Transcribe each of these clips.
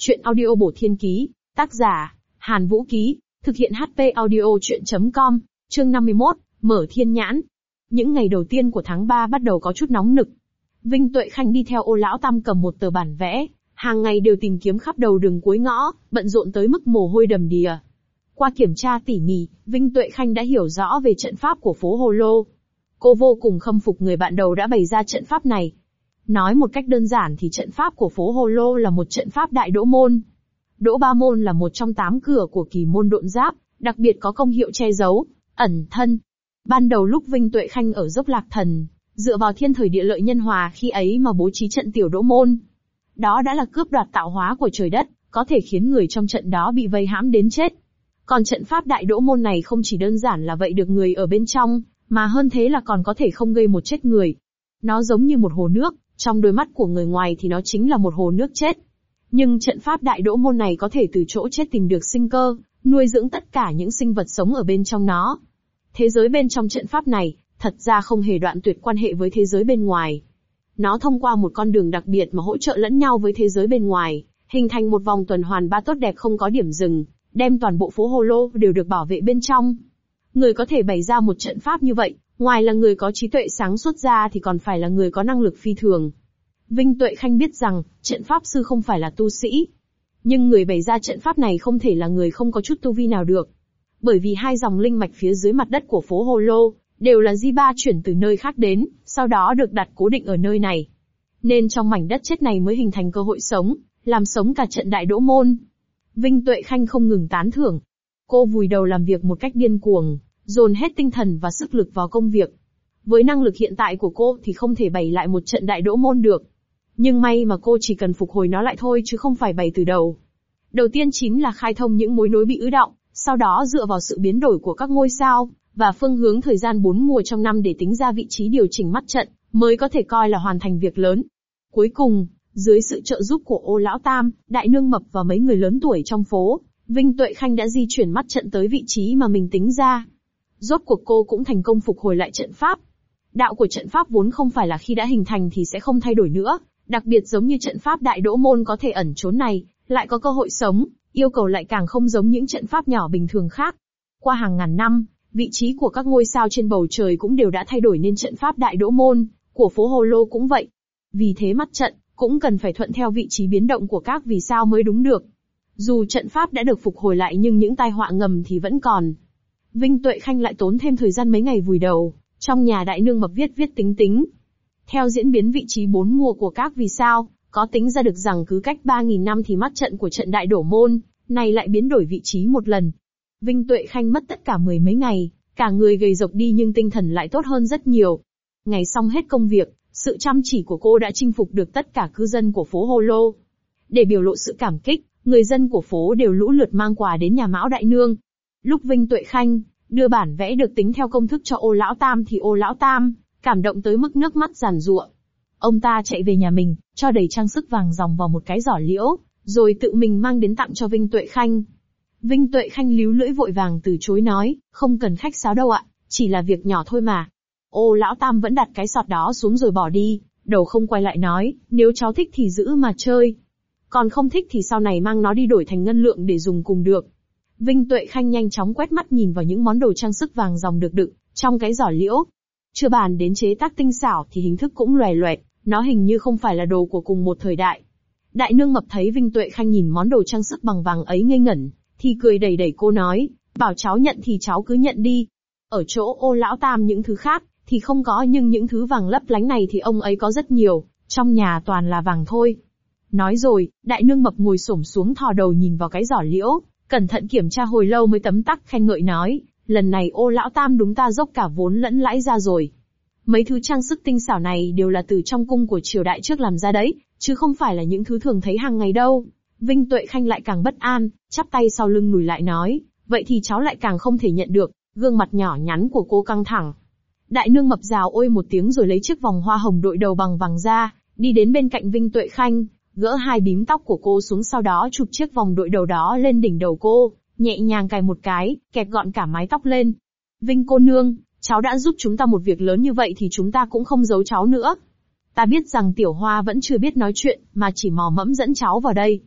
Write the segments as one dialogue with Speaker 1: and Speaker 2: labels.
Speaker 1: Chuyện audio bổ thiên ký, tác giả, Hàn Vũ Ký, thực hiện HP audio chuyện.com, chương 51, mở thiên nhãn. Những ngày đầu tiên của tháng 3 bắt đầu có chút nóng nực. Vinh Tuệ Khanh đi theo Ô Lão Tam cầm một tờ bản vẽ, hàng ngày đều tìm kiếm khắp đầu đường cuối ngõ, bận rộn tới mức mồ hôi đầm đìa. Qua kiểm tra tỉ mỉ, Vinh Tuệ Khanh đã hiểu rõ về trận pháp của phố Hồ Lô. Cô vô cùng khâm phục người bạn đầu đã bày ra trận pháp này. Nói một cách đơn giản thì trận pháp của phố Hồ Lô là một trận pháp đại đỗ môn. Đỗ Ba Môn là một trong 8 cửa của kỳ môn độn giáp, đặc biệt có công hiệu che giấu, ẩn thân. Ban đầu lúc Vinh Tuệ Khanh ở dốc Lạc Thần, dựa vào thiên thời địa lợi nhân hòa khi ấy mà bố trí trận tiểu đỗ môn. Đó đã là cướp đoạt tạo hóa của trời đất, có thể khiến người trong trận đó bị vây hãm đến chết. Còn trận pháp đại đỗ môn này không chỉ đơn giản là vậy được người ở bên trong, mà hơn thế là còn có thể không gây một chết người. Nó giống như một hồ nước, trong đôi mắt của người ngoài thì nó chính là một hồ nước chết. Nhưng trận pháp đại đỗ môn này có thể từ chỗ chết tìm được sinh cơ, nuôi dưỡng tất cả những sinh vật sống ở bên trong nó. Thế giới bên trong trận pháp này, thật ra không hề đoạn tuyệt quan hệ với thế giới bên ngoài. Nó thông qua một con đường đặc biệt mà hỗ trợ lẫn nhau với thế giới bên ngoài, hình thành một vòng tuần hoàn ba tốt đẹp không có điểm dừng, đem toàn bộ phố Hồ Lô đều được bảo vệ bên trong. Người có thể bày ra một trận pháp như vậy, ngoài là người có trí tuệ sáng suốt ra thì còn phải là người có năng lực phi thường. Vinh Tuệ Khanh biết rằng, trận pháp sư không phải là tu sĩ. Nhưng người bày ra trận pháp này không thể là người không có chút tu vi nào được. Bởi vì hai dòng linh mạch phía dưới mặt đất của phố Hồ Lô, đều là di ba chuyển từ nơi khác đến, sau đó được đặt cố định ở nơi này. Nên trong mảnh đất chết này mới hình thành cơ hội sống, làm sống cả trận đại đỗ môn. Vinh Tuệ Khanh không ngừng tán thưởng. Cô vùi đầu làm việc một cách điên cuồng, dồn hết tinh thần và sức lực vào công việc. Với năng lực hiện tại của cô thì không thể bày lại một trận đại đỗ môn được. Nhưng may mà cô chỉ cần phục hồi nó lại thôi chứ không phải bày từ đầu. Đầu tiên chính là khai thông những mối nối bị ứ đọng, sau đó dựa vào sự biến đổi của các ngôi sao, và phương hướng thời gian 4 mùa trong năm để tính ra vị trí điều chỉnh mắt trận, mới có thể coi là hoàn thành việc lớn. Cuối cùng, dưới sự trợ giúp của Ô Lão Tam, Đại Nương Mập và mấy người lớn tuổi trong phố, Vinh Tuệ Khanh đã di chuyển mắt trận tới vị trí mà mình tính ra. Rốt cuộc cô cũng thành công phục hồi lại trận pháp. Đạo của trận pháp vốn không phải là khi đã hình thành thì sẽ không thay đổi nữa, đặc biệt giống như trận pháp đại đỗ môn có thể ẩn trốn này, lại có cơ hội sống, yêu cầu lại càng không giống những trận pháp nhỏ bình thường khác. Qua hàng ngàn năm, vị trí của các ngôi sao trên bầu trời cũng đều đã thay đổi nên trận pháp đại đỗ môn của phố Hồ Lô cũng vậy. Vì thế mắt trận cũng cần phải thuận theo vị trí biến động của các vì sao mới đúng được. Dù trận pháp đã được phục hồi lại nhưng những tai họa ngầm thì vẫn còn. Vinh Tuệ Khanh lại tốn thêm thời gian mấy ngày vùi đầu, trong nhà Đại Nương Mập viết tính. Theo diễn biến vị trí 4 mùa của các vì sao, có tính ra được rằng cứ cách 3.000 năm thì mắt trận của trận đại đổ môn này lại biến đổi vị trí một lần. Vinh Tuệ Khanh mất tất cả 10 mấy ngày, cả người gầy rộc đi nhưng tinh thần lại tốt hơn rất nhiều. Ngày xong hết công việc, sự chăm chỉ của cô đã chinh phục được tất cả cư dân của phố Hồ Lô. Để biểu lộ sự cảm kích, người dân của phố đều lũ lượt mang quà đến nhà Mão Đại Nương. Lúc Vinh Tuệ Khanh đưa bản vẽ được tính theo công thức cho Ô Lão Tam thì Ô Lão Tam cảm động tới mức nước mắt giàn giụa. Ông ta chạy về nhà mình, cho đầy trang sức vàng ròng vào một cái giỏ liễu, rồi tự mình mang đến tặng cho Vinh Tuệ Khanh. Vinh Tuệ Khanh líu lưỡi vội vàng từ chối nói, không cần khách sáo đâu ạ, chỉ là việc nhỏ thôi mà. Ô Lão Tam vẫn đặt cái sọt đó xuống rồi bỏ đi, đầu không quay lại nói, nếu cháu thích thì giữ mà chơi. Còn không thích thì sau này mang nó đi đổi thành ngân lượng để dùng cùng được. Vinh Tuệ Khanh nhanh chóng quét mắt nhìn vào những món đồ trang sức vàng ròng được đựng trong cái giỏ liễu. Chưa bàn đến chế tác tinh xảo thì hình thức cũng loè loẹt, nó hình như không phải là đồ của cùng một thời đại. Đại Nương Mập thấy Vinh Tuệ Khanh nhìn món đồ trang sức bằng vàng ấy ngây ngẩn, thì cười đẩy cô nói, bảo cháu nhận thì cháu cứ nhận đi. Ở chỗ Ô Lão Tam những thứ khác thì không có nhưng những thứ vàng lấp lánh này thì ông ấy có rất nhiều, trong nhà toàn là vàng thôi. Nói rồi, Đại Nương Mập ngồi xổm xuống thò đầu nhìn vào cái giỏ liễu, cẩn thận kiểm tra hồi lâu mới tấm tắc khen ngợi nói, lần này Ô Lão Tam đúng ta dốc cả vốn lẫn lãi ra rồi. Mấy thứ trang sức tinh xảo này đều là từ trong cung của triều đại trước làm ra đấy, chứ không phải là những thứ thường thấy hàng ngày đâu. Vinh Tuệ Khanh lại càng bất an, chắp tay sau lưng lùi lại nói, vậy thì cháu lại càng không thể nhận được. Gương mặt nhỏ nhắn của cô căng thẳng. Đại Nương Mập rào ôi một tiếng rồi lấy chiếc vòng hoa hồng đội đầu bằng vàng ra, đi đến bên cạnh Vinh Tuệ Khanh, gỡ hai bím tóc của cô xuống sau đó chụp chiếc vòng đội đầu đó lên đỉnh đầu cô, nhẹ nhàng cài một cái, kẹp gọn cả mái tóc lên. Vinh cô nương, cháu đã giúp chúng ta một việc lớn như vậy thì chúng ta cũng không giấu cháu nữa. Ta biết rằng Tiểu Hoa vẫn chưa biết nói chuyện, mà chỉ mò mẫm dẫn cháu vào đây.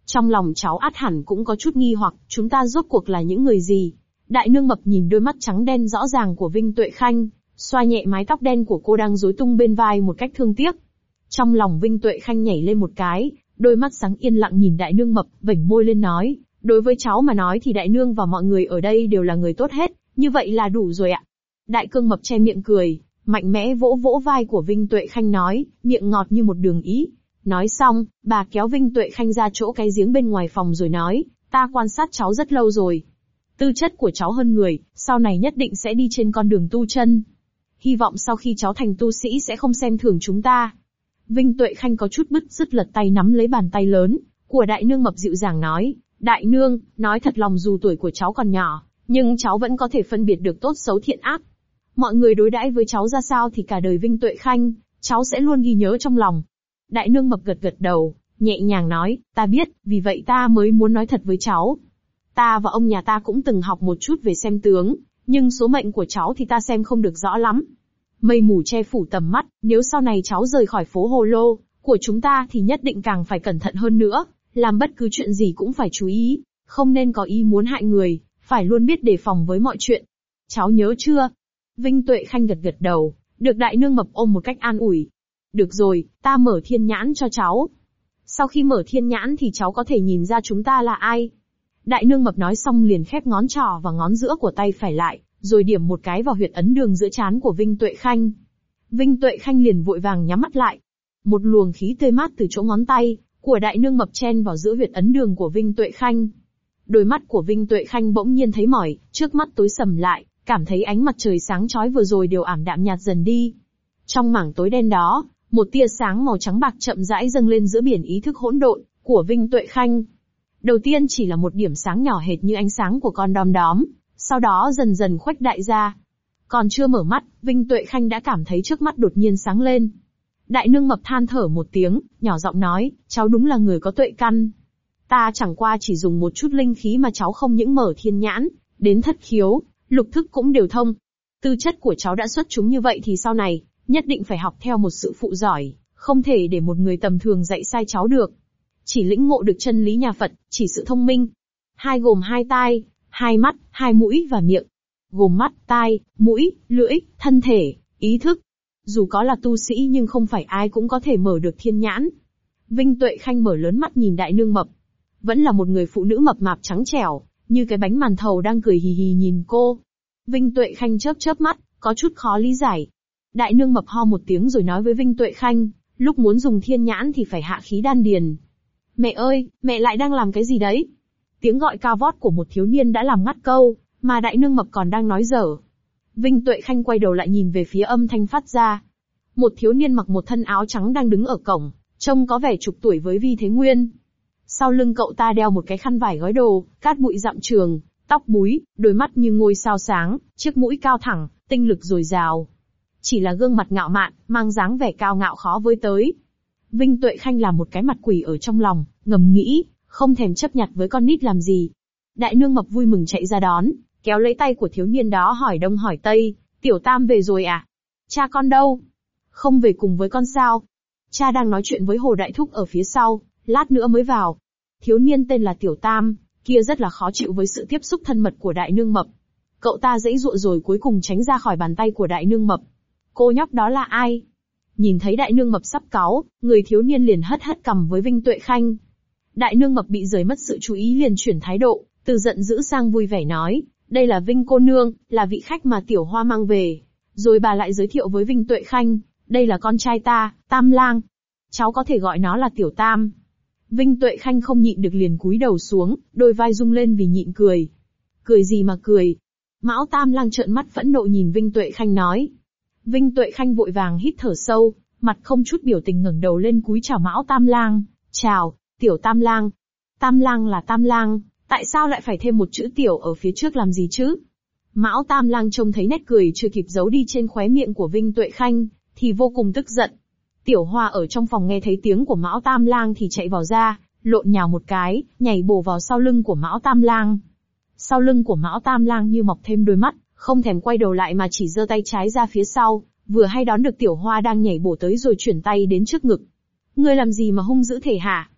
Speaker 1: Trong lòng cháu ắt hẳn cũng có chút nghi hoặc, chúng ta rốt cuộc là những người gì? Đại nương mập nhìn đôi mắt trắng đen rõ ràng của Vinh Tuệ Khanh, xoa nhẹ mái tóc đen của cô đang rối tung bên vai một cách thương tiếc. Trong lòng Vinh Tuệ Khanh nhảy lên một cái, đôi mắt sáng yên lặng nhìn đại nương mập, vểnh môi lên nói, đối với cháu mà nói thì đại nương và mọi người ở đây đều là người tốt hết, như vậy là đủ rồi ạ. Đại cương mập che miệng cười, mạnh mẽ vỗ vỗ vai của Vinh Tuệ Khanh nói, miệng ngọt như một đường ý. Nói xong, bà kéo Vinh Tuệ Khanh ra chỗ cái giếng bên ngoài phòng rồi nói, ta quan sát cháu rất lâu rồi. Tư chất của cháu hơn người, sau này nhất định sẽ đi trên con đường tu chân. Hy vọng sau khi cháu thành tu sĩ sẽ không xem thường chúng ta. Vinh Tuệ Khanh có chút bứt rứt lật tay nắm lấy bàn tay lớn của đại nương mập dịu dàng nói, đại nương, nói thật lòng dù tuổi của cháu còn nhỏ, nhưng cháu vẫn có thể phân biệt được tốt xấu thiện ác. Mọi người đối đãi với cháu ra sao thì cả đời Vinh Tuệ Khanh, cháu sẽ luôn ghi nhớ trong lòng. Đại nương mập gật gật đầu, nhẹ nhàng nói, ta biết, vì vậy ta mới muốn nói thật với cháu. Ta và ông nhà ta cũng từng học một chút về xem tướng, nhưng số mệnh của cháu thì ta xem không được rõ lắm. Mây mù che phủ tầm mắt, nếu sau này cháu rời khỏi phố Hồ Lô của chúng ta thì nhất định càng phải cẩn thận hơn nữa, làm bất cứ chuyện gì cũng phải chú ý, không nên có ý muốn hại người, phải luôn biết đề phòng với mọi chuyện. Cháu nhớ chưa? Vinh Tuệ Khanh gật gật đầu, được đại nương mập ôm một cách an ủi. Được rồi, ta mở thiên nhãn cho cháu. Sau khi mở thiên nhãn thì cháu có thể nhìn ra chúng ta là ai. Đại nương mập nói xong liền khép ngón trỏ và ngón giữa của tay phải lại, rồi điểm một cái vào huyệt ấn đường giữa trán của Vinh Tuệ Khanh. Vinh Tuệ Khanh liền vội vàng nhắm mắt lại. Một luồng khí tươi mát từ chỗ ngón tay của đại nương mập chen vào giữa huyệt ấn đường của Vinh Tuệ Khanh. Đôi mắt của Vinh Tuệ Khanh bỗng nhiên thấy mỏi, trước mắt tối sầm lại, cảm thấy ánh mặt trời sáng chói vừa rồi đều ảm đạm nhạt dần đi. Trong mảng tối đen đó, một tia sáng màu trắng bạc chậm rãi dâng lên giữa biển ý thức hỗn độn của Vinh Tuệ Khanh. Đầu tiên chỉ là một điểm sáng nhỏ hệt như ánh sáng của con đom đóm, sau đó dần dần khuếch đại ra. Còn chưa mở mắt, Vinh Tuệ Khanh đã cảm thấy trước mắt đột nhiên sáng lên. Đại nương mập than thở một tiếng, nhỏ giọng nói, cháu đúng là người có tuệ căn. Ta chẳng qua chỉ dùng một chút linh khí mà cháu không những mở thiên nhãn, đến thất khiếu, lục thức cũng đều thông. Tư chất của cháu đã xuất chúng như vậy thì sau này, nhất định phải học theo một sự phụ giỏi, không thể để một người tầm thường dạy sai cháu được. Chỉ lĩnh ngộ được chân lý nhà Phật, chỉ sự thông minh. Hai gồm hai tai, hai mắt, hai mũi và miệng. Gồm mắt, tai, mũi, lưỡi, thân thể, ý thức. Dù có là tu sĩ nhưng không phải ai cũng có thể mở được thiên nhãn. Vinh Tuệ Khanh mở lớn mắt nhìn đại nương mập. Vẫn là một người phụ nữ mập mạp trắng trẻo, như cái bánh màn thầu đang cười hì hì nhìn cô. Vinh Tuệ Khanh chớp chớp mắt, có chút khó lý giải. Đại nương mập ho một tiếng rồi nói với Vinh Tuệ Khanh, lúc muốn dùng thiên nhãn thì phải hạ khí đan điền. Mẹ ơi, mẹ lại đang làm cái gì đấy? Tiếng gọi cao vót của một thiếu niên đã làm ngắt câu, mà đại nương mập còn đang nói dở. Vinh Tuệ Khanh quay đầu lại nhìn về phía âm thanh phát ra. Một thiếu niên mặc một thân áo trắng đang đứng ở cổng, trông có vẻ chục tuổi với Vi Thế Nguyên. Sau lưng cậu ta đeo một cái khăn vải gói đồ, cát bụi dặm trường, tóc búi, đôi mắt như ngôi sao sáng, chiếc mũi cao thẳng, tinh lực dồi dào. Chỉ là gương mặt ngạo mạn, mang dáng vẻ cao ngạo khó với tới. Vinh Tuệ Khanh làm một cái mặt quỷ ở trong lòng, ngầm nghĩ, không thèm chấp nhặt với con nít làm gì. Đại nương mập vui mừng chạy ra đón, kéo lấy tay của thiếu niên đó hỏi đông hỏi tây, tiểu tam về rồi à? Cha con đâu? Không về cùng với con sao? Cha đang nói chuyện với Hồ Đại Thúc ở phía sau, lát nữa mới vào. Thiếu niên tên là Tiểu Tam, kia rất là khó chịu với sự tiếp xúc thân mật của đại nương mập. Cậu ta giãy giụa rồi cuối cùng tránh ra khỏi bàn tay của đại nương mập. Cô nhóc đó là ai? Nhìn thấy đại nương mập sắp cáu, người thiếu niên liền hất hất cằm với Vinh Tuệ Khanh. Đại nương mập bị rời mất sự chú ý liền chuyển thái độ, từ giận dữ sang vui vẻ nói, đây là Vinh cô nương, là vị khách mà Tiểu Hoa mang về. Rồi bà lại giới thiệu với Vinh Tuệ Khanh, đây là con trai ta, Tam Lang. Cháu có thể gọi nó là Tiểu Tam. Vinh Tuệ Khanh không nhịn được liền cúi đầu xuống, đôi vai rung lên vì nhịn cười. Cười gì mà cười? Mão Tam Lang trợn mắt phẫn nộ nhìn Vinh Tuệ Khanh nói. Vinh Tuệ Khanh vội vàng hít thở sâu, mặt không chút biểu tình ngẩng đầu lên cúi chào Mão Tam Lang. Chào, Tiểu Tam Lang. Tam Lang là Tam Lang, tại sao lại phải thêm một chữ tiểu ở phía trước làm gì chứ? Mão Tam Lang trông thấy nét cười chưa kịp giấu đi trên khóe miệng của Vinh Tuệ Khanh, thì vô cùng tức giận. Tiểu Hoa ở trong phòng nghe thấy tiếng của Mão Tam Lang thì chạy vào ra, lộn nhào một cái, nhảy bổ vào sau lưng của Mão Tam Lang. Sau lưng của Mão Tam Lang như mọc thêm đôi mắt, không thèm quay đầu lại mà chỉ giơ tay trái ra phía sau, vừa hay đón được Tiểu Hoa đang nhảy bổ tới rồi chuyển tay đến trước ngực. Ngươi làm gì mà hung dữ thể hả?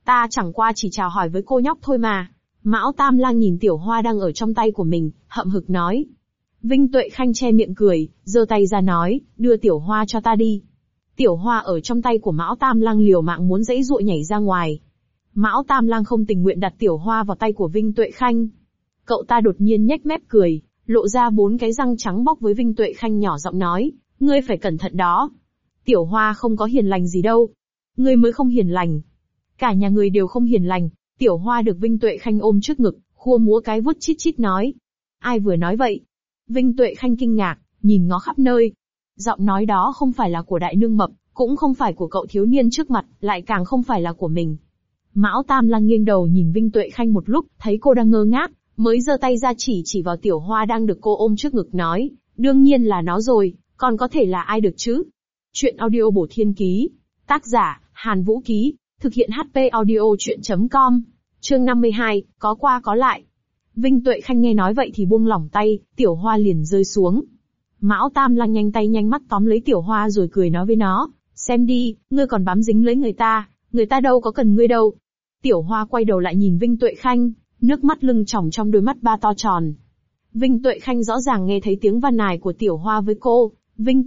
Speaker 1: Ta chẳng qua chỉ chào hỏi với cô nhóc thôi mà. Mão Tam Lang nhìn tiểu hoa đang ở trong tay của mình, hậm hực nói. Vinh Tuệ Khanh che miệng cười, giơ tay ra nói, đưa tiểu hoa cho ta đi. Tiểu hoa ở trong tay của Mão Tam Lang liều mạng muốn giãy giụa nhảy ra ngoài. Mão Tam Lang không tình nguyện đặt tiểu hoa vào tay của Vinh Tuệ Khanh. Cậu ta đột nhiên nhếch mép cười, lộ ra 4 cái răng trắng bóc với Vinh Tuệ Khanh nhỏ giọng nói, ngươi phải cẩn thận đó. Tiểu hoa không có hiền lành gì đâu. Ngươi mới không hiền lành. Cả nhà người đều không hiền lành. Tiểu hoa được Vinh Tuệ Khanh ôm trước ngực, khua múa cái vuốt chít chít nói. Ai vừa nói vậy? Vinh Tuệ Khanh kinh ngạc, nhìn ngó khắp nơi. Giọng nói đó không phải là của đại nương mập, cũng không phải của cậu thiếu niên trước mặt, lại càng không phải là của mình. Mão Tam Lang nghiêng đầu nhìn Vinh Tuệ Khanh một lúc, thấy cô đang ngơ ngác, mới giơ tay ra chỉ vào tiểu hoa đang được cô ôm trước ngực nói, đương nhiên là nó rồi, còn có thể là ai được chứ? Chuyện audio bổ thiên ký. Tác giả, Hàn Vũ Ký. Thực hiện HP audio chuyện.com. Chương 52, có qua có lại. Vinh Tuệ Khanh nghe nói vậy thì buông lỏng tay, tiểu hoa liền rơi xuống. Mão Tam Lang nhanh tay nhanh mắt tóm lấy tiểu hoa rồi cười nói với nó, xem đi, ngươi còn bám dính lấy người ta đâu có cần ngươi đâu. Tiểu hoa quay đầu lại nhìn Vinh Tuệ Khanh, nước mắt lưng tròng trong đôi mắt ba to tròn. Vinh Tuệ Khanh rõ ràng nghe thấy tiếng van nài của tiểu hoa với cô, Vinh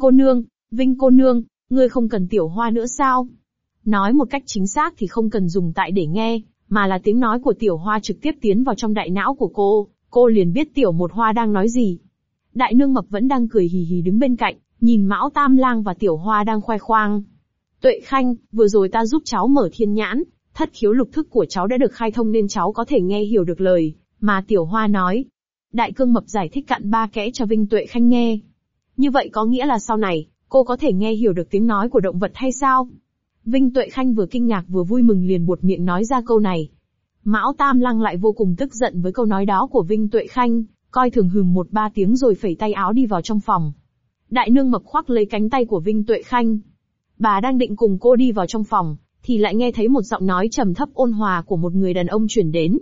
Speaker 1: cô nương, ngươi không cần tiểu hoa nữa sao? Nói một cách chính xác thì không cần dùng tại để nghe, mà là tiếng nói của tiểu hoa trực tiếp tiến vào trong đại não của cô liền biết tiểu một hoa đang nói gì. Đại nương mập vẫn đang cười hì hì đứng bên cạnh, nhìn Mão Tam Lang và tiểu hoa đang khoe khoang. Tuệ Khanh, vừa rồi ta giúp cháu mở thiên nhãn, thất khiếu lục thức của cháu đã được khai thông nên cháu có thể nghe hiểu được lời mà tiểu hoa nói. Đại cương mập giải thích cặn ba kẽ cho Vinh Tuệ Khanh nghe. Như vậy có nghĩa là sau này, cô có thể nghe hiểu được tiếng nói của động vật hay sao? Vinh Tuệ Khanh vừa kinh ngạc vừa vui mừng liền buột miệng nói ra câu này. Mão Tam Lang lại vô cùng tức giận với câu nói đó của Vinh Tuệ Khanh, coi thường hừm 1-3 tiếng rồi phẩy tay áo đi vào trong phòng. Đại nương mập khoác lấy cánh tay của Vinh Tuệ Khanh. Bà đang định cùng cô đi vào trong phòng, thì lại nghe thấy một giọng nói trầm thấp ôn hòa của một người đàn ông truyền đến.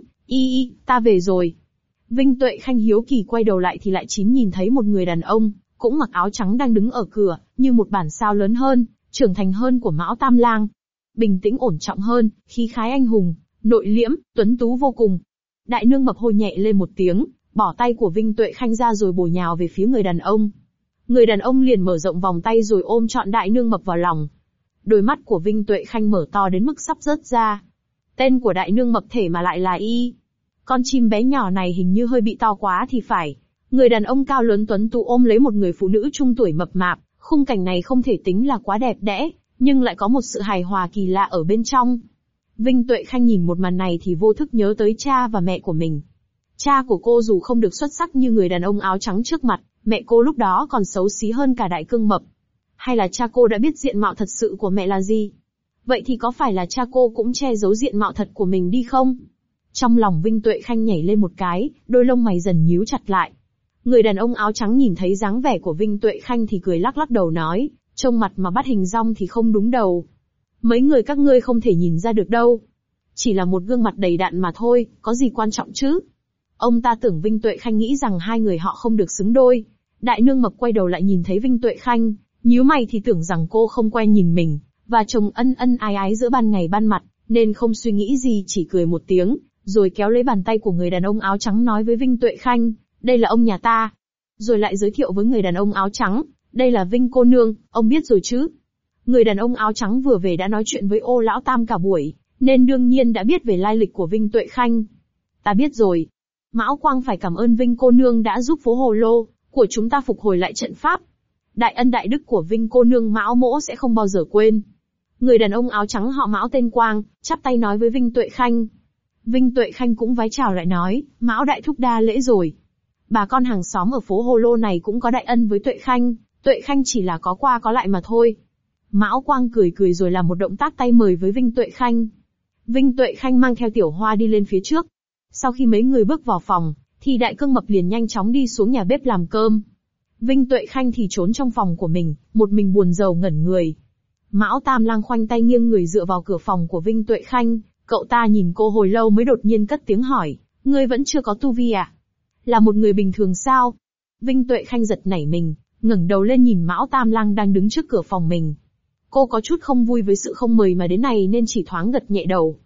Speaker 1: Ta về rồi. Vinh Tuệ Khanh hiếu kỳ quay đầu lại thì lại nhìn thấy một người đàn ông, cũng mặc áo trắng đang đứng ở cửa, như một bản sao lớn hơn, trưởng thành hơn của Mão Tam Lang. Bình tĩnh ổn trọng hơn, khí khái anh hùng, nội liễm, tuấn tú vô cùng. Đại nương mập hôi nhẹ lên một tiếng, bỏ tay của Vinh Tuệ Khanh ra rồi bổ nhào về phía người đàn ông. Người đàn ông liền mở rộng vòng tay rồi ôm trọn đại nương mập vào lòng. Đôi mắt của Vinh Tuệ Khanh mở to đến mức sắp rớt ra. Tên của đại nương mập thể mà lại là con chim bé nhỏ này hình như hơi bị to quá thì phải. Người đàn ông cao lớn tuấn tú ôm lấy một người phụ nữ trung tuổi mập mạp, khung cảnh này không thể tính là quá đẹp đẽ, nhưng lại có một sự hài hòa kỳ lạ ở bên trong. Vinh Tuệ Khanh nhìn một màn này thì vô thức nhớ tới cha và mẹ của mình. Cha của cô dù không được xuất sắc như người đàn ông áo trắng trước mặt, mẹ cô lúc đó còn xấu xí hơn cả đại cương mập. Hay là cha cô đã biết diện mạo thật sự của mẹ là gì? Vậy thì có phải là cha cô cũng che giấu diện mạo thật của mình đi không? Trong lòng Vinh Tuệ Khanh nhảy lên một cái, đôi lông mày dần nhíu chặt lại. Người đàn ông áo trắng nhìn thấy dáng vẻ của Vinh Tuệ Khanh thì cười lắc lắc đầu nói, trông mặt mà bắt hình dong thì không đúng đầu. Mấy người các ngươi không thể nhìn ra được đâu. Chỉ là một gương mặt đầy đặn mà thôi, có gì quan trọng chứ? Ông ta tưởng Vinh Tuệ Khanh nghĩ rằng hai người họ không được xứng đôi. Đại nương mập quay đầu lại nhìn thấy Vinh Tuệ Khanh, nhíu mày thì tưởng rằng cô không quen nhìn mình, và chồng ân ân ái ái giữa ban ngày ban mặt, nên không suy nghĩ gì chỉ cười một tiếng, rồi kéo lấy bàn tay của người đàn ông áo trắng nói với Vinh Tuệ Khanh, đây là ông nhà ta. Rồi lại giới thiệu với người đàn ông áo trắng, đây là Vinh cô nương, ông biết rồi chứ. Người đàn ông áo trắng vừa về đã nói chuyện với Ô lão tam cả buổi, nên đương nhiên đã biết về lai lịch của Vinh Tuệ Khanh. Ta biết rồi. Mão Quang phải cảm ơn Vinh cô nương đã giúp phố Hồ Lô của chúng ta phục hồi lại trận pháp. Đại ân đại đức của Vinh cô nương Mão mỗ sẽ không bao giờ quên. Người đàn ông áo trắng họ Mão tên Quang, chắp tay nói với Vinh Tuệ Khanh. Vinh Tuệ Khanh cũng vái chào lại nói, Mão đại thúc đa lễ rồi. Bà con hàng xóm ở phố Hồ Lô này cũng có đại ân với Tuệ Khanh chỉ là có qua có lại mà thôi. Mão Quang cười cười rồi làm một động tác tay mời với Vinh Tuệ Khanh. Vinh Tuệ Khanh mang theo Tiểu Hoa đi lên phía trước. Sau khi mấy người bước vào phòng, thì đại cương mập liền nhanh chóng đi xuống nhà bếp làm cơm. Vinh Tuệ Khanh thì trốn trong phòng của mình, một mình buồn rầu ngẩn người. Mão Tam Lang khoanh tay nghiêng người dựa vào cửa phòng của Vinh Tuệ Khanh, cậu ta nhìn cô hồi lâu mới đột nhiên cất tiếng hỏi, ngươi vẫn chưa có tu vi à? Là một người bình thường sao? Vinh Tuệ Khanh giật nảy mình, ngẩng đầu lên nhìn Mão Tam Lang đang đứng trước cửa phòng mình. Cô có chút không vui với sự không mời mà đến này nên chỉ thoáng gật nhẹ đầu.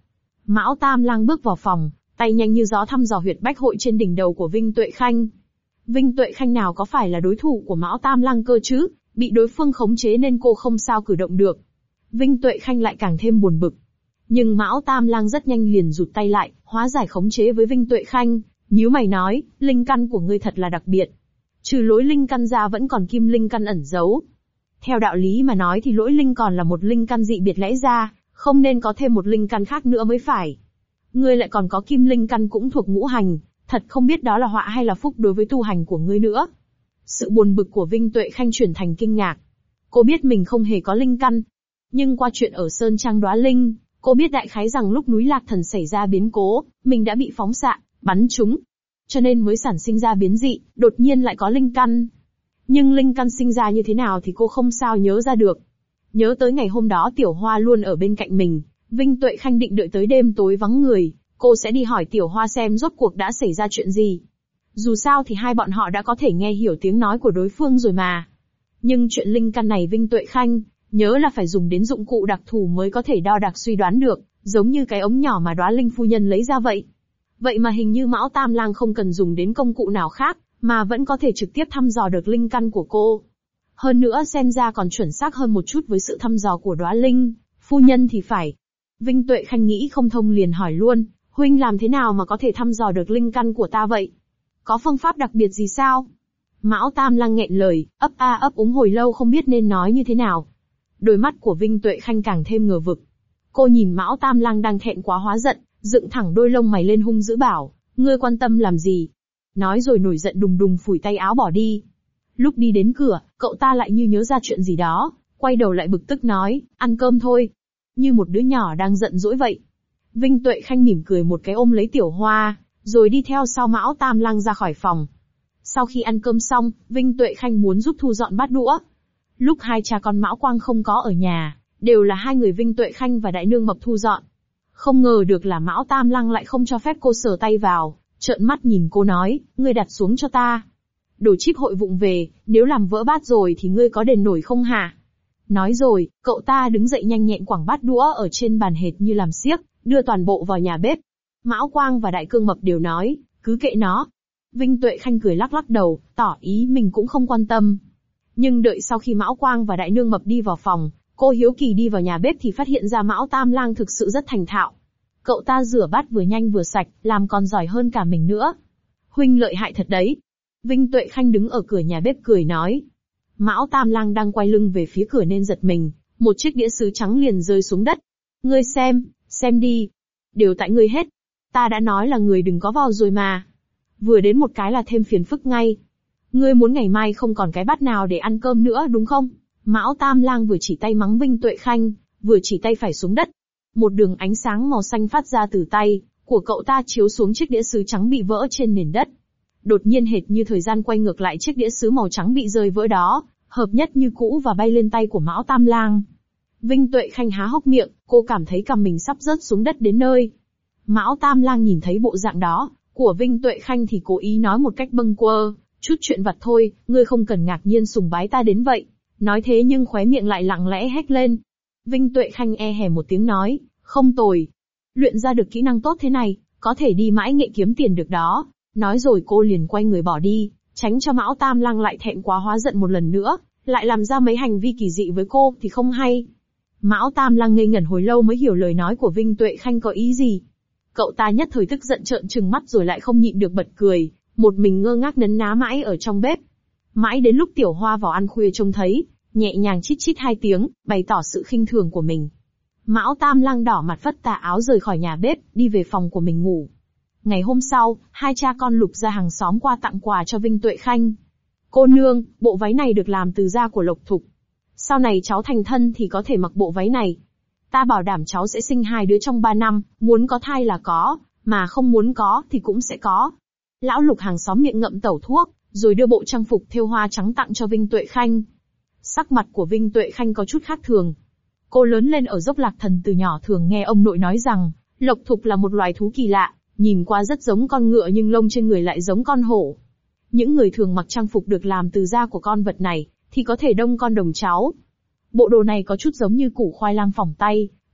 Speaker 1: Mão Tam Lang bước vào phòng, tay nhanh như gió thăm dò huyệt bách hội trên đỉnh đầu của Vinh Tuệ Khanh. Vinh Tuệ Khanh nào có phải là đối thủ của Mão Tam Lang cơ chứ, bị đối phương khống chế nên cô không sao cử động được. Vinh Tuệ Khanh lại càng thêm buồn bực. Nhưng Mão Tam Lang rất nhanh liền rụt tay lại, hóa giải khống chế với Vinh Tuệ Khanh, nhíu mày nói, linh căn của ngươi thật là đặc biệt. Trừ lỗi linh căn ra vẫn còn kim linh căn ẩn giấu. Theo đạo lý mà nói thì lỗi linh còn là một linh căn dị biệt lẽ ra, không nên có thêm một linh căn khác nữa mới phải. Ngươi lại còn có kim linh căn cũng thuộc ngũ hành, thật không biết đó là họa hay là phúc đối với tu hành của ngươi nữa. Sự buồn bực của Vinh Tuệ Khanh chuyển thành kinh ngạc. Cô biết mình không hề có linh căn. Nhưng qua chuyện ở Sơn Trang Đóa Linh, cô biết đại khái rằng lúc núi Lạc Thần xảy ra biến cố, mình đã bị phóng xạ, bắn trúng. Cho nên mới sản sinh ra biến dị, đột nhiên lại có linh căn. Nhưng linh căn sinh ra như thế nào thì cô không sao nhớ ra được. Nhớ tới ngày hôm đó Tiểu Hoa luôn ở bên cạnh mình, Vinh Tuệ Khanh định đợi tới đêm tối vắng người, cô sẽ đi hỏi Tiểu Hoa xem rốt cuộc đã xảy ra chuyện gì. Dù sao thì hai bọn họ đã có thể nghe hiểu tiếng nói của đối phương rồi mà. Nhưng chuyện linh căn này Vinh Tuệ Khanh nhớ là phải dùng đến dụng cụ đặc thù mới có thể đo đạc suy đoán được, giống như cái ống nhỏ mà Đóa Linh phu nhân lấy ra vậy. Vậy mà hình như Mão Tam Lang không cần dùng đến công cụ nào khác, mà vẫn có thể trực tiếp thăm dò được linh căn của cô. Hơn nữa xem ra còn chuẩn xác hơn một chút với sự thăm dò của Đóa Linh phu nhân thì phải. Vinh Tuệ Khanh nghĩ không thông liền hỏi luôn, huynh làm thế nào mà có thể thăm dò được linh căn của ta vậy? Có phương pháp đặc biệt gì sao? Mão Tam Lang nghẹn lời, ấp a ấp úng hồi lâu không biết nên nói như thế nào. Đôi mắt của Vinh Tuệ Khanh càng thêm ngờ vực. Cô nhìn Mão Tam Lang đang thẹn quá hóa giận, dựng thẳng đôi lông mày lên hung dữ bảo, ngươi quan tâm làm gì? Nói rồi nổi giận đùng đùng phủi tay áo bỏ đi. Lúc đi đến cửa, cậu ta lại như nhớ ra chuyện gì đó, quay đầu lại bực tức nói, ăn cơm thôi. Như một đứa nhỏ đang giận dỗi vậy. Vinh Tuệ Khanh mỉm cười một cái ôm lấy Tiểu Hoa, rồi đi theo sau Mão Tam Lang ra khỏi phòng. Sau khi ăn cơm xong, Vinh Tuệ Khanh muốn giúp thu dọn bát đũa. Lúc hai cha con Mão Quang không có ở nhà, đều là hai người Vinh Tuệ Khanh và Đại Nương Mập thu dọn. Không ngờ được là Mão Tam Lang lại không cho phép cô sờ tay vào, trợn mắt nhìn cô nói, ngươi đặt xuống cho ta. Đồ chíp hội vụng về, nếu làm vỡ bát rồi thì ngươi có đền nổi không hả? Nói rồi, cậu ta đứng dậy nhanh nhẹn quẳng bát đũa ở trên bàn hệt như làm xiếc, đưa toàn bộ vào nhà bếp. Mão Quang và Đại Cương Mập đều nói, cứ kệ nó. Vinh Tuệ Khanh cười lắc lắc đầu, tỏ ý mình cũng không quan tâm. Nhưng đợi sau khi Mão Quang và Đại Nương Mập đi vào phòng, cô hiếu kỳ đi vào nhà bếp thì phát hiện ra Mão Tam Lang thực sự rất thành thạo. Cậu ta rửa bát vừa nhanh vừa sạch, làm còn giỏi hơn cả mình nữa. Huynh lợi hại thật đấy. Vinh Tuệ Khanh đứng ở cửa nhà bếp cười nói. Mão Tam Lang đang quay lưng về phía cửa nên giật mình, một chiếc đĩa sứ trắng liền rơi xuống đất. Ngươi xem đi. Đều tại ngươi hết. Ta đã nói là người đừng có vào rồi mà. Vừa đến một cái là thêm phiền phức ngay. Ngươi muốn ngày mai không còn cái bát nào để ăn cơm nữa đúng không? Mão Tam Lang vừa chỉ tay mắng Vinh Tuệ Khanh, vừa chỉ tay phải xuống đất. Một đường ánh sáng màu xanh phát ra từ tay của cậu ta chiếu xuống chiếc đĩa sứ trắng bị vỡ trên nền đất. Đột nhiên hệt như thời gian quay ngược lại, chiếc đĩa sứ màu trắng bị rơi vỡ đó, hợp nhất như cũ và bay lên tay của Mão Tam Lang. Vinh Tuệ Khanh há hốc miệng, cô cảm thấy cằm mình sắp rớt xuống đất đến nơi. Mão Tam Lang nhìn thấy bộ dạng đó của Vinh Tuệ Khanh thì cố ý nói một cách bâng quơ, chút chuyện vặt thôi, ngươi không cần ngạc nhiên sùng bái ta đến vậy. Nói thế nhưng khóe miệng lại lặng lẽ hét lên. Vinh Tuệ Khanh e hè một tiếng nói, không tồi. Luyện ra được kỹ năng tốt thế này, có thể đi mãi nghệ kiếm tiền được đó. Nói rồi cô liền quay người bỏ đi, tránh cho Mão Tam Lang lại thẹn quá hóa giận một lần nữa, lại làm ra mấy hành vi kỳ dị với cô thì không hay. Mão Tam Lang ngây ngẩn hồi lâu mới hiểu lời nói của Vinh Tuệ Khanh có ý gì. Cậu ta nhất thời tức giận trợn trừng mắt rồi lại không nhịn được bật cười, một mình ngơ ngác nấn ná mãi ở trong bếp. Mãi đến lúc Tiểu Hoa vào ăn khuya trông thấy, nhẹ nhàng chít chít 2 tiếng, bày tỏ sự khinh thường của mình. Mão Tam Lang đỏ mặt phất tà áo rời khỏi nhà bếp, đi về phòng của mình ngủ. Ngày hôm sau, hai cha con Lục ra hàng xóm qua tặng quà cho Vinh Tuệ Khanh. Cô nương, bộ váy này được làm từ da của Lộc Thục. Sau này cháu thành thân thì có thể mặc bộ váy này. Ta bảo đảm cháu sẽ sinh 2 đứa trong 3 năm, muốn có thai là có, mà không muốn có thì cũng sẽ có. Lão Lục hàng xóm miệng ngậm tẩu thuốc, rồi đưa bộ trang phục thêu hoa trắng tặng cho Vinh Tuệ Khanh. Sắc mặt của Vinh Tuệ Khanh có chút khác thường. Cô lớn lên ở dốc Lạc Thần từ nhỏ thường nghe ông nội nói rằng, Lộc Thục là một loài thú kỳ lạ, nhìn qua rất giống con ngựa nhưng lông trên người lại giống con hổ. Những người thường mặc trang phục được làm từ da của con vật này, thì có thể đông con đồng cháu. Bộ đồ này có chút giống như củ khoai lang phỏng tay,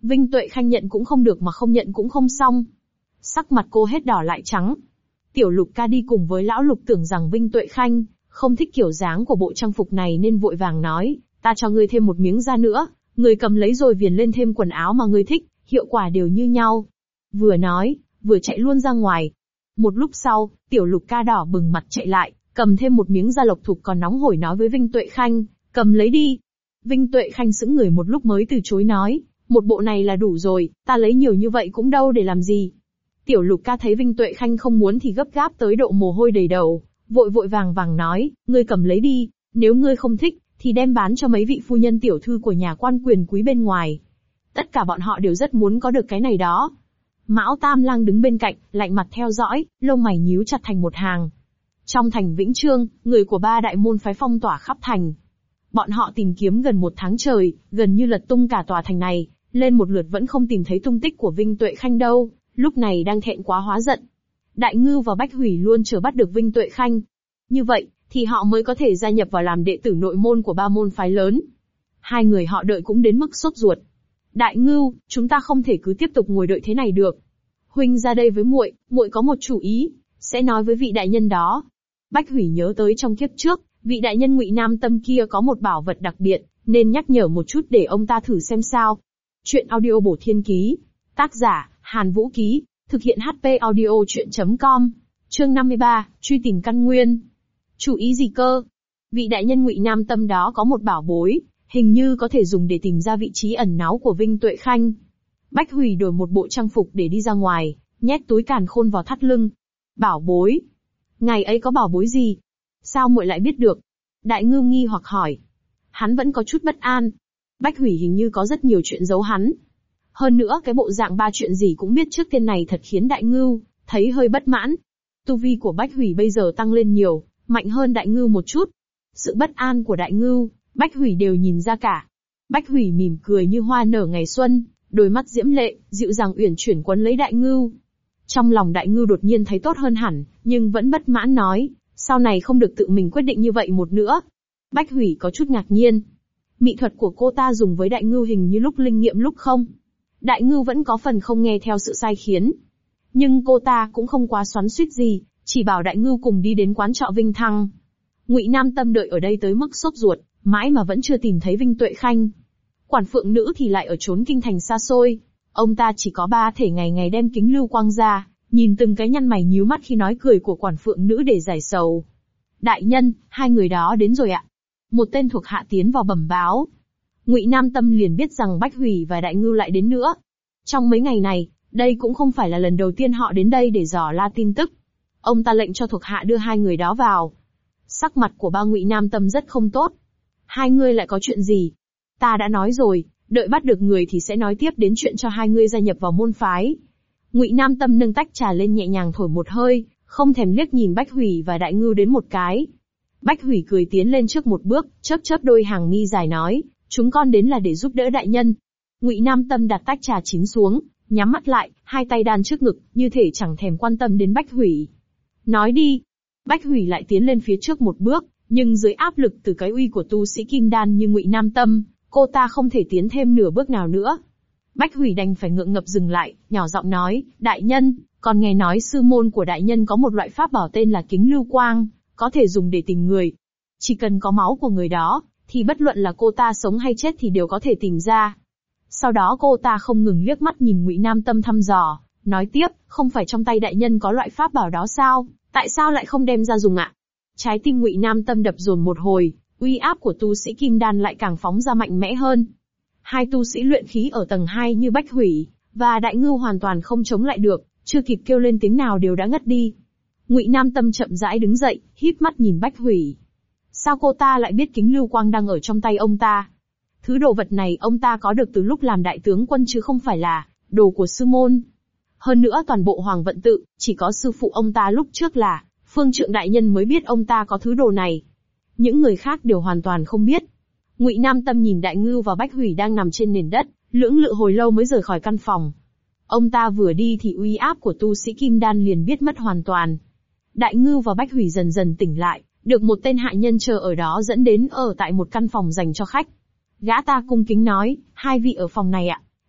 Speaker 1: Vinh Tuệ Khanh nhận cũng không được mà không nhận cũng không xong. Sắc mặt cô hết đỏ lại trắng. Tiểu Lục ca đi cùng với lão Lục tưởng rằng Vinh Tuệ Khanh không thích kiểu dáng của bộ trang phục này nên vội vàng nói, ta cho ngươi thêm một miếng da nữa, ngươi cầm lấy rồi viền lên thêm quần áo mà ngươi thích, hiệu quả đều như nhau. Vừa nói, vừa chạy luôn ra ngoài. Một lúc sau, Tiểu Lục ca đỏ bừng mặt chạy lại, cầm thêm một miếng da lộc thục còn nóng hổi nói với Vinh Tuệ Khanh, cầm lấy đi. Vinh Tuệ Khanh sững người một lúc mới từ chối nói, một bộ này là đủ rồi, ta lấy nhiều như vậy cũng đâu để làm gì. Tiểu Lục ca thấy Vinh Tuệ Khanh không muốn thì gấp gáp tới độ mồ hôi đầy đầu, vội vội vàng vàng nói, ngươi cầm lấy đi, nếu ngươi không thích, thì đem bán cho mấy vị phu nhân tiểu thư của nhà quan quyền quý bên ngoài. Tất cả bọn họ đều rất muốn có được cái này đó. Mão Tam Lang đứng bên cạnh, lạnh mặt theo dõi, lông mày nhíu chặt thành một hàng. Trong thành Vĩnh Chương, người của ba đại môn phái phong tỏa khắp thành. Bọn họ tìm kiếm gần một tháng trời, gần như lật tung cả tòa thành này, lên một lượt vẫn không tìm thấy tung tích của Vinh Tuệ Khanh đâu, lúc này đang thẹn quá hóa giận. Đại Ngưu và Bách Hủy luôn chờ bắt được Vinh Tuệ Khanh. Như vậy, thì họ mới có thể gia nhập vào làm đệ tử nội môn của ba môn phái lớn. Hai người họ đợi cũng đến mức sốt ruột. Đại Ngưu, chúng ta không thể cứ tiếp tục ngồi đợi thế này được. Huynh ra đây với muội, muội có một chủ ý, sẽ nói với vị đại nhân đó. Bách Hủy nhớ tới trong kiếp trước, vị đại nhân Ngụy Nam Tâm kia có một bảo vật đặc biệt, nên nhắc nhở một chút để ông ta thử xem sao. Chuyện audio bổ thiên ký. Tác giả, Hàn Vũ Ký. Thực hiện HP audio chuyện.com. Chương 53, truy tìm căn nguyên. Chủ ý gì cơ? Vị đại nhân Ngụy Nam Tâm đó có một bảo bối, hình như có thể dùng để tìm ra vị trí ẩn náu của Vinh Tuệ Khanh. Bách Hủy đổi một bộ trang phục để đi ra ngoài, nhét túi càn khôn vào thắt lưng. Bảo bối? Ngày ấy có bảo bối gì? Sao muội lại biết được? Đại Ngưu nghi hoặc hỏi. Hắn vẫn có chút bất an. Bách Hủy hình như có rất nhiều chuyện giấu hắn. Hơn nữa cái bộ dạng ba chuyện gì cũng biết trước tiên này thật khiến Đại Ngưu thấy hơi bất mãn. Tu vi của Bách Hủy bây giờ tăng lên nhiều, mạnh hơn Đại Ngưu một chút. Sự bất an của Đại Ngưu, Bách Hủy đều nhìn ra cả. Bách Hủy mỉm cười như hoa nở ngày xuân, đôi mắt diễm lệ, dịu dàng uyển chuyển quấn lấy Đại Ngưu. Trong lòng Đại Ngưu đột nhiên thấy tốt hơn hẳn, nhưng vẫn bất mãn nói, sau này không được tự mình quyết định như vậy một nữa. Bách Hủy có chút ngạc nhiên. Mỹ thuật của cô ta dùng với Đại Ngưu hình như lúc linh nghiệm lúc không. Đại Ngưu vẫn có phần không nghe theo sự sai khiến. Nhưng cô ta cũng không quá xoắn xuýt gì, chỉ bảo Đại Ngưu cùng đi đến quán trọ Vinh Thăng. Ngụy Nam Tâm đợi ở đây tới mức sốt ruột, mãi mà vẫn chưa tìm thấy Vinh Tuệ Khanh. Quản phượng nữ thì lại ở trốn kinh thành xa xôi. Ông ta chỉ có ba thể ngày ngày đem kính lưu quang ra, nhìn từng cái nhăn mày nhíu mắt khi nói cười của quản phượng nữ để giải sầu. Đại nhân, hai người đó đến rồi ạ. Một tên thuộc hạ tiến vào bẩm báo. Ngụy Nam Tâm liền biết rằng Bách Hủy và Đại Ngưu lại đến nữa. Trong mấy ngày này, đây cũng không phải là lần đầu tiên họ đến đây để dò la tin tức. Ông ta lệnh cho thuộc hạ đưa hai người đó vào. Sắc mặt của ba Ngụy Nam Tâm rất không tốt. Hai ngươi lại có chuyện gì? Ta đã nói rồi, đợi bắt được người thì sẽ nói tiếp đến chuyện cho hai ngươi gia nhập vào môn phái. Ngụy Nam Tâm nâng tách trà lên nhẹ nhàng thổi một hơi, không thèm liếc nhìn Bách Hủy và Đại Ngưu đến một cái. Bách Hủy cười tiến lên trước một bước, chớp chớp đôi hàng mi dài nói, chúng con đến là để giúp đỡ đại nhân. Ngụy Nam Tâm đặt tách trà chín xuống, nhắm mắt lại, hai tay đan trước ngực, như thể chẳng thèm quan tâm đến Bách Hủy. Nói đi. Bách Hủy lại tiến lên phía trước một bước, nhưng dưới áp lực từ cái uy của tu sĩ kim đan như Ngụy Nam Tâm, cô ta không thể tiến thêm nửa bước nào nữa. Bách Hủy đành phải ngượng ngập dừng lại, nhỏ giọng nói, đại nhân, còn nghe nói sư môn của đại nhân có một loại pháp bảo tên là kính lưu quang, có thể dùng để tìm người. Chỉ cần có máu của người đó, thì bất luận là cô ta sống hay chết thì đều có thể tìm ra. Sau đó cô ta không ngừng liếc mắt nhìn Ngụy Nam Tâm thăm dò, nói tiếp, không phải trong tay đại nhân có loại pháp bảo đó sao, tại sao lại không đem ra dùng ạ? Trái tim Ngụy Nam Tâm đập dồn một hồi, uy áp của tu sĩ kim đan lại càng phóng ra mạnh mẽ hơn. Hai tu sĩ luyện khí ở tầng 2 như Bách Hủy và Đại Ngưu hoàn toàn không chống lại được, chưa kịp kêu lên tiếng nào đều đã ngất đi. Ngụy Nam Tâm chậm rãi đứng dậy, híp mắt nhìn Bách Hủy. Sao cô ta lại biết kính lưu quang đang ở trong tay ông ta? Thứ đồ vật này ông ta có được từ lúc làm đại tướng quân chứ không phải là đồ của sư môn. Hơn nữa toàn bộ Hoàng Vận Tự, chỉ có sư phụ ông ta lúc trước là Phương Trượng đại nhân mới biết ông ta có thứ đồ này. Những người khác đều hoàn toàn không biết. Ngụy Nam Tâm nhìn Đại Ngưu và Bách Hủy đang nằm trên nền đất, lưỡng lự hồi lâu mới rời khỏi căn phòng. Ông ta vừa đi thì uy áp của tu sĩ kim đan liền biết mất hoàn toàn. Đại Ngưu và Bách Hủy dần dần tỉnh lại, được một tên hạ nhân chờ ở đó dẫn đến ở tại một căn phòng dành cho khách. Gã ta cung kính nói, hai vị ở phòng này ạ.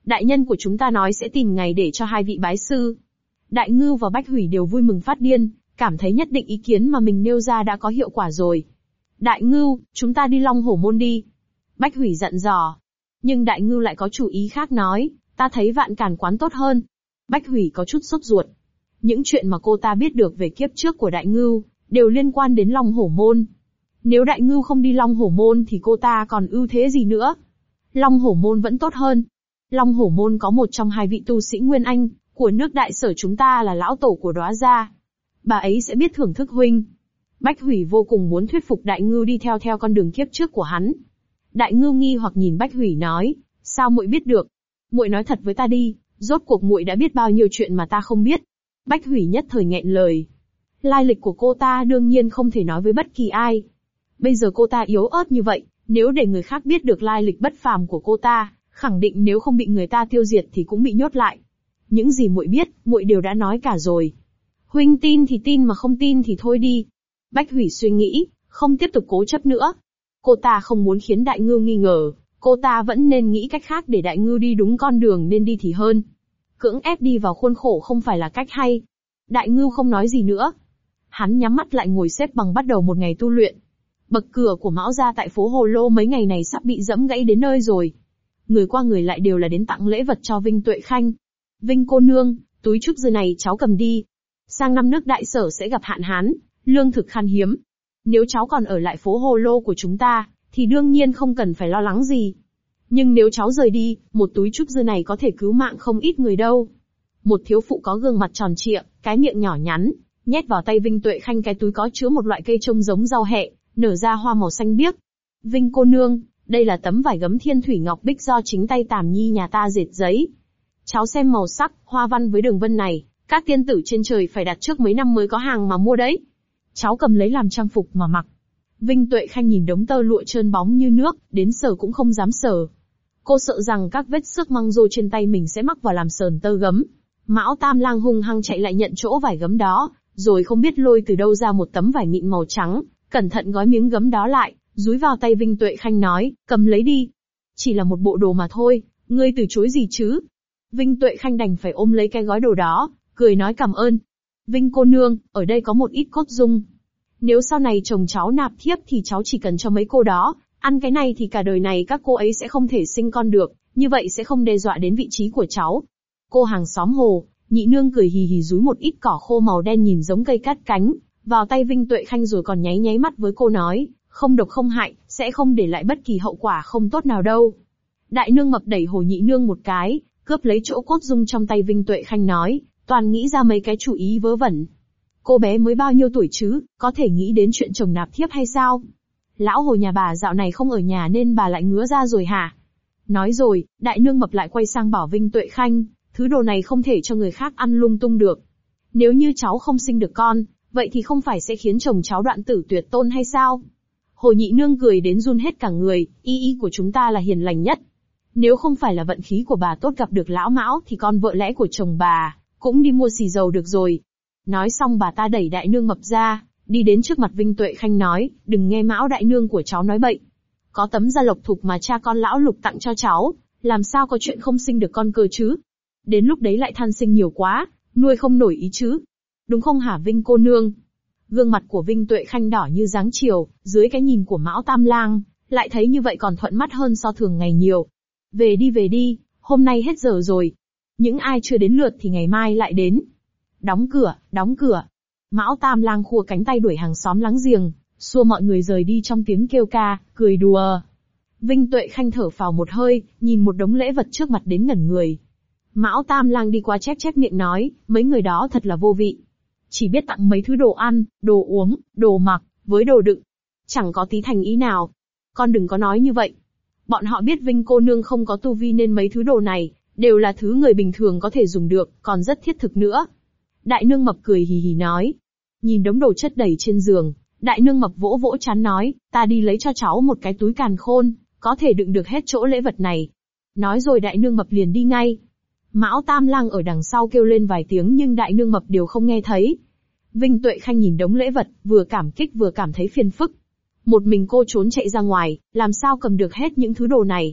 Speaker 1: Đại nhân của chúng ta nói sẽ tìm ngày để cho hai vị bái sư. Đại Ngưu và Bách Hủy đều vui mừng phát điên, cảm thấy nhất định ý kiến mà mình nêu ra đã có hiệu quả rồi. Đại Ngưu, chúng ta đi Long Hổ Môn đi. Bách Hủy dặn dò. Nhưng Đại Ngưu lại có chủ ý khác nói, ta thấy Vạn Càn quán tốt hơn. Bách Hủy có chút sốt ruột. Những chuyện mà cô ta biết được về kiếp trước của Đại Ngưu, đều liên quan đến Long Hổ Môn. Nếu Đại Ngưu không đi Long Hổ Môn thì cô ta còn ưu thế gì nữa? Long Hổ Môn vẫn tốt hơn. Long Hổ Môn có một trong hai vị tu sĩ Nguyên Anh, của nước Đại Sở chúng ta là lão tổ của Đóa gia. Bà ấy sẽ biết thưởng thức huynh. Bách Hủy vô cùng muốn thuyết phục Đại Ngưu đi theo con đường kiếp trước của hắn. Đại Ngưu nghi hoặc nhìn Bách Hủy nói, sao muội biết được? Muội nói thật với ta đi, rốt cuộc muội đã biết bao nhiêu chuyện mà ta không biết. Bách Hủy nhất thời nghẹn lời. Lai lịch của cô ta đương nhiên không thể nói với bất kỳ ai. Bây giờ cô ta yếu ớt như vậy, nếu để người khác biết được lai lịch bất phàm của cô ta, khẳng định nếu không bị người ta tiêu diệt thì cũng bị nhốt lại. Những gì muội biết, muội đều đã nói cả rồi. Huynh tin thì tin mà không tin thì thôi đi. Bách Hủy suy nghĩ, không tiếp tục cố chấp nữa. Cô ta không muốn khiến Đại Ngưu nghi ngờ, cô ta vẫn nên nghĩ cách khác để Đại Ngưu đi đúng con đường nên đi thì hơn. Cưỡng ép đi vào khuôn khổ không phải là cách hay. Đại Ngưu không nói gì nữa. Hắn nhắm mắt lại ngồi xếp bằng bắt đầu một ngày tu luyện. Bậc cửa của Mão gia tại phố Hồ Lô mấy ngày này sắp bị dẫm gãy đến nơi rồi. Người qua người lại đều là đến tặng lễ vật cho Vinh Tuệ Khanh. Vinh cô nương, túi trúc dư này cháu cầm đi. Sang năm nước Đại Sở sẽ gặp hạn hán, lương thực khan hiếm. Nếu cháu còn ở lại phố Hồ Lô của chúng ta, thì đương nhiên không cần phải lo lắng gì. Nhưng nếu cháu rời đi, một túi trúc dư này có thể cứu mạng không ít người đâu. Một thiếu phụ có gương mặt tròn trịa, cái miệng nhỏ nhắn, nhét vào tay Vinh Tuệ Khanh cái túi có chứa một loại cây trông giống rau hẹ, nở ra hoa màu xanh biếc. Vinh cô nương, đây là tấm vải gấm thiên thủy ngọc bích do chính tay Tàm Nhi nhà ta dệt giấy. Cháu xem màu sắc, hoa văn với đường vân này, các tiên tử trên trời phải đặt trước mấy năm mới có hàng mà mua đấy. Cháu cầm lấy làm trang phục mà mặc. Vinh Tuệ Khanh nhìn đống tơ lụa trơn bóng như nước, đến sờ cũng không dám sờ. Cô sợ rằng các vết xước măng rô trên tay mình sẽ mắc vào làm sờn tơ gấm. Mão Tam Lang hung hăng chạy lại nhận chỗ vải gấm đó, rồi không biết lôi từ đâu ra một tấm vải mịn màu trắng, cẩn thận gói miếng gấm đó lại, dúi vào tay Vinh Tuệ Khanh nói, cầm lấy đi. Chỉ là một bộ đồ mà thôi, ngươi từ chối gì chứ? Vinh Tuệ Khanh đành phải ôm lấy cái gói đồ đó, cười nói cảm ơn. Vinh cô nương, ở đây có một ít cốt dung. Nếu sau này chồng cháu nạp thiếp thì cháu chỉ cần cho mấy cô đó, ăn cái này thì cả đời này các cô ấy sẽ không thể sinh con được, như vậy sẽ không đe dọa đến vị trí của cháu. Cô hàng xóm Hồ, nhị nương cười hì hì dúi một ít cỏ khô màu đen nhìn giống cây cát cánh, vào tay Vinh Tuệ Khanh rồi còn nháy nháy mắt với cô nói, không độc không hại, sẽ không để lại bất kỳ hậu quả không tốt nào đâu. Đại nương mập đẩy Hồ nhị nương một cái, cướp lấy chỗ cốt dung trong tay Vinh Tuệ Khanh nói, toàn nghĩ ra mấy cái chủ ý vớ vẩn. Cô bé mới bao nhiêu tuổi chứ, có thể nghĩ đến chuyện chồng nạp thiếp hay sao? Lão Hồ nhà bà dạo này không ở nhà nên bà lại ngứa ra rồi hả? Nói rồi, đại nương mập lại quay sang bảo Vinh Tuệ Khanh, thứ đồ này không thể cho người khác ăn lung tung được. Nếu như cháu không sinh được con, vậy thì không phải sẽ khiến chồng cháu đoạn tử tuyệt tôn hay sao? Hồ nhị nương cười đến run hết cả người, y của chúng ta là hiền lành nhất. Nếu không phải là vận khí của bà tốt gặp được lão Mão thì con vợ lẽ của chồng bà cũng đi mua xì dầu được rồi. Nói xong bà ta đẩy đại nương mập ra, đi đến trước mặt Vinh Tuệ Khanh nói, đừng nghe Mão đại nương của cháu nói bậy. Có tấm da lộc thục mà cha con lão Lục tặng cho cháu, làm sao có chuyện không sinh được con cơ chứ? Đến lúc đấy lại than sinh nhiều quá, nuôi không nổi ý chứ? Đúng không hả Vinh cô nương? Gương mặt của Vinh Tuệ Khanh đỏ như dáng chiều, dưới cái nhìn của Mão Tam Lang, lại thấy như vậy còn thuận mắt hơn so thường ngày nhiều. Về đi, hôm nay hết giờ rồi. Những ai chưa đến lượt thì ngày mai lại đến. Đóng cửa. Mão Tam Lang khua cánh tay đuổi hàng xóm láng giềng, xua mọi người rời đi trong tiếng kêu ca, cười đùa. Vinh Tuệ Khanh thở phào một hơi, nhìn một đống lễ vật trước mặt đến ngẩn người. Mão Tam Lang đi qua chép miệng nói, mấy người đó thật là vô vị. Chỉ biết tặng mấy thứ đồ ăn, đồ uống, đồ mặc, với đồ đựng. Chẳng có tí thành ý nào. Con đừng có nói như vậy. Bọn họ biết Vinh cô nương không có tu vi nên mấy thứ đồ này, đều là thứ người bình thường có thể dùng được, còn rất thiết thực nữa. Đại nương mập cười hì hì nói. Nhìn đống đồ chất đầy trên giường, đại nương mập vỗ vỗ trán nói, ta đi lấy cho cháu một cái túi càn khôn, có thể đựng được hết chỗ lễ vật này. Nói rồi đại nương mập liền đi ngay. Mão Tam Lang ở đằng sau kêu lên vài tiếng nhưng đại nương mập đều không nghe thấy. Vinh Tuệ Khanh nhìn đống lễ vật, vừa cảm kích vừa cảm thấy phiền phức. Một mình cô trốn chạy ra ngoài, làm sao cầm được hết những thứ đồ này.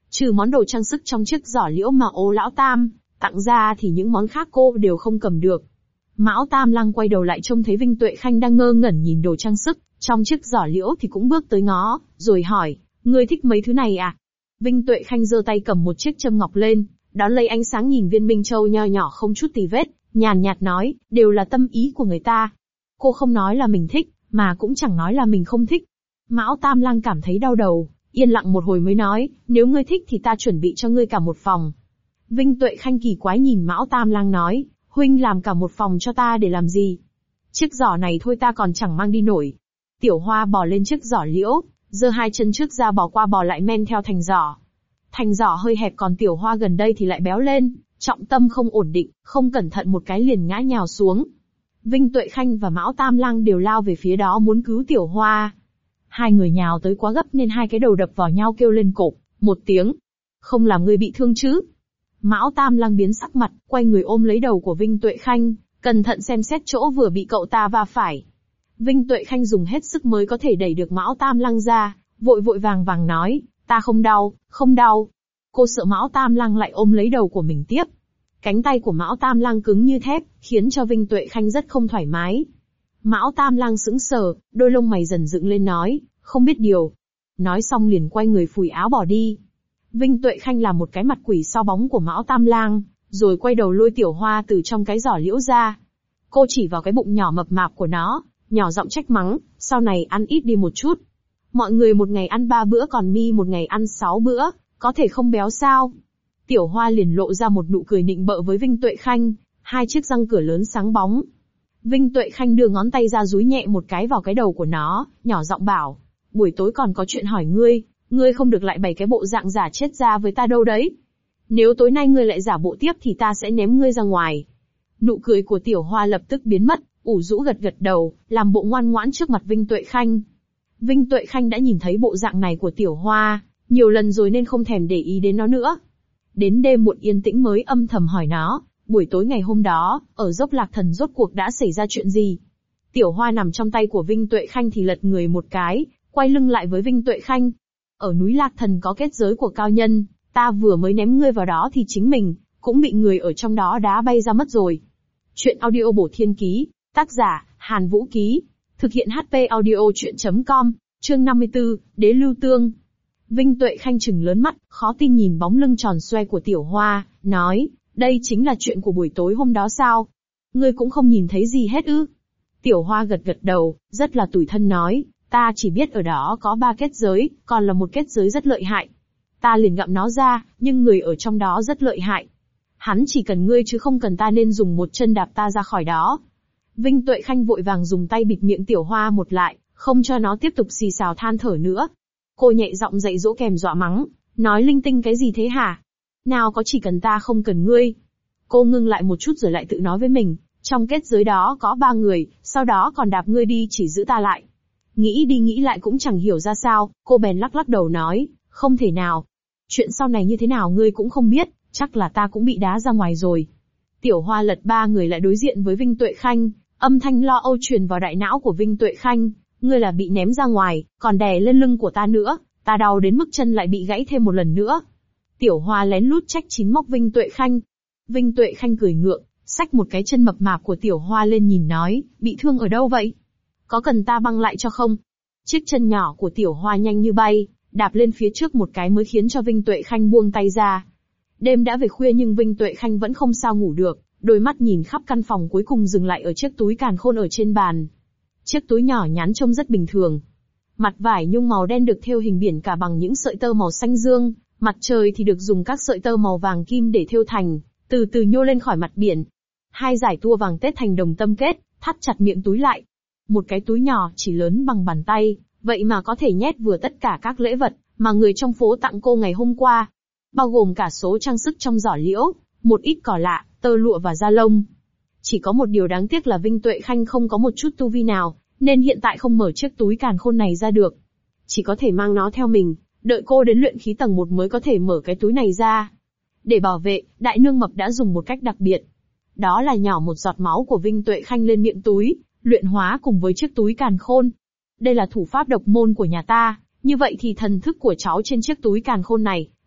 Speaker 1: Trừ món đồ trang sức trong chiếc giỏ liễu mà Ô lão tam tặng ra thì những món khác cô đều không cầm được. Mão Tam Lăng quay đầu lại trông thấy Vinh Tuệ Khanh đang ngơ ngẩn nhìn đồ trang sức trong chiếc giỏ liễu thì cũng bước tới ngó, rồi hỏi, ngươi thích mấy thứ này à? Vinh Tuệ Khanh giơ tay cầm một chiếc châm ngọc lên, đón lấy ánh sáng nhìn viên minh châu nho nhỏ không chút tì vết, nhàn nhạt nói, đều là tâm ý của người ta. Cô không nói là mình thích, mà cũng chẳng nói là mình không thích. Mão Tam Lăng cảm thấy đau đầu, yên lặng một hồi mới nói, nếu ngươi thích thì ta chuẩn bị cho ngươi cả một phòng. Vinh Tuệ Khanh kỳ quái nhìn Mão Tam Lăng nói, huynh làm cả một phòng cho ta để làm gì? Chiếc giỏ này thôi ta còn chẳng mang đi nổi. Tiểu Hoa bò lên chiếc giỏ liễu, giơ hai chân trước ra bò qua bò lại men theo thành giỏ. Thành giỏ hơi hẹp còn Tiểu Hoa gần đây thì lại béo lên, trọng tâm không ổn định, không cẩn thận một cái liền ngã nhào xuống. Vinh Tuệ Khanh và Mão Tam Lăng đều lao về phía đó muốn cứu Tiểu Hoa. Hai người nhào tới quá gấp nên hai cái đầu đập vào nhau kêu lên cộp một tiếng. Không làm ngươi bị thương chứ? Mão Tam Lăng biến sắc mặt, quay người ôm lấy đầu của Vinh Tuệ Khanh, cẩn thận xem xét chỗ vừa bị cậu ta va phải. Vinh Tuệ Khanh dùng hết sức mới có thể đẩy được Mão Tam Lăng ra, vội vội vàng vàng nói, ta không đau, không đau. Cô sợ Mão Tam Lăng lại ôm lấy đầu của mình tiếp. Cánh tay của Mão Tam Lăng cứng như thép, khiến cho Vinh Tuệ Khanh rất không thoải mái. Mão Tam Lăng sững sờ, đôi lông mày dần dựng lên nói, không biết điều. Nói xong liền quay người phủi áo bỏ đi. Vinh Tuệ Khanh làm một cái mặt quỷ sau bóng của Mão Tam Lang, rồi quay đầu lôi Tiểu Hoa từ trong cái giỏ liễu ra. Cô chỉ vào cái bụng nhỏ mập mạp của nó, nhỏ giọng trách mắng, sau này ăn ít đi một chút. Mọi người một ngày ăn 3 bữa còn mi một ngày ăn 6 bữa, có thể không béo sao? Tiểu Hoa liền lộ ra một nụ cười nịnh bợ với Vinh Tuệ Khanh, hai chiếc răng cửa lớn sáng bóng. Vinh Tuệ Khanh đưa ngón tay ra dúi nhẹ một cái vào cái đầu của nó, nhỏ giọng bảo, buổi tối còn có chuyện hỏi ngươi. Ngươi không được lại bày cái bộ dạng giả chết ra với ta đâu đấy. Nếu tối nay ngươi lại giả bộ tiếp thì ta sẽ ném ngươi ra ngoài. Nụ cười của Tiểu Hoa lập tức biến mất, ủ rũ gật gật đầu, làm bộ ngoan ngoãn trước mặt Vinh Tuệ Khanh. Vinh Tuệ Khanh đã nhìn thấy bộ dạng này của Tiểu Hoa nhiều lần rồi nên không thèm để ý đến nó nữa. Đến đêm muộn yên tĩnh mới âm thầm hỏi nó, buổi tối ngày hôm đó, ở dốc Lạc Thần rốt cuộc đã xảy ra chuyện gì? Tiểu Hoa nằm trong tay của Vinh Tuệ Khanh thì lật người một cái, quay lưng lại với Vinh Tuệ Khanh. Ở núi Lạc Thần có kết giới của cao nhân, ta vừa mới ném ngươi vào đó thì chính mình cũng bị người ở trong đó đá bay ra mất rồi. Chuyện audio bổ thiên ký, tác giả, Hàn Vũ Ký, thực hiện HP audio chuyện.com, chương 54, Đế Lưu Tương. Vinh Tuệ Khanh trừng lớn mắt, khó tin nhìn bóng lưng tròn xoe của Tiểu Hoa, nói, đây chính là chuyện của buổi tối hôm đó sao? Ngươi cũng không nhìn thấy gì hết ư? Tiểu Hoa gật gật đầu, rất là tủi thân nói, ta chỉ biết ở đó có 3 kết giới, còn là một kết giới rất lợi hại. Ta liền gặm nó ra, nhưng người ở trong đó rất lợi hại. Hắn chỉ cần ngươi chứ không cần ta nên dùng một chân đạp ta ra khỏi đó. Vinh Tuệ Khanh vội vàng dùng tay bịt miệng Tiểu Hoa một lại, không cho nó tiếp tục xì xào than thở nữa. Cô nhẹ giọng dạy dỗ kèm dọa mắng, nói linh tinh cái gì thế hả? Nào có chỉ cần ta không cần ngươi. Cô ngưng lại một chút rồi lại tự nói với mình, trong kết giới đó có 3 người, sau đó còn đạp ngươi đi chỉ giữ ta lại. Nghĩ đi nghĩ lại cũng chẳng hiểu ra sao, cô bèn lắc lắc đầu nói, không thể nào. Chuyện sau này như thế nào ngươi cũng không biết, chắc là ta cũng bị đá ra ngoài rồi. Tiểu Hoa lật 3 người lại đối diện với Vinh Tuệ Khanh, âm thanh lo âu truyền vào đại não của Vinh Tuệ Khanh, ngươi là bị ném ra ngoài, còn đè lên lưng của ta nữa, ta đau đến mức chân lại bị gãy thêm một lần nữa. Tiểu Hoa lén lút trách chín móc Vinh Tuệ Khanh. Vinh Tuệ Khanh cười ngượng, xách một cái chân mập mạp của Tiểu Hoa lên nhìn nói, bị thương ở đâu vậy? Có cần ta băng lại cho không? Chiếc chân nhỏ của Tiểu Hoa nhanh như bay, đạp lên phía trước một cái mới khiến cho Vinh Tuệ Khanh buông tay ra. Đêm đã về khuya nhưng Vinh Tuệ Khanh vẫn không sao ngủ được, đôi mắt nhìn khắp căn phòng cuối cùng dừng lại ở chiếc túi càn khôn ở trên bàn. Chiếc túi nhỏ nhắn trông rất bình thường. Mặt vải nhung màu đen được thêu hình biển cả bằng những sợi tơ màu xanh dương, mặt trời thì được dùng các sợi tơ màu vàng kim để thêu thành, từ từ nhô lên khỏi mặt biển. 2 dải tua vàng tết thành đồng tâm kết, thắt chặt miệng túi lại. Một cái túi nhỏ chỉ lớn bằng bàn tay, vậy mà có thể nhét vừa tất cả các lễ vật mà người trong phố tặng cô ngày hôm qua, bao gồm cả số trang sức trong giỏ liễu, một ít cỏ lạ, tơ lụa và da lông. Chỉ có một điều đáng tiếc là Vinh Tuệ Khanh không có một chút tu vi nào, nên hiện tại không mở chiếc túi càn khôn này ra được. Chỉ có thể mang nó theo mình, đợi cô đến luyện khí tầng 1 mới có thể mở cái túi này ra. Để bảo vệ, đại nương mập đã dùng một cách đặc biệt. Đó là nhỏ một giọt máu của Vinh Tuệ Khanh lên miệng túi, luyện hóa cùng với chiếc túi càn khôn. Đây là thủ pháp độc môn của nhà ta, như vậy thì thần thức của cháu trên chiếc túi càn khôn này,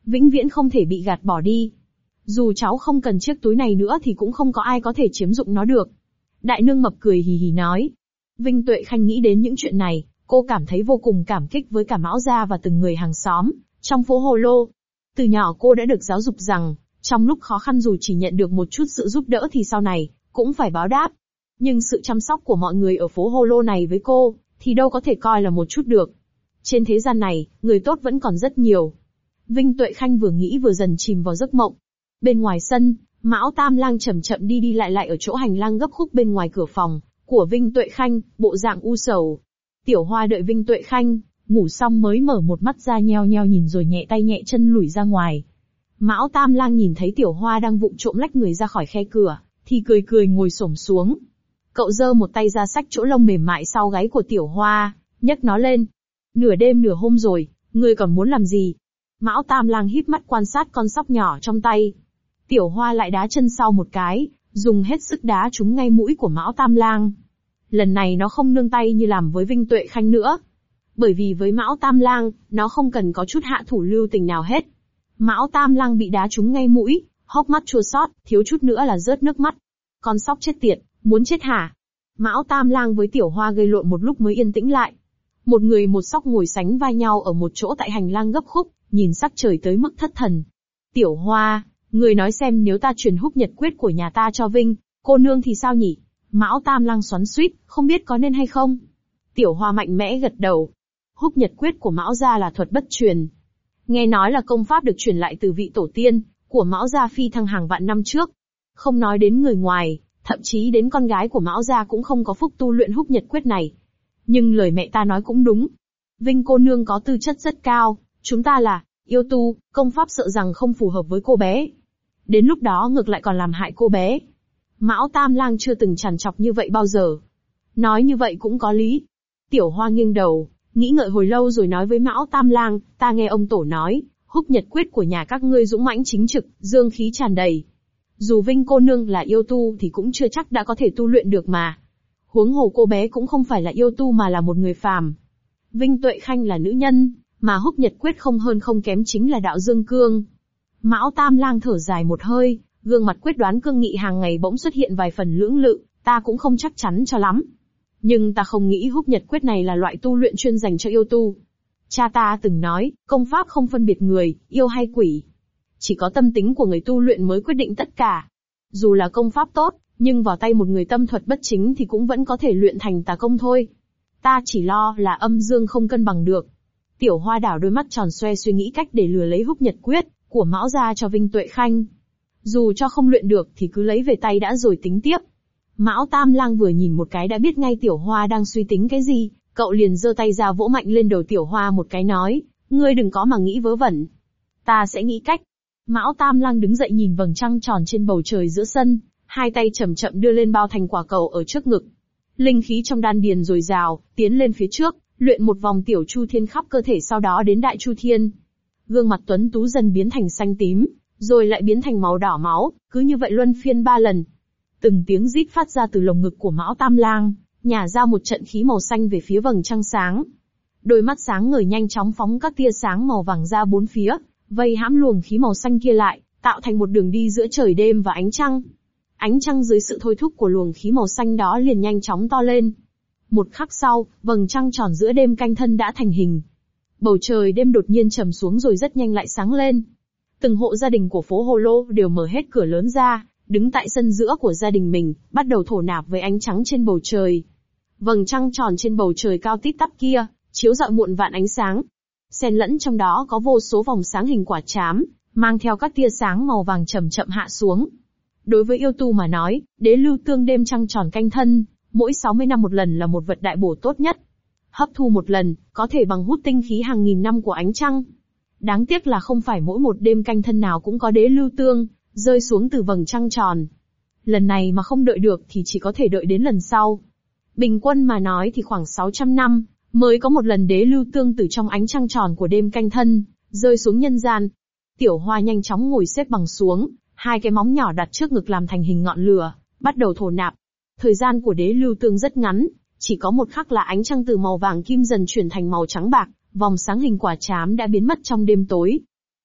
Speaker 1: vĩnh viễn không thể bị gạt bỏ đi. Dù cháu không cần chiếc túi này nữa thì cũng không có ai có thể chiếm dụng nó được. Đại nương mập cười hì hì nói. Vinh Tuệ Khanh nghĩ đến những chuyện này, cô cảm thấy vô cùng cảm kích với cả Mão gia và từng người hàng xóm trong phố Hồ Lô. Từ nhỏ cô đã được giáo dục rằng, trong lúc khó khăn dù chỉ nhận được một chút sự giúp đỡ thì sau này cũng phải báo đáp. Nhưng sự chăm sóc của mọi người ở phố Hồ Lô này với cô thì đâu có thể coi là một chút được. Trên thế gian này, người tốt vẫn còn rất nhiều. Vinh Tuệ Khanh vừa nghĩ vừa dần chìm vào giấc mộng. Bên ngoài sân, Mão Tam Lang chậm chậm đi đi lại lại ở chỗ hành lang gấp khúc bên ngoài cửa phòng của Vinh Tuệ Khanh, bộ dạng u sầu. Tiểu Hoa đợi Vinh Tuệ Khanh ngủ xong mới mở một mắt ra nheo nheo nhìn rồi nhẹ tay nhẹ chân lủi ra ngoài. Mão Tam Lang nhìn thấy Tiểu Hoa đang vụng trộm lách người ra khỏi khe cửa, thì cười cười ngồi xổm xuống. Cậu giơ một tay ra xách chỗ lông mềm mại sau gáy của Tiểu Hoa, nhấc nó lên. Nửa đêm nửa hôm rồi, ngươi còn muốn làm gì? Mão Tam Lang híp mắt quan sát con sóc nhỏ trong tay. Tiểu Hoa lại đá chân sau một cái, dùng hết sức đá trúng ngay mũi của Mão Tam Lang. Lần này nó không nương tay như làm với Vinh Tuệ Khanh nữa. Bởi vì với Mão Tam Lang, nó không cần có chút hạ thủ lưu tình nào hết. Mão Tam Lang bị đá trúng ngay mũi, hốc mắt chua xót, thiếu chút nữa là rớt nước mắt. Con sóc chết tiệt, muốn chết hả? Mão Tam Lang với Tiểu Hoa gây lộn một lúc mới yên tĩnh lại. Một người một sóc ngồi sánh vai nhau ở một chỗ tại hành lang gấp khúc, nhìn sắc trời tới mức thất thần. Tiểu Hoa, người nói xem nếu ta truyền húc nhật quyết của nhà ta cho Vinh cô nương thì sao nhỉ? Mão Tam Lang xoắn xuýt, không biết có nên hay không. Tiểu Hoa mạnh mẽ gật đầu. Húc nhật quyết của Mão gia là thuật bất truyền. Nghe nói là công pháp được truyền lại từ vị tổ tiên của Mão gia phi thăng hàng vạn năm trước. Không nói đến người ngoài, thậm chí đến con gái của Mão gia cũng không có phúc tu luyện húc nhật quyết này. Nhưng lời mẹ ta nói cũng đúng. Vinh cô nương có tư chất rất cao, chúng ta là yêu tu, công pháp sợ rằng không phù hợp với cô bé. Đến lúc đó ngược lại còn làm hại cô bé. Mão Tam Lang chưa từng trằn trọc như vậy bao giờ. Nói như vậy cũng có lý. Tiểu Hoa nghiêng đầu, nghĩ ngợi hồi lâu rồi nói với Mão Tam Lang, ta nghe ông tổ nói, húc nhật quyết của nhà các ngươi dũng mãnh chính trực, dương khí tràn đầy. Dù Vinh cô nương là yêu tu thì cũng chưa chắc đã có thể tu luyện được mà. Huống hồ cô bé cũng không phải là yêu tu mà là một người phàm. Vinh Tuệ Khanh là nữ nhân, mà húc nhật quyết không hơn không kém chính là đạo dương cương. Mão Tam Lang thở dài một hơi, gương mặt quyết đoán cương nghị hàng ngày bỗng xuất hiện vài phần lưỡng lự, ta cũng không chắc chắn cho lắm. Nhưng ta không nghĩ húc nhật quyết này là loại tu luyện chuyên dành cho yêu tu. Cha ta từng nói, công pháp không phân biệt người, yêu hay quỷ. Chỉ có tâm tính của người tu luyện mới quyết định tất cả. Dù là công pháp tốt, nhưng vào tay một người tâm thuật bất chính thì cũng vẫn có thể luyện thành tà công thôi. Ta chỉ lo là âm dương không cân bằng được. Tiểu Hoa đảo đôi mắt tròn xoe suy nghĩ cách để lừa lấy húc nhật quyết của Mão gia cho Vinh Tuệ Khanh. Dù cho không luyện được thì cứ lấy về tay đã rồi tính tiếp. Mão Tam Lang vừa nhìn một cái đã biết ngay Tiểu Hoa đang suy tính cái gì, cậu liền giơ tay ra vỗ mạnh lên đầu Tiểu Hoa một cái nói, ngươi đừng có mà nghĩ vớ vẩn. Ta sẽ nghĩ cách. Mão Tam Lang đứng dậy nhìn vầng trăng tròn trên bầu trời giữa sân, hai tay chậm chậm đưa lên bao thành quả cầu ở trước ngực. Linh khí trong đan điền dồi dào, tiến lên phía trước, luyện một vòng tiểu chu thiên khắp cơ thể sau đó đến đại chu thiên. Gương mặt tuấn tú dần biến thành xanh tím, rồi lại biến thành màu đỏ máu, cứ như vậy luân phiên 3 lần. Từng tiếng rít phát ra từ lồng ngực của Mão Tam Lang, nhả ra một trận khí màu xanh về phía vầng trăng sáng. Đôi mắt sáng ngời nhanh chóng phóng các tia sáng màu vàng ra bốn phía, vây hãm luồng khí màu xanh kia lại, tạo thành một đường đi giữa trời đêm và ánh trăng. Ánh trăng dưới sự thôi thúc của luồng khí màu xanh đó liền nhanh chóng to lên. Một khắc sau, vầng trăng tròn giữa đêm canh thân đã thành hình. Bầu trời đêm đột nhiên trầm xuống rồi rất nhanh lại sáng lên. Từng hộ gia đình của phố Hồ Lô đều mở hết cửa lớn ra, đứng tại sân giữa của gia đình mình, bắt đầu thổ nạp với ánh trắng trên bầu trời. Vầng trăng tròn trên bầu trời cao tít tắp kia, chiếu rọi muộn vạn ánh sáng. Xen lẫn trong đó có vô số vòng sáng hình quả trám, mang theo các tia sáng màu vàng chậm chậm hạ xuống. Đối với yêu tu mà nói, đế lưu tương đêm trăng tròn canh thân, mỗi 60 năm một lần là một vật đại bổ tốt nhất. Hấp thu một lần, có thể bằng hút tinh khí hàng nghìn năm của ánh trăng. Đáng tiếc là không phải mỗi một đêm canh thân nào cũng có đế lưu tương rơi xuống từ vầng trăng tròn. Lần này mà không đợi được thì chỉ có thể đợi đến lần sau. Bình quân mà nói thì khoảng 600 năm, mới có một lần đế lưu tương từ trong ánh trăng tròn của đêm canh thân, rơi xuống nhân gian. Tiểu Hoa nhanh chóng ngồi xếp bằng xuống, hai cái móng nhỏ đặt trước ngực làm thành hình ngọn lửa, bắt đầu thổ nạp. Thời gian của đế lưu tương rất ngắn, chỉ có một khắc là ánh trăng từ màu vàng kim dần chuyển thành màu trắng bạc, vòng sáng hình quả trám đã biến mất trong đêm tối.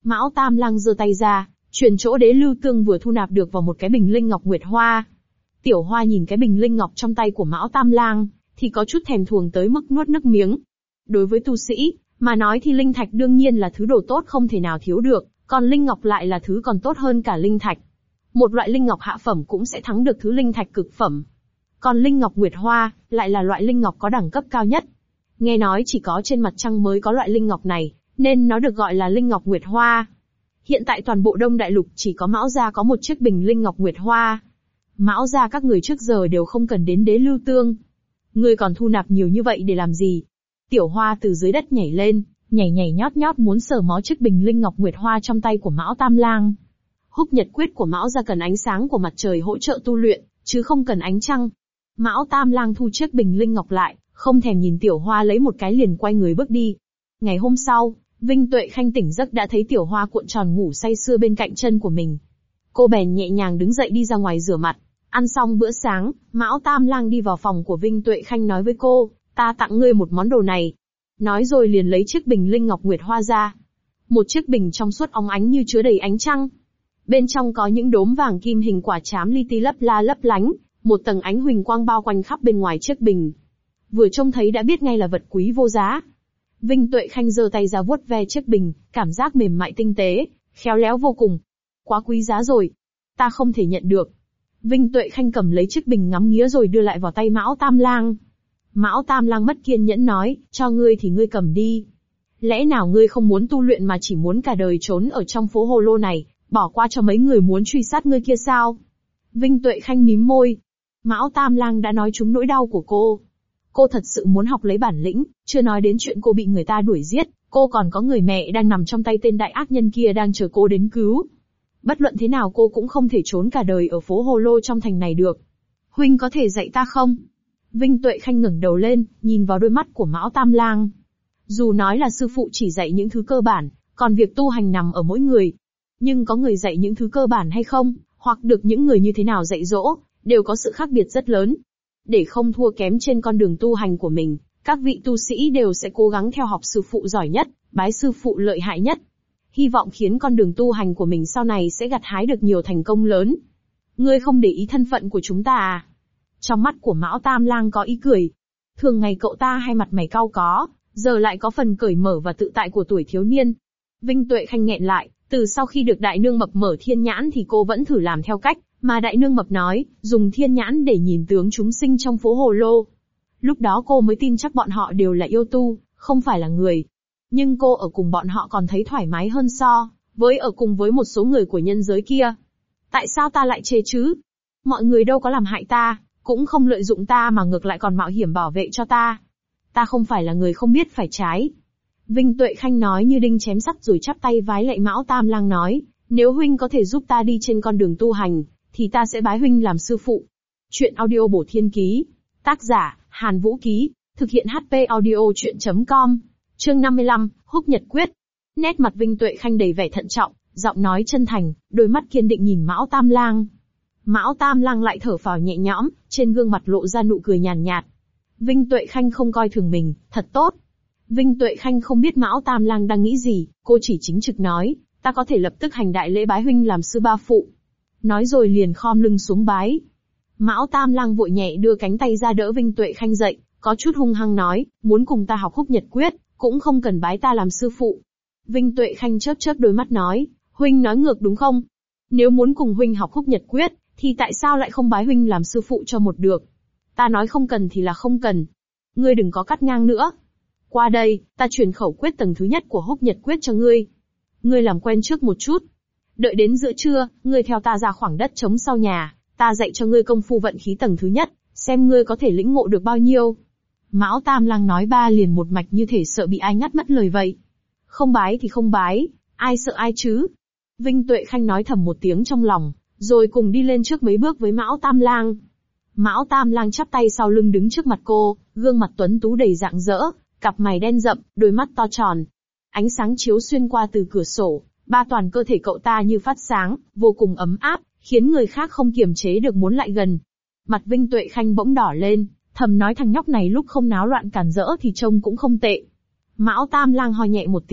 Speaker 1: Mão Tam Lang giơ tay ra, truyền chỗ Đế Lưu Tương vừa thu nạp được vào một cái bình linh ngọc nguyệt hoa. Tiểu Hoa nhìn cái bình linh ngọc trong tay của Mão Tam Lang, thì có chút thèm thuồng tới mức nuốt nước miếng. Đối với tu sĩ, mà nói thì linh thạch đương nhiên là thứ đồ tốt không thể nào thiếu được, còn linh ngọc lại là thứ còn tốt hơn cả linh thạch. Một loại linh ngọc hạ phẩm cũng sẽ thắng được thứ linh thạch cực phẩm. Còn linh ngọc nguyệt hoa, lại là loại linh ngọc có đẳng cấp cao nhất. Nghe nói chỉ có trên mặt trăng mới có loại linh ngọc này, nên nó được gọi là linh ngọc nguyệt hoa. Hiện tại toàn bộ Đông Đại Lục chỉ có Mão gia có một chiếc bình linh ngọc nguyệt hoa. Mão gia các người trước giờ đều không cần đến Đế Lưu Tương. Ngươi còn thu nạp nhiều như vậy để làm gì? Tiểu Hoa từ dưới đất nhảy lên, nhảy nhót nhót muốn sờ mó chiếc bình linh ngọc nguyệt hoa trong tay của Mão Tam Lang. Húc nhật quyết của Mão gia cần ánh sáng của mặt trời hỗ trợ tu luyện, chứ không cần ánh trăng. Mão Tam Lang thu chiếc bình linh ngọc lại, không thèm nhìn Tiểu Hoa lấy một cái liền quay người bước đi. Ngày hôm sau, Vinh Tuệ Khanh tỉnh giấc đã thấy Tiểu Hoa cuộn tròn ngủ say sưa bên cạnh chân của mình. Cô bèn nhẹ nhàng đứng dậy đi ra ngoài rửa mặt. Ăn xong bữa sáng, Mão Tam Lang đi vào phòng của Vinh Tuệ Khanh nói với cô, ta tặng ngươi một món đồ này. Nói rồi liền lấy chiếc bình linh ngọc nguyệt hoa ra. Một chiếc bình trong suốt óng ánh như chứa đầy ánh trăng. Bên trong có những đốm vàng kim hình quả trám li ti lấp la lấp lánh, một tầng ánh huỳnh quang bao quanh khắp bên ngoài chiếc bình. Vừa trông thấy đã biết ngay là vật quý vô giá. Vinh Tuệ Khanh giơ tay ra vuốt ve chiếc bình, cảm giác mềm mại tinh tế, khéo léo vô cùng. Quá quý giá rồi. Ta không thể nhận được. Vinh Tuệ Khanh cầm lấy chiếc bình ngắm nghía rồi đưa lại vào tay Mão Tam Lang. Mão Tam Lang mất kiên nhẫn nói, cho ngươi thì ngươi cầm đi. Lẽ nào ngươi không muốn tu luyện mà chỉ muốn cả đời trốn ở trong phố hồ lô này, bỏ qua cho mấy người muốn truy sát ngươi kia sao? Vinh Tuệ Khanh mím môi. Mão Tam Lang đã nói trúng nỗi đau của cô. Cô thật sự muốn học lấy bản lĩnh, chưa nói đến chuyện cô bị người ta đuổi giết, cô còn có người mẹ đang nằm trong tay tên đại ác nhân kia đang chờ cô đến cứu. Bất luận thế nào cô cũng không thể trốn cả đời ở phố hồ lô trong thành này được. Huynh có thể dạy ta không? Vinh Tuệ Khanh ngẩng đầu lên, nhìn vào đôi mắt của Mão Tam Lang. Dù nói là sư phụ chỉ dạy những thứ cơ bản, còn việc tu hành nằm ở mỗi người. Nhưng có người dạy những thứ cơ bản hay không, hoặc được những người như thế nào dạy dỗ, đều có sự khác biệt rất lớn. Để không thua kém trên con đường tu hành của mình, các vị tu sĩ đều sẽ cố gắng theo học sư phụ giỏi nhất, bái sư phụ lợi hại nhất. Hy vọng khiến con đường tu hành của mình sau này sẽ gặt hái được nhiều thành công lớn. Ngươi không để ý thân phận của chúng ta à? Trong mắt của Mão Tam Lang có ý cười. Thường ngày cậu ta hay mặt mày cau có, giờ lại có phần cởi mở và tự tại của tuổi thiếu niên. Vinh Tuệ Khanh nghẹn lại, từ sau khi được Đại Nương Mập mở thiên nhãn thì cô vẫn thử làm theo cách mà Đại Nương Mập nói, dùng thiên nhãn để nhìn tướng chúng sinh trong phố hồ lô. Lúc đó cô mới tin chắc bọn họ đều là yêu tu, không phải là người. Nhưng cô ở cùng bọn họ còn thấy thoải mái hơn so với ở cùng với một số người của nhân giới kia. Tại sao ta lại chê chứ? Mọi người đâu có làm hại ta, cũng không lợi dụng ta mà ngược lại còn mạo hiểm bảo vệ cho ta. Ta không phải là người không biết phải trái. Vinh Tuệ Khanh nói như đinh chém sắt rồi chắp tay vái lạy Mão Tam Lang nói, nếu huynh có thể giúp ta đi trên con đường tu hành, thì ta sẽ bái huynh làm sư phụ. Chuyện audio Bổ Thiên Ký. Tác giả, Hàn Vũ Ký. Thực hiện HP audio chuyện.com. Chương 55, Húc Nhật Quyết. Nét mặt Vinh Tuệ Khanh đầy vẻ thận trọng, giọng nói chân thành, đôi mắt kiên định nhìn Mão Tam Lang. Mão Tam Lang lại thở phào nhẹ nhõm, trên gương mặt lộ ra nụ cười nhàn nhạt. Vinh Tuệ Khanh không coi thường mình, thật tốt. Vinh Tuệ Khanh không biết Mão Tam Lang đang nghĩ gì, cô chỉ chính trực nói, ta có thể lập tức hành đại lễ bái huynh làm sư ba phụ. Nói rồi liền khom lưng xuống bái. Mão Tam Lang vội nhẹ đưa cánh tay ra đỡ Vinh Tuệ Khanh dậy, có chút hung hăng nói, muốn cùng ta học Húc Nhật Quyết, cũng không cần bái ta làm sư phụ. Vinh Tuệ Khanh chớp chớp đôi mắt nói, huynh nói ngược đúng không? Nếu muốn cùng huynh học Húc Nhật Quyết, thì tại sao lại không bái huynh làm sư phụ cho một được? Ta nói không cần thì là không cần. Ngươi đừng có cắt ngang nữa. Qua đây, ta truyền khẩu quyết tầng thứ nhất của Húc Nhật Quyết cho ngươi. Ngươi làm quen trước một chút. Đợi đến giữa trưa, ngươi theo ta ra khoảng đất trống sau nhà, ta dạy cho ngươi công phu vận khí tầng thứ nhất, xem ngươi có thể lĩnh ngộ được bao nhiêu. Mão Tam Lang nói ba liền một mạch như thể sợ bị ai ngắt mất lời vậy. Không bái thì không bái, ai sợ ai chứ? Vinh Tuệ Khanh nói thầm một tiếng trong lòng, rồi cùng đi lên trước mấy bước với Mão Tam Lang. Mão Tam Lang chắp tay sau lưng đứng trước mặt cô, gương mặt tuấn tú đầy rạng rỡ, cặp mày đen rậm, đôi mắt to tròn. Ánh sáng chiếu xuyên qua từ cửa sổ, ba toàn cơ thể cậu ta như phát sáng, vô cùng ấm áp, khiến người khác không kiềm chế được muốn lại gần. Mặt Vinh Tuệ Khanh bỗng đỏ lên, thầm nói thằng nhóc này lúc không náo loạn cản rỡ thì trông cũng không tệ. Mão Tam Lang ho nhẹ một tiếng,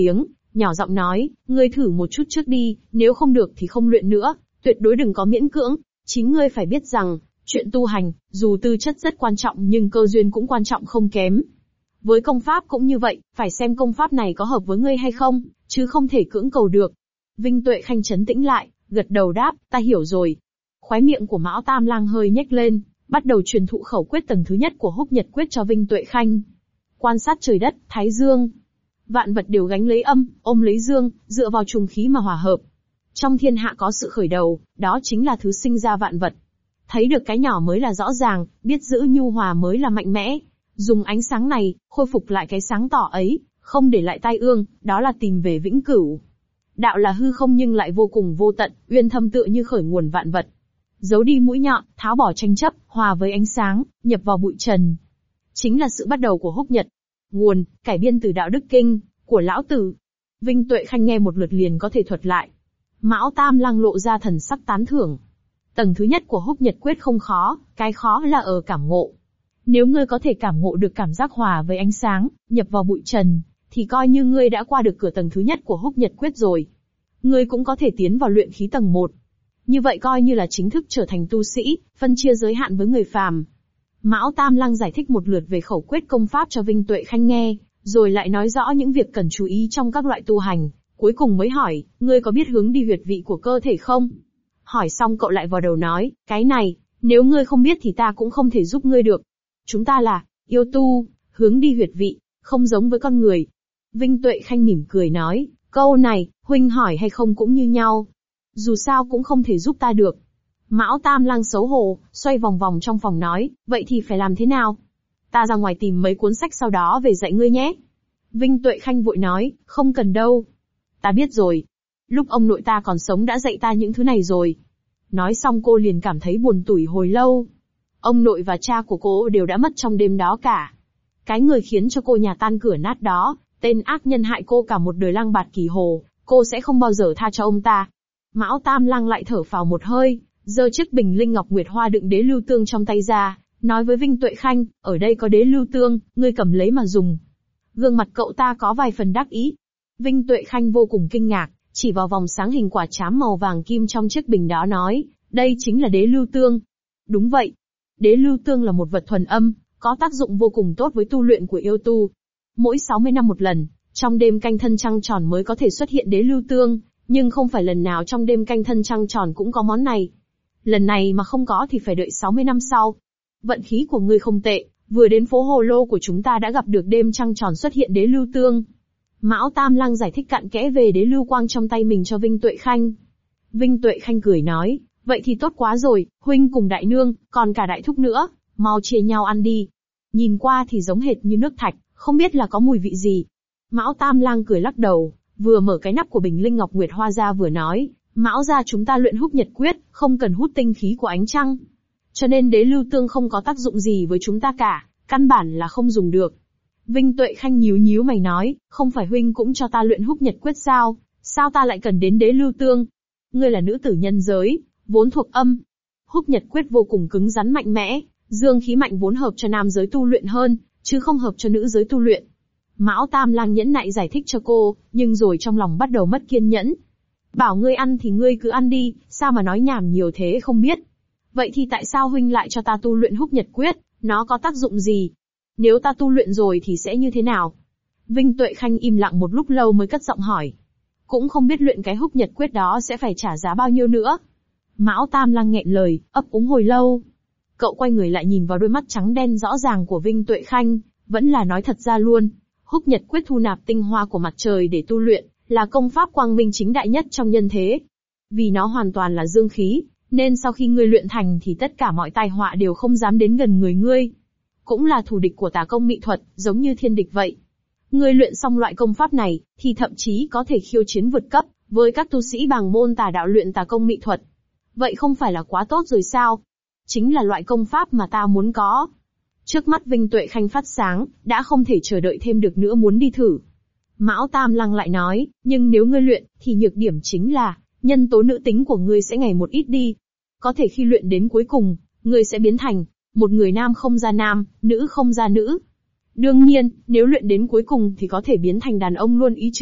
Speaker 1: nhỏ giọng nói, ngươi thử một chút trước đi, nếu không được thì không luyện nữa, tuyệt đối đừng có miễn cưỡng. Chính ngươi phải biết rằng, chuyện tu hành, dù tư chất rất quan trọng nhưng cơ duyên cũng quan trọng không kém. Với công pháp cũng như vậy, phải xem công pháp này có hợp với ngươi hay không, chứ không thể cưỡng cầu được. Vinh Tuệ Khanh trấn tĩnh lại, gật đầu đáp, ta hiểu rồi. Khóe miệng của Mão Tam Lang hơi nhếch lên, bắt đầu truyền thụ khẩu quyết tầng thứ nhất của Húc Nhật Quyết cho Vinh Tuệ Khanh. Quan sát trời đất, thái dương. Vạn vật đều gánh lấy âm, ôm lấy dương, dựa vào trùng khí mà hòa hợp. Trong thiên hạ có sự khởi đầu, đó chính là thứ sinh ra vạn vật. Thấy được cái nhỏ mới là rõ ràng, biết giữ nhu hòa mới là mạnh mẽ. Dùng ánh sáng này, khôi phục lại cái sáng tỏ ấy, không để lại tai ương, đó là tìm về vĩnh cửu. Đạo là hư không nhưng lại vô cùng vô tận, uyên thâm tựa như khởi nguồn vạn vật. Giấu đi mũi nhọn, tháo bỏ tranh chấp, hòa với ánh sáng, nhập vào bụi trần. Chính là sự bắt đầu của Húc Nhật. Nguồn, cải biên từ Đạo Đức Kinh, của Lão Tử. Vinh Tuệ Khanh nghe một lượt liền có thể thuật lại. Mão Tam Lang lộ ra thần sắc tán thưởng. Tầng thứ nhất của Húc Nhật Quyết không khó, cái khó là ở cảm ngộ. Nếu ngươi có thể cảm ngộ được cảm giác hòa với ánh sáng, nhập vào bụi trần, thì coi như ngươi đã qua được cửa tầng thứ nhất của Húc Nhật Quyết rồi. Ngươi cũng có thể tiến vào luyện khí tầng 1. Như vậy coi như là chính thức trở thành tu sĩ, phân chia giới hạn với người phàm. Mão Tam Lang giải thích một lượt về khẩu quyết công pháp cho Vinh Tuệ Khanh nghe, rồi lại nói rõ những việc cần chú ý trong các loại tu hành, cuối cùng mới hỏi, ngươi có biết hướng đi huyệt vị của cơ thể không? Hỏi xong cậu lại vào đầu nói, cái này, nếu ngươi không biết thì ta cũng không thể giúp ngươi được. Chúng ta là yêu tu, hướng đi huyệt vị, không giống với con người. Vinh Tuệ Khanh mỉm cười nói, câu này, huynh hỏi hay không cũng như nhau. Dù sao cũng không thể giúp ta được. Mão Tam Lang xấu hổ, xoay vòng vòng trong phòng nói, vậy thì phải làm thế nào? Ta ra ngoài tìm mấy cuốn sách sau đó về dạy ngươi nhé. Vinh Tuệ Khanh vội nói, không cần đâu. Ta biết rồi. Lúc ông nội ta còn sống đã dạy ta những thứ này rồi. Nói xong cô liền cảm thấy buồn tủi hồi lâu. Ông nội và cha của cô đều đã mất trong đêm đó cả. Cái người khiến cho cô nhà tan cửa nát đó, tên ác nhân hại cô cả một đời lang bạt kỳ hồ, cô sẽ không bao giờ tha cho ông ta. Mão Tam Lang lại thở phào một hơi, giơ chiếc bình linh ngọc nguyệt hoa đựng đế lưu tương trong tay ra, nói với Vinh Tuệ Khanh, ở đây có đế lưu tương, ngươi cầm lấy mà dùng. Gương mặt cậu ta có vài phần đắc ý. Vinh Tuệ Khanh vô cùng kinh ngạc, chỉ vào vòng sáng hình quả trám màu vàng kim trong chiếc bình đó nói, đây chính là đế lưu tương. Đúng vậy. Đế lưu tương là một vật thuần âm, có tác dụng vô cùng tốt với tu luyện của yêu tu. Mỗi 60 năm một lần, trong đêm canh thân trăng tròn mới có thể xuất hiện đế lưu tương, nhưng không phải lần nào trong đêm canh thân trăng tròn cũng có món này. Lần này mà không có thì phải đợi 60 năm sau. Vận khí của ngươi không tệ, vừa đến phố Hồ Lô của chúng ta đã gặp được đêm trăng tròn xuất hiện đế lưu tương. Mão Tam Lang giải thích cặn kẽ về đế lưu quang trong tay mình cho Vinh Tuệ Khanh. Vinh Tuệ Khanh cười nói, vậy thì tốt quá rồi, huynh cùng đại nương, còn cả đại thúc nữa, mau chia nhau ăn đi. Nhìn qua thì giống hệt như nước thạch, không biết là có mùi vị gì. Mão Tam Lang cười lắc đầu, vừa mở cái nắp của bình linh ngọc nguyệt hoa ra vừa nói, Mão gia chúng ta luyện Húc Nhật Quyết, không cần hút tinh khí của ánh trăng. Cho nên đế lưu tương không có tác dụng gì với chúng ta cả, căn bản là không dùng được. Vinh Tuệ Khanh nhíu nhíu mày nói, không phải huynh cũng cho ta luyện Húc Nhật Quyết sao, sao ta lại cần đến đế lưu tương? Ngươi là nữ tử nhân giới, vốn thuộc âm. Húc Nhật Quyết vô cùng cứng rắn mạnh mẽ, dương khí mạnh vốn hợp cho nam giới tu luyện hơn, chứ không hợp cho nữ giới tu luyện. Mão Tam Lang nhẫn nại giải thích cho cô, nhưng rồi trong lòng bắt đầu mất kiên nhẫn. Bảo ngươi ăn thì ngươi cứ ăn đi, sao mà nói nhảm nhiều thế không biết. Vậy thì tại sao huynh lại cho ta tu luyện Húc Nhật Quyết, nó có tác dụng gì? Nếu ta tu luyện rồi thì sẽ như thế nào? Vinh Tuệ Khanh im lặng một lúc lâu mới cất giọng hỏi. Cũng không biết luyện cái Húc Nhật Quyết đó sẽ phải trả giá bao nhiêu nữa. Mão Tam Lang nghẹn lời, ấp úng hồi lâu. Cậu quay người lại nhìn vào đôi mắt trắng đen rõ ràng của Vinh Tuệ Khanh, vẫn là nói thật ra luôn. Húc Nhật Quyết thu nạp tinh hoa của mặt trời để tu luyện, là công pháp quang minh chính đại nhất trong nhân thế. Vì nó hoàn toàn là dương khí, nên sau khi ngươi luyện thành thì tất cả mọi tai họa đều không dám đến gần người ngươi. Cũng là thù địch của tà công mỹ thuật, giống như thiên địch vậy. Ngươi luyện xong loại công pháp này, thì thậm chí có thể khiêu chiến vượt cấp, với các tu sĩ bàng môn tà đạo luyện tà công mỹ thuật. Vậy không phải là quá tốt rồi sao? Chính là loại công pháp mà ta muốn có. Trước mắt Vinh Tuệ Khanh phát sáng, đã không thể chờ đợi thêm được nữa muốn đi thử. Mão Tam Lang lại nói, nhưng nếu ngươi luyện, thì nhược điểm chính là, nhân tố nữ tính của ngươi sẽ ngày một ít đi. Có thể khi luyện đến cuối cùng, ngươi sẽ biến thành một người nam không ra nam, nữ không ra nữ. Đương nhiên, nếu luyện đến cuối cùng thì có thể biến thành đàn ông luôn ý chứ,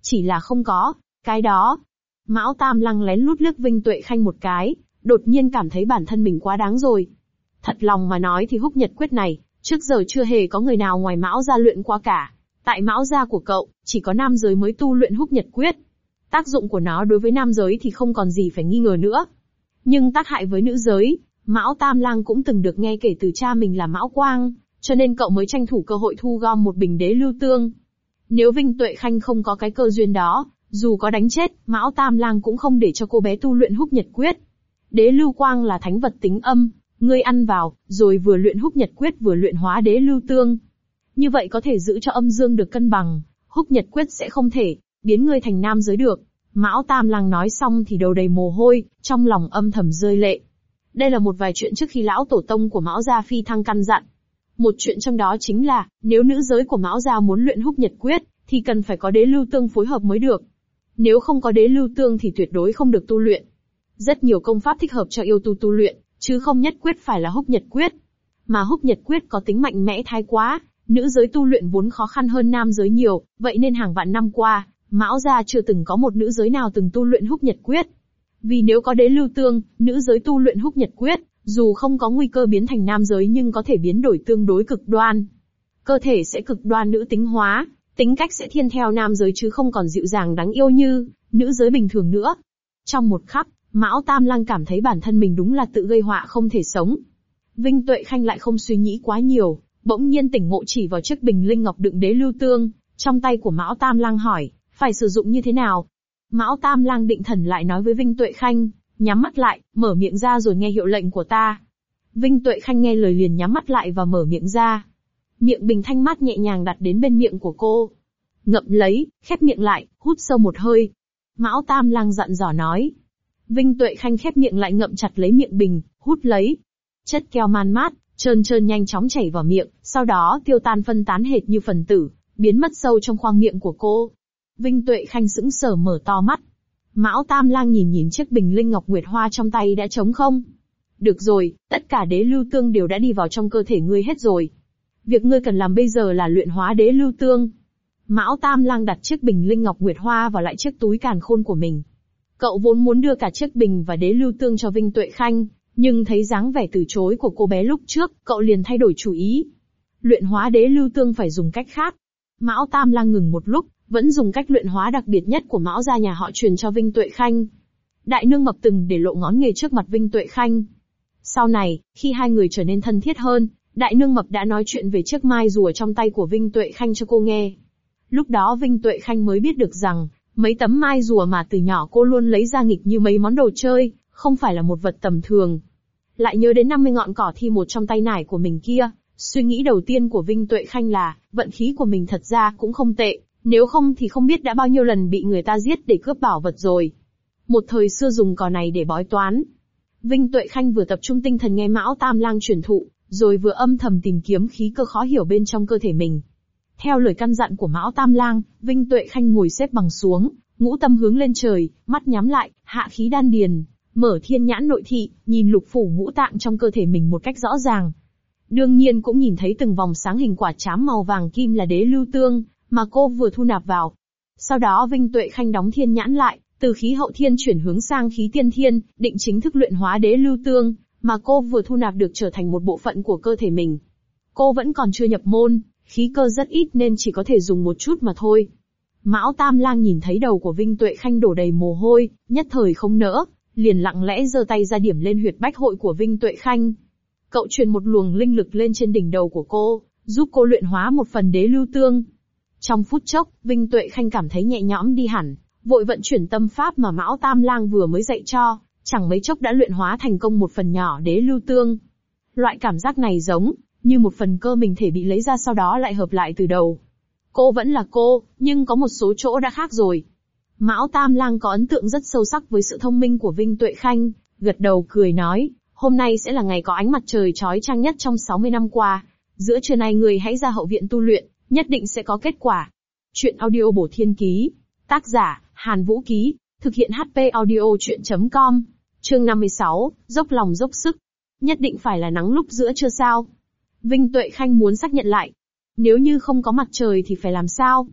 Speaker 1: Chỉ là không có, cái đó. Mão Tam Lăng lén lút liếc Vinh Tuệ Khanh một cái, đột nhiên cảm thấy bản thân mình quá đáng rồi. Thật lòng mà nói thì húc nhật quyết này, trước giờ chưa hề có người nào ngoài Mão gia luyện qua cả. Tại Mão gia của cậu, chỉ có nam giới mới tu luyện húc nhật quyết. Tác dụng của nó đối với nam giới thì không còn gì phải nghi ngờ nữa. Nhưng tác hại với nữ giới, Mão Tam Lang cũng từng được nghe kể từ cha mình là Mão Quang, cho nên cậu mới tranh thủ cơ hội thu gom một bình đế lưu tương. Nếu Vinh Tuệ Khanh không có cái cơ duyên đó, dù có đánh chết, Mão Tam Lang cũng không để cho cô bé tu luyện húc nhật quyết. Đế lưu quang là thánh vật tính âm, ngươi ăn vào, rồi vừa luyện húc nhật quyết vừa luyện hóa đế lưu tương. Như vậy có thể giữ cho âm dương được cân bằng, húc nhật quyết sẽ không thể biến ngươi thành nam giới được. Mão Tam Lang nói xong thì đầu đầy mồ hôi, trong lòng âm thầm rơi lệ. Đây là một vài chuyện trước khi lão tổ tông của Mão gia phi thăng căn dặn. Một chuyện trong đó chính là, nếu nữ giới của Mão gia muốn luyện húc nhật quyết, thì cần phải có đế lưu tương phối hợp mới được. Nếu không có đế lưu tương thì tuyệt đối không được tu luyện. Rất nhiều công pháp thích hợp cho yêu tu tu luyện, chứ không nhất quyết phải là húc nhật quyết. Mà húc nhật quyết có tính mạnh mẽ thái quá, nữ giới tu luyện vốn khó khăn hơn nam giới nhiều, vậy nên hàng vạn năm qua, Mão gia chưa từng có một nữ giới nào từng tu luyện húc nhật quyết. Vì nếu có đế lưu tương, nữ giới tu luyện húc nhật quyết, dù không có nguy cơ biến thành nam giới nhưng có thể biến đổi tương đối cực đoan. Cơ thể sẽ cực đoan nữ tính hóa, tính cách sẽ thiên theo nam giới chứ không còn dịu dàng đáng yêu như nữ giới bình thường nữa. Trong một khắc, Mão Tam Lăng cảm thấy bản thân mình đúng là tự gây họa không thể sống. Vinh Tuệ Khanh lại không suy nghĩ quá nhiều, bỗng nhiên tỉnh ngộ chỉ vào chiếc bình linh ngọc đựng đế lưu tương, trong tay của Mão Tam Lăng hỏi, phải sử dụng như thế nào? Mão Tam Lang định thần lại nói với Vinh Tuệ Khanh, nhắm mắt lại, mở miệng ra rồi nghe hiệu lệnh của ta. Vinh Tuệ Khanh nghe lời liền nhắm mắt lại và mở miệng ra. Miệng bình thanh mát nhẹ nhàng đặt đến bên miệng của cô. Ngậm lấy, khép miệng lại, hút sâu một hơi. Mão Tam Lang dặn dò nói. Vinh Tuệ Khanh khép miệng lại ngậm chặt lấy miệng bình, hút lấy. Chất keo man mát, trơn trơn nhanh chóng chảy vào miệng, sau đó tiêu tan phân tán hệt như phần tử, biến mất sâu trong khoang miệng của cô. Vinh Tuệ Khanh sững sờ mở to mắt. Mão Tam Lang nhìn nhìn chiếc bình linh ngọc nguyệt hoa trong tay đã trống không. Được rồi, tất cả đế lưu tương đều đã đi vào trong cơ thể ngươi hết rồi. Việc ngươi cần làm bây giờ là luyện hóa đế lưu tương. Mão Tam Lang đặt chiếc bình linh ngọc nguyệt hoa vào lại chiếc túi càn khôn của mình. Cậu vốn muốn đưa cả chiếc bình và đế lưu tương cho Vinh Tuệ Khanh, nhưng thấy dáng vẻ từ chối của cô bé lúc trước, cậu liền thay đổi chủ ý. Luyện hóa đế lưu tương phải dùng cách khác. Mão Tam Lang ngừng một lúc, vẫn dùng cách luyện hóa đặc biệt nhất của Mão gia nhà họ truyền cho Vinh Tuệ Khanh. Đại nương mập từng để lộ ngón nghề trước mặt Vinh Tuệ Khanh. Sau này, khi hai người trở nên thân thiết hơn, đại nương mập đã nói chuyện về chiếc mai rùa trong tay của Vinh Tuệ Khanh cho cô nghe. Lúc đó Vinh Tuệ Khanh mới biết được rằng, mấy tấm mai rùa mà từ nhỏ cô luôn lấy ra nghịch như mấy món đồ chơi, không phải là một vật tầm thường. Lại nhớ đến 50 ngọn cỏ thi một trong tay nải của mình kia, suy nghĩ đầu tiên của Vinh Tuệ Khanh là, vận khí của mình thật ra cũng không tệ. Nếu không thì không biết đã bao nhiêu lần bị người ta giết để cướp bảo vật rồi. Một thời xưa dùng cỏ này để bói toán. Vinh Tuệ Khanh vừa tập trung tinh thần nghe Mão Tam Lang truyền thụ, rồi vừa âm thầm tìm kiếm khí cơ khó hiểu bên trong cơ thể mình. Theo lời căn dặn của Mão Tam Lang, Vinh Tuệ Khanh ngồi xếp bằng xuống, ngũ tâm hướng lên trời, mắt nhắm lại, hạ khí đan điền, mở thiên nhãn nội thị, nhìn lục phủ ngũ tạng trong cơ thể mình một cách rõ ràng. Đương nhiên cũng nhìn thấy từng vòng sáng hình quả trám màu vàng kim là đế lưu tương, mà cô vừa thu nạp vào. Sau đó Vinh Tuệ Khanh đóng thiên nhãn lại, từ khí hậu thiên chuyển hướng sang khí tiên thiên, định chính thức luyện hóa đế lưu tương, mà cô vừa thu nạp được trở thành một bộ phận của cơ thể mình. Cô vẫn còn chưa nhập môn, khí cơ rất ít nên chỉ có thể dùng một chút mà thôi. Mão Tam Lang nhìn thấy đầu của Vinh Tuệ Khanh đổ đầy mồ hôi, nhất thời không nỡ, liền lặng lẽ giơ tay ra điểm lên huyệt bách hội của Vinh Tuệ Khanh. Cậu truyền một luồng linh lực lên trên đỉnh đầu của cô, giúp cô luyện hóa một phần đế lưu tương. Trong phút chốc, Vinh Tuệ Khanh cảm thấy nhẹ nhõm đi hẳn, vội vận chuyển tâm pháp mà Mão Tam Lang vừa mới dạy cho, chẳng mấy chốc đã luyện hóa thành công một phần nhỏ đế lưu tương. Loại cảm giác này giống như một phần cơ mình thể bị lấy ra sau đó lại hợp lại từ đầu. Cô vẫn là cô, nhưng có một số chỗ đã khác rồi. Mão Tam Lang có ấn tượng rất sâu sắc với sự thông minh của Vinh Tuệ Khanh, gật đầu cười nói, hôm nay sẽ là ngày có ánh mặt trời chói chang nhất trong 60 năm qua. Giữa trưa nay người hãy ra hậu viện tu luyện, nhất định sẽ có kết quả. Chuyện audio bổ thiên ký. Tác giả, Hàn Vũ Ký. Thực hiện HP audio chuyện.com. Chương 56, dốc lòng dốc sức. Nhất định phải là nắng lúc giữa trưa sao? Vinh Tuệ Khanh muốn xác nhận lại. Nếu như không có mặt trời thì phải làm sao?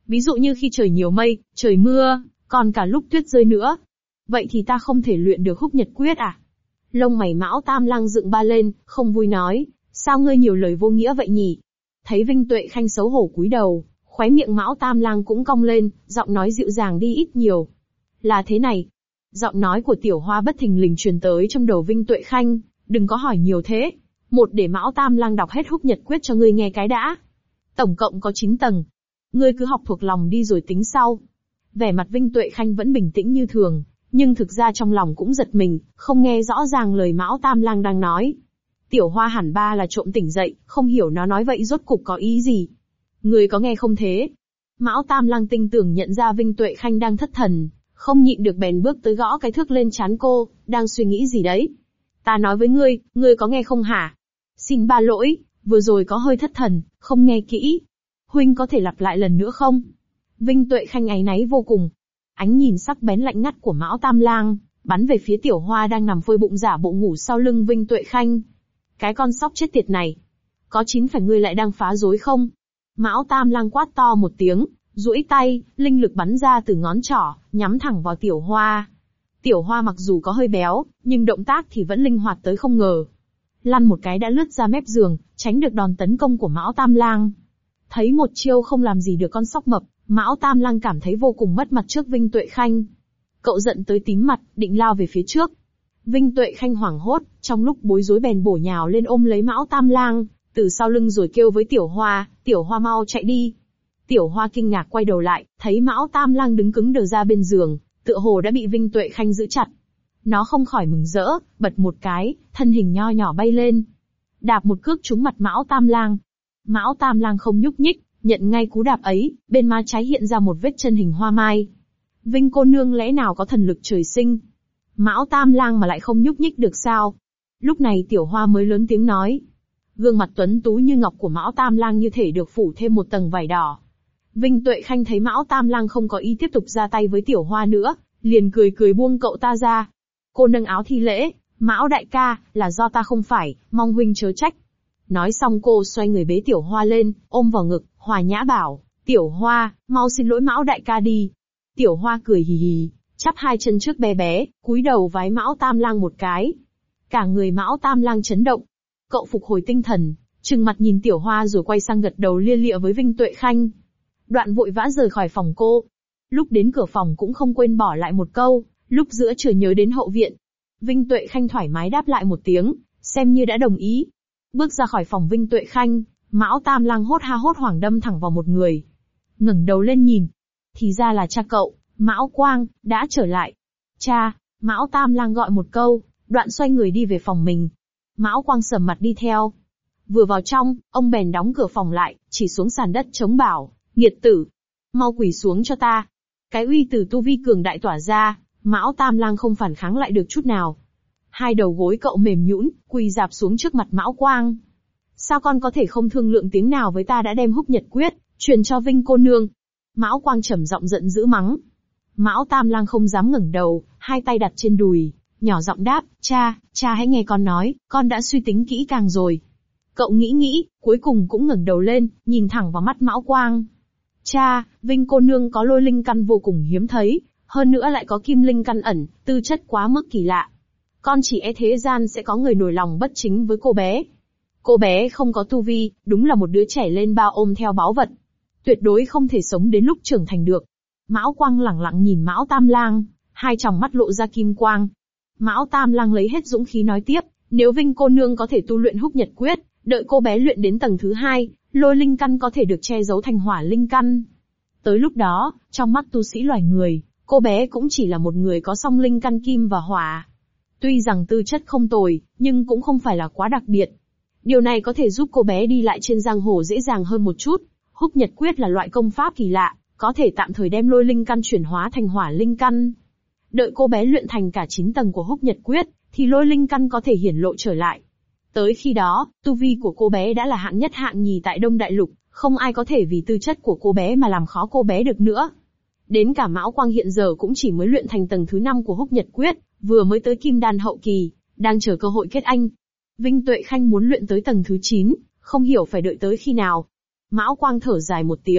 Speaker 1: Ví dụ như khi trời nhiều mây, trời mưa, còn cả lúc tuyết rơi nữa. Vậy thì ta không thể luyện được húc nhật quyết à? Lông mày Mão Tam Lang dựng ba lên, không vui nói, sao ngươi nhiều lời vô nghĩa vậy nhỉ? Thấy Vinh Tuệ Khanh xấu hổ cúi đầu, khóe miệng Mão Tam Lang cũng cong lên, giọng nói dịu dàng đi ít nhiều. Là thế này. Giọng nói của Tiểu Hoa bất thình lình truyền tới trong đầu Vinh Tuệ Khanh, đừng có hỏi nhiều thế. Một để Mão Tam Lang đọc hết húc nhật quyết cho ngươi nghe cái đã. Tổng cộng có 9 tầng. Ngươi cứ học thuộc lòng đi rồi tính sau. Vẻ mặt Vinh Tuệ Khanh vẫn bình tĩnh như thường, nhưng thực ra trong lòng cũng giật mình, không nghe rõ ràng lời Mão Tam Lang đang nói. Tiểu Hoa hẳn ba là trộm tỉnh dậy, không hiểu nó nói vậy rốt cục có ý gì. Ngươi có nghe không thế? Mão Tam Lang tinh tưởng nhận ra Vinh Tuệ Khanh đang thất thần, không nhịn được bèn bước tới gõ cái thước lên trán cô, đang suy nghĩ gì đấy. Ta nói với ngươi có nghe không hả? Xin ba lỗi, vừa rồi có hơi thất thần, không nghe kỹ. Huynh có thể lặp lại lần nữa không? Vinh Tuệ Khanh áy náy vô cùng. Ánh nhìn sắc bén lạnh ngắt của Mão Tam Lang bắn về phía Tiểu Hoa đang nằm phơi bụng giả bộ ngủ sau lưng Vinh Tuệ Khanh. Cái con sóc chết tiệt này, có chín phải ngươi lại đang phá rối không? Mão Tam Lang quát to một tiếng, duỗi tay, linh lực bắn ra từ ngón trỏ, nhắm thẳng vào Tiểu Hoa. Tiểu Hoa mặc dù có hơi béo, nhưng động tác thì vẫn linh hoạt tới không ngờ. Lăn một cái đã lướt ra mép giường, tránh được đòn tấn công của Mão Tam Lang. Thấy một chiêu không làm gì được con sóc mập, Mão Tam Lang cảm thấy vô cùng mất mặt trước Vinh Tuệ Khanh. Cậu giận tới tím mặt, định lao về phía trước. Vinh Tuệ Khanh hoảng hốt, trong lúc bối rối bèn bổ nhào lên ôm lấy Mão Tam Lang từ sau lưng rồi kêu với Tiểu Hoa, Tiểu Hoa mau chạy đi. Tiểu Hoa kinh ngạc quay đầu lại, thấy Mão Tam Lang đứng cứng đờ ra bên giường, tựa hồ đã bị Vinh Tuệ Khanh giữ chặt. Nó không khỏi mừng rỡ, bật một cái, thân hình nho nhỏ bay lên, đạp một cước trúng mặt Mão Tam Lang. Mão Tam Lang không nhúc nhích, nhận ngay cú đạp ấy, bên má trái hiện ra một vết chân hình hoa mai. Vinh cô nương lẽ nào có thần lực trời sinh? Mão Tam Lang mà lại không nhúc nhích được sao? Lúc này Tiểu Hoa mới lớn tiếng nói. Gương mặt tuấn tú như ngọc của Mão Tam Lang như thể được phủ thêm một tầng vải đỏ. Vinh Tuệ Khanh thấy Mão Tam Lang không có ý tiếp tục ra tay với Tiểu Hoa nữa, liền cười cười buông cậu ta ra. Cô nâng áo thi lễ, Mão đại ca, là do ta không phải, mong huynh chớ trách. Nói xong cô xoay người bế Tiểu Hoa lên, ôm vào ngực, hòa nhã bảo, Tiểu Hoa, mau xin lỗi Mão đại ca đi. Tiểu Hoa cười hì hì, chắp hai chân trước bé bé, cúi đầu vái Mão Tam Lang một cái. Cả người Mão Tam Lang chấn động. Cậu phục hồi tinh thần, trừng mặt nhìn Tiểu Hoa rồi quay sang gật đầu lia lịa với Vinh Tuệ Khanh. Đoạn vội vã rời khỏi phòng cô. Lúc đến cửa phòng cũng không quên bỏ lại một câu, lúc giữa trưa nhớ đến hậu viện. Vinh Tuệ Khanh thoải mái đáp lại một tiếng, xem như đã đồng ý. Bước ra khỏi phòng Vinh Tuệ Khanh, Mão Tam Lang hốt ha hốt hoảng đâm thẳng vào một người. Ngẩng đầu lên nhìn, thì ra là cha cậu, Mão Quang, đã trở lại. Cha, Mão Tam Lang gọi một câu, đoạn xoay người đi về phòng mình. Mão Quang sầm mặt đi theo. Vừa vào trong, ông bèn đóng cửa phòng lại, chỉ xuống sàn đất chống bảo, nghiệt tử, mau quỳ xuống cho ta. Cái uy từ tu vi cường đại tỏa ra, Mão Tam Lang không phản kháng lại được chút nào. Hai đầu gối cậu mềm nhũn, quỳ rạp xuống trước mặt Mão Quang. Sao con có thể không thương lượng tiếng nào với ta đã đem húc nhật quyết truyền cho Vinh cô nương? Mão Quang trầm giọng giận dữ mắng. Mão Tam Lang không dám ngẩng đầu, hai tay đặt trên đùi, nhỏ giọng đáp, cha hãy nghe con nói, con đã suy tính kỹ càng rồi. Cậu nghĩ, cuối cùng cũng ngẩng đầu lên, nhìn thẳng vào mắt Mão Quang. Cha, Vinh cô nương có lôi linh căn vô cùng hiếm thấy, hơn nữa lại có kim linh căn ẩn, tư chất quá mức kỳ lạ. Con chỉ e thế gian sẽ có người nổi lòng bất chính với cô bé. Cô bé không có tu vi, đúng là một đứa trẻ lên bao ôm theo báu vật. Tuyệt đối không thể sống đến lúc trưởng thành được. Mão Quang lẳng lặng nhìn Mão Tam Lang, hai tròng mắt lộ ra kim quang. Mão Tam Lang lấy hết dũng khí nói tiếp, nếu Vinh cô nương có thể tu luyện húc nhật quyết, đợi cô bé luyện đến tầng thứ 2, lôi linh căn có thể được che giấu thành hỏa linh căn. Tới lúc đó, trong mắt tu sĩ loài người, cô bé cũng chỉ là một người có song linh căn kim và hỏa. Tuy rằng tư chất không tồi, nhưng cũng không phải là quá đặc biệt. Điều này có thể giúp cô bé đi lại trên giang hồ dễ dàng hơn một chút. Húc nhật quyết là loại công pháp kỳ lạ, có thể tạm thời đem lôi linh căn chuyển hóa thành hỏa linh căn. Đợi cô bé luyện thành cả 9 tầng của húc nhật quyết, thì lôi linh căn có thể hiển lộ trở lại. Tới khi đó, tu vi của cô bé đã là hạng nhất hạng nhì tại Đông Đại Lục, không ai có thể vì tư chất của cô bé mà làm khó cô bé được nữa. Đến cả Mão Quang hiện giờ cũng chỉ mới luyện thành tầng thứ 5 của húc nhật quyết, vừa mới tới kim đan hậu kỳ, đang chờ cơ hội kết anh. Vinh Tuệ Khanh muốn luyện tới tầng thứ 9, không hiểu phải đợi tới khi nào. Mão Quang thở dài một tiếng,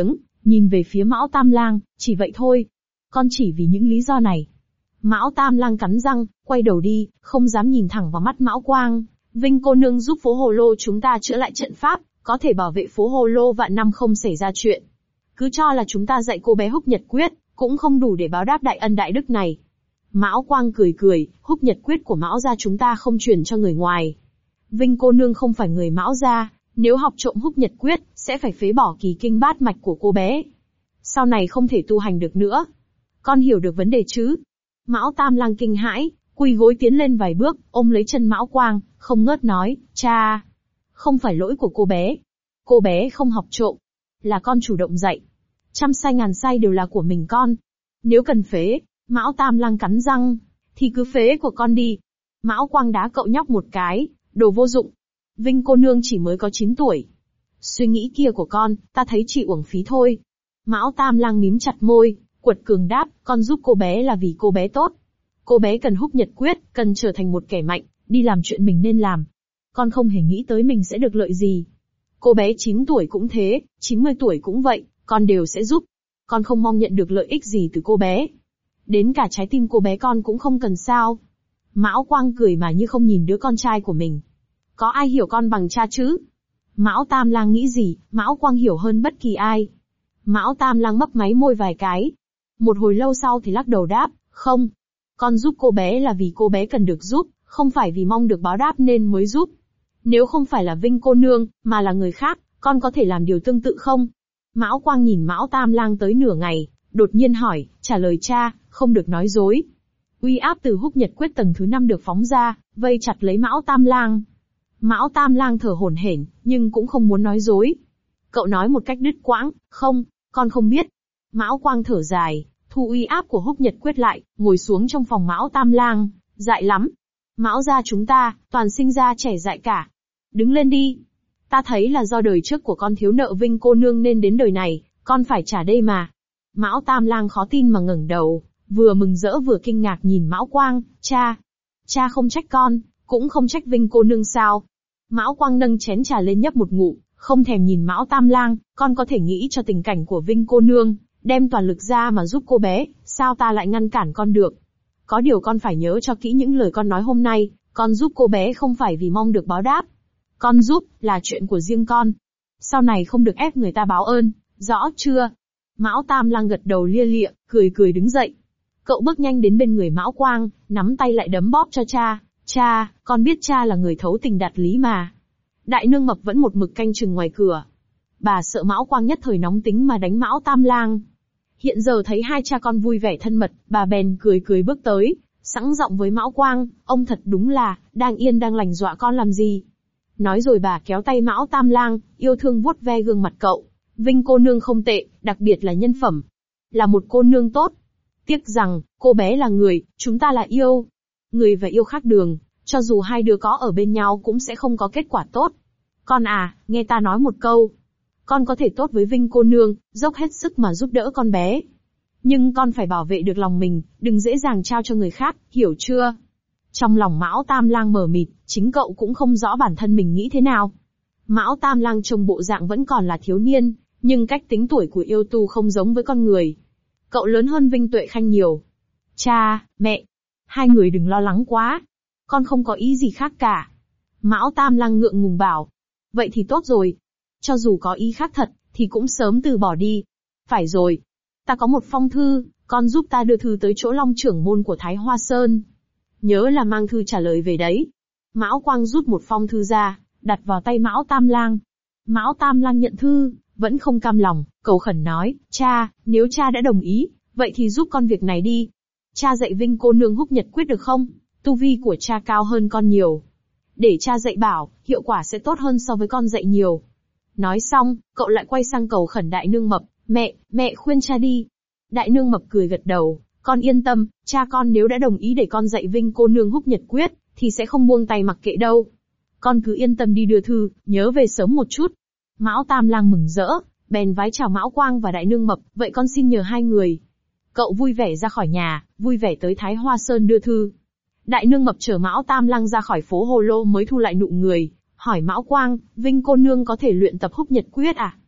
Speaker 1: nhìn về phía Mão Tam Lang, chỉ vậy thôi. Con chỉ vì những lý do này. Mão Tam Lang cắn răng, quay đầu đi, không dám nhìn thẳng vào mắt Mão Quang. Vinh cô nương giúp phố Hồ Lô chúng ta chữa lại trận pháp, có thể bảo vệ phố Hồ Lô vạn năm không xảy ra chuyện. Cứ cho là chúng ta dạy cô bé Húc Nhật Quyết, cũng không đủ để báo đáp đại ân đại đức này. Mão Quang cười cười, Húc Nhật Quyết của Mão gia chúng ta không truyền cho người ngoài. Vinh cô nương không phải người Mão gia, nếu học trộm Húc Nhật Quyết, sẽ phải phế bỏ kỳ kinh bát mạch của cô bé. Sau này không thể tu hành được nữa. Con hiểu được vấn đề chứ? Mão Tam Lang kinh hãi, quỳ gối tiến lên vài bước, ôm lấy chân Mão Quang, không ngớt nói, cha. Không phải lỗi của cô bé. Cô bé không học trộm. Là con chủ động dạy. Trăm sai ngàn sai đều là của mình con. Nếu cần phế, Mão Tam Lang cắn răng, thì cứ phế của con đi. Mão Quang đá cậu nhóc một cái, đồ vô dụng. Vinh cô nương chỉ mới có 9 tuổi. Suy nghĩ kia của con, ta thấy chỉ uổng phí thôi. Mão Tam Lang mím chặt môi, quật cường đáp, con giúp cô bé là vì cô bé tốt. Cô bé cần Húc Nhật Quyết, cần trở thành một kẻ mạnh, đi làm chuyện mình nên làm. Con không hề nghĩ tới mình sẽ được lợi gì. Cô bé 9 tuổi cũng thế, 90 tuổi cũng vậy, con đều sẽ giúp. Con không mong nhận được lợi ích gì từ cô bé. Đến cả trái tim cô bé con cũng không cần sao. Mão Quang cười mà như không nhìn đứa con trai của mình. Có ai hiểu con bằng cha chứ? Mão Tam Lang nghĩ gì, Mão Quang hiểu hơn bất kỳ ai. Mão Tam Lang mấp máy môi vài cái. Một hồi lâu sau thì lắc đầu đáp, không. Con giúp cô bé là vì cô bé cần được giúp, không phải vì mong được báo đáp nên mới giúp. Nếu không phải là Vinh cô nương, mà là người khác, con có thể làm điều tương tự không? Mão Quang nhìn Mão Tam Lang tới nửa ngày, đột nhiên hỏi, trả lời cha, không được nói dối. Uy áp từ Húc Nhật Quyết tầng thứ 5 được phóng ra, vây chặt lấy Mão Tam Lang. Mão Tam Lang thở hổn hển, nhưng cũng không muốn nói dối. Cậu nói một cách đứt quãng, không, con không biết. Mão Quang thở dài, thu uy áp của Húc Nhật Quyết lại, ngồi xuống trong phòng Mão Tam Lang, dại lắm. Mão gia chúng ta, toàn sinh ra trẻ dại cả. Đứng lên đi. Ta thấy là do đời trước của con thiếu nợ Vinh cô nương nên đến đời này, con phải trả đây mà. Mão Tam Lang khó tin mà ngẩng đầu, vừa mừng rỡ vừa kinh ngạc nhìn Mão Quang, cha. Cha không trách con, cũng không trách Vinh cô nương sao. Mão Quang nâng chén trà lên nhấp một ngụm, không thèm nhìn Mão Tam Lang, con có thể nghĩ cho tình cảnh của Vinh cô nương, đem toàn lực ra mà giúp cô bé, sao ta lại ngăn cản con được. Có điều con phải nhớ cho kỹ những lời con nói hôm nay, con giúp cô bé không phải vì mong được báo đáp. Con giúp, là chuyện của riêng con. Sau này không được ép người ta báo ơn, rõ chưa? Mão Tam Lang gật đầu lia lịa, cười cười đứng dậy. Cậu bước nhanh đến bên người Mão Quang, nắm tay lại đấm bóp cho cha. Cha, con biết cha là người thấu tình đạt lý mà. Đại nương mập vẫn một mực canh chừng ngoài cửa. Bà sợ Mão Quang nhất thời nóng tính mà đánh Mão Tam Lang. Hiện giờ thấy hai cha con vui vẻ thân mật, bà bèn cười cười bước tới, sẵn giọng với Mão Quang, ông thật đúng là, đang yên đang lành dọa con làm gì. Nói rồi bà kéo tay Mão Tam Lang, yêu thương vuốt ve gương mặt cậu. Vinh cô nương không tệ, đặc biệt là nhân phẩm. Là một cô nương tốt. Tiếc rằng, cô bé là người, chúng ta là yêu. Người và yêu khác đường, cho dù hai đứa có ở bên nhau cũng sẽ không có kết quả tốt. Con à, nghe ta nói một câu. Con có thể tốt với Vinh cô nương, dốc hết sức mà giúp đỡ con bé. Nhưng con phải bảo vệ được lòng mình, đừng dễ dàng trao cho người khác, hiểu chưa? Trong lòng Mão Tam Lang mờ mịt, chính cậu cũng không rõ bản thân mình nghĩ thế nào. Mão Tam Lang trông bộ dạng vẫn còn là thiếu niên, nhưng cách tính tuổi của yêu tu không giống với con người. Cậu lớn hơn Vinh Tuệ Khanh nhiều. Cha, mẹ, hai người đừng lo lắng quá. Con không có ý gì khác cả. Mão Tam Lang ngượng ngùng bảo. Vậy thì tốt rồi. Cho dù có ý khác thật, thì cũng sớm từ bỏ đi. Phải rồi. Ta có một phong thư, con giúp ta đưa thư tới chỗ Long trưởng môn của Thái Hoa Sơn. Nhớ là mang thư trả lời về đấy. Mão Quang rút một phong thư ra, đặt vào tay Mão Tam Lang. Mão Tam Lang nhận thư, vẫn không cam lòng, cầu khẩn nói, cha, nếu cha đã đồng ý, vậy thì giúp con việc này đi. Cha dạy Vinh cô nương Húc Nhật Quyết được không? Tu vi của cha cao hơn con nhiều. Để cha dạy bảo, hiệu quả sẽ tốt hơn so với con dạy nhiều. Nói xong, cậu lại quay sang cầu khẩn Đại Nương Mập, mẹ khuyên cha đi. Đại Nương Mập cười gật đầu, con yên tâm, cha con nếu đã đồng ý để con dạy Vinh cô nương Húc Nhật Quyết, thì sẽ không buông tay mặc kệ đâu. Con cứ yên tâm đi đưa thư, nhớ về sớm một chút. Mão Tam Lang mừng rỡ, bèn vái chào Mão Quang và Đại Nương Mập, vậy con xin nhờ hai người. Cậu vui vẻ ra khỏi nhà, vui vẻ tới Thái Hoa Sơn đưa thư. Đại Nương Mập chở Mão Tam Lang ra khỏi phố Hồ Lô mới thu lại nụ người, hỏi Mão Quang, Vinh cô nương có thể luyện tập Húc Nhật Quyết à?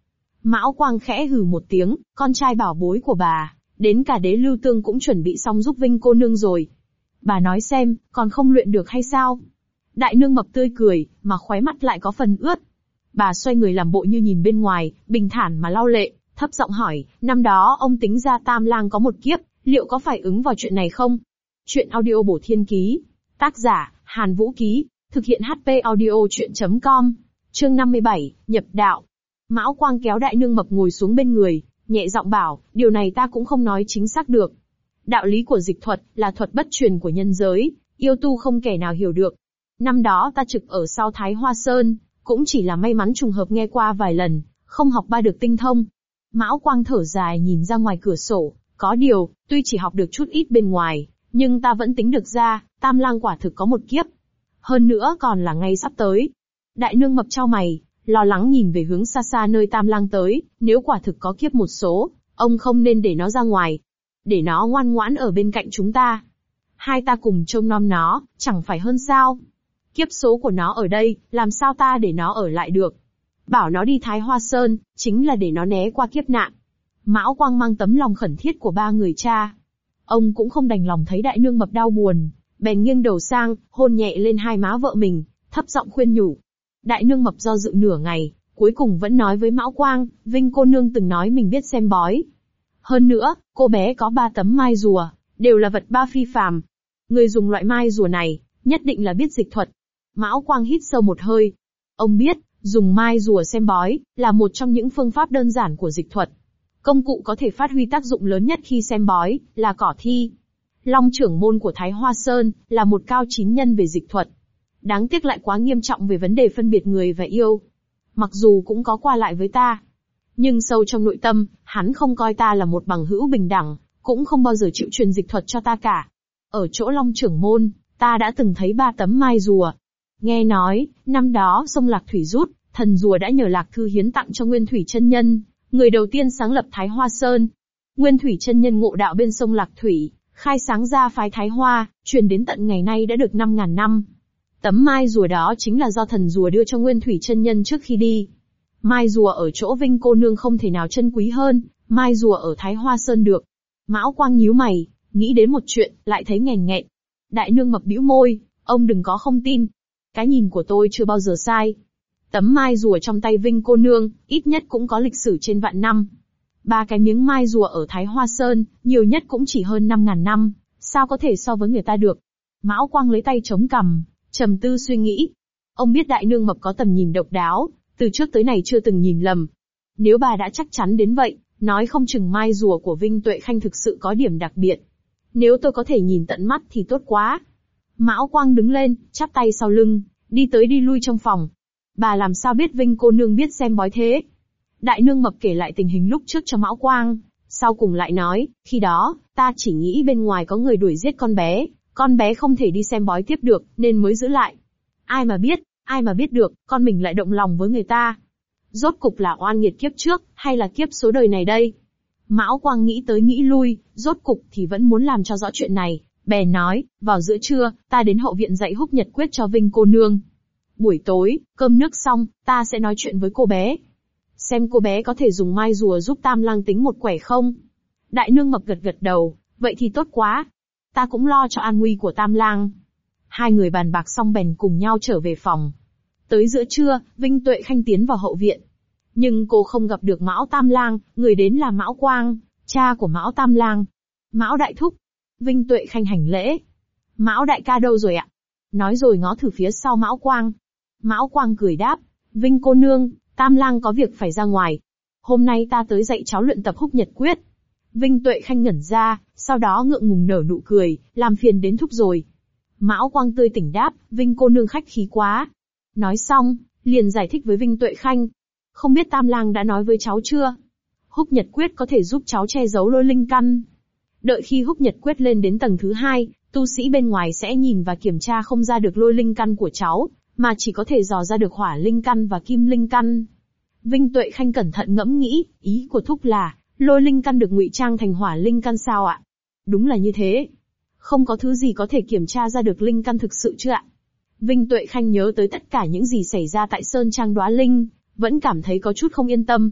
Speaker 1: Mão Quang khẽ hừ một tiếng, con trai bảo bối của bà, đến cả Đế Lưu Tương cũng chuẩn bị xong giúp Vinh cô nương rồi. Bà nói xem, còn không luyện được hay sao? Đại nương mập tươi cười, mà khóe mắt lại có phần ướt. Bà xoay người làm bộ như nhìn bên ngoài, bình thản mà lau lệ, thấp giọng hỏi, năm đó ông tính ra Tam Lang có một kiếp, liệu có phải ứng vào chuyện này không? Chuyện audio bổ thiên ký. Tác giả, Hàn Vũ Ký. Thực hiện HP audio chuyện.com. Chương 57, nhập đạo. Mão Quang kéo đại nương mập ngồi xuống bên người, nhẹ giọng bảo, điều này ta cũng không nói chính xác được. Đạo lý của dịch thuật là thuật bất truyền của nhân giới, yêu tu không kẻ nào hiểu được. Năm đó ta trực ở sau Thái Hoa Sơn, cũng chỉ là may mắn trùng hợp nghe qua vài lần, không học ba được tinh thông. Mão Quang thở dài nhìn ra ngoài cửa sổ, có điều, tuy chỉ học được chút ít bên ngoài, nhưng ta vẫn tính được ra, Tam Lang quả thực có một kiếp. Hơn nữa còn là ngay sắp tới. Đại nương mập chau mày, lo lắng nhìn về hướng xa xa nơi Tam Lang tới, nếu quả thực có kiếp một số, ông không nên để nó ra ngoài. Để nó ngoan ngoãn ở bên cạnh chúng ta. Hai ta cùng trông nom nó, chẳng phải hơn sao? Kiếp số của nó ở đây, làm sao ta để nó ở lại được? Bảo nó đi Thái Hoa Sơn, chính là để nó né qua kiếp nạn. Mão Quang mang tấm lòng khẩn thiết của ba người cha. Ông cũng không đành lòng thấy đại nương mập đau buồn, bèn nghiêng đầu sang, hôn nhẹ lên hai má vợ mình, thấp giọng khuyên nhủ. Đại nương mập do dự nửa ngày, cuối cùng vẫn nói với Mão Quang, Vinh cô nương từng nói mình biết xem bói. Hơn nữa, cô bé có 3 tấm mai rùa, đều là vật ba phi phàm. Người dùng loại mai rùa này, nhất định là biết dịch thuật. Mão Quang hít sâu một hơi. Ông biết, dùng mai rùa xem bói, là một trong những phương pháp đơn giản của dịch thuật. Công cụ có thể phát huy tác dụng lớn nhất khi xem bói, là cỏ thi. Long trưởng môn của Thái Hoa Sơn, là một cao chín nhân về dịch thuật. Đáng tiếc lại quá nghiêm trọng về vấn đề phân biệt người và yêu. Mặc dù cũng có qua lại với ta, nhưng sâu trong nội tâm, hắn không coi ta là một bằng hữu bình đẳng, cũng không bao giờ chịu truyền dịch thuật cho ta cả. Ở chỗ Long trưởng môn, ta đã từng thấy 3 tấm mai rùa. Nghe nói, năm đó sông Lạc Thủy rút, thần rùa đã nhờ Lạc Thư hiến tặng cho Nguyên Thủy chân nhân, người đầu tiên sáng lập Thái Hoa Sơn. Nguyên Thủy chân nhân ngộ đạo bên sông Lạc Thủy, khai sáng ra phái Thái Hoa, truyền đến tận ngày nay đã được 5.000 năm. Tấm mai rùa đó chính là do thần rùa đưa cho Nguyên Thủy chân nhân trước khi đi. Mai rùa ở chỗ Vinh cô nương không thể nào chân quý hơn, mai rùa ở Thái Hoa Sơn được. Mão Quang nhíu mày, nghĩ đến một chuyện, lại thấy nghèn nghẹn. Đại nương mập bĩu môi, ông đừng có không tin. Cái nhìn của tôi chưa bao giờ sai. Tấm mai rùa trong tay Vinh cô nương, ít nhất cũng có lịch sử trên vạn năm. 3 cái miếng mai rùa ở Thái Hoa Sơn, nhiều nhất cũng chỉ hơn 5.000 năm, sao có thể so với người ta được. Mão Quang lấy tay chống cằm, trầm tư suy nghĩ. Ông biết đại nương mập có tầm nhìn độc đáo, từ trước tới nay chưa từng nhìn lầm. Nếu bà đã chắc chắn đến vậy, nói không chừng mai rùa của Vinh Tuệ Khanh thực sự có điểm đặc biệt. Nếu tôi có thể nhìn tận mắt thì tốt quá. Mão Quang đứng lên, chắp tay sau lưng, đi tới đi lui trong phòng. Bà làm sao biết Vinh cô nương biết xem bói thế? Đại nương mập kể lại tình hình lúc trước cho Mão Quang, sau cùng lại nói, khi đó, ta chỉ nghĩ bên ngoài có người đuổi giết con bé không thể đi xem bói tiếp được, nên mới giữ lại. Ai mà biết được, con mình lại động lòng với người ta. Rốt cục là oan nghiệt kiếp trước, hay là kiếp số đời này đây? Mão Quang nghĩ tới nghĩ lui, rốt cục thì vẫn muốn làm cho rõ chuyện này, bèn nói, vào giữa trưa, ta đến hậu viện dạy Húc Nhật Quyết cho Vinh cô nương. Buổi tối, cơm nước xong, ta sẽ nói chuyện với cô bé. Xem cô bé có thể dùng mai rùa giúp Tam Lang tính một quẻ không? Đại nương mập gật gật đầu, vậy thì tốt quá. Ta cũng lo cho an nguy của Tam Lang. Hai người bàn bạc xong bèn cùng nhau trở về phòng. Tới giữa trưa, Vinh Tuệ Khanh tiến vào hậu viện. Nhưng cô không gặp được Mão Tam Lang, người đến là Mão Quang, cha của Mão Tam Lang. Mão đại thúc. Vinh Tuệ Khanh hành lễ. Mão đại ca đâu rồi ạ? Nói rồi ngó thử phía sau Mão Quang. Mão Quang cười đáp, Vinh cô nương, Tam Lang có việc phải ra ngoài. Hôm nay ta tới dạy cháu luyện tập Húc Nhật Quyết. Vinh Tuệ Khanh ngẩn ra, sau đó ngượng ngùng nở nụ cười, làm phiền đến thúc rồi. Mão Quang tươi tỉnh đáp, Vinh cô nương khách khí quá. Nói xong, liền giải thích với Vinh Tuệ Khanh. Không biết Tam Lang đã nói với cháu chưa? Húc Nhật Quyết có thể giúp cháu che giấu lôi linh căn. Đợi khi Húc Nhật Quyết lên đến tầng thứ 2, tu sĩ bên ngoài sẽ nhìn và kiểm tra không ra được lôi linh căn của cháu, mà chỉ có thể dò ra được hỏa linh căn và kim linh căn. Vinh Tuệ Khanh cẩn thận ngẫm nghĩ, ý của thúc là, lôi linh căn được ngụy trang thành hỏa linh căn sao ạ? Đúng là như thế. Không có thứ gì có thể kiểm tra ra được linh căn thực sự chứ ạ? Vinh Tuệ Khanh nhớ tới tất cả những gì xảy ra tại Sơn Trang Đóa Linh, vẫn cảm thấy có chút không yên tâm.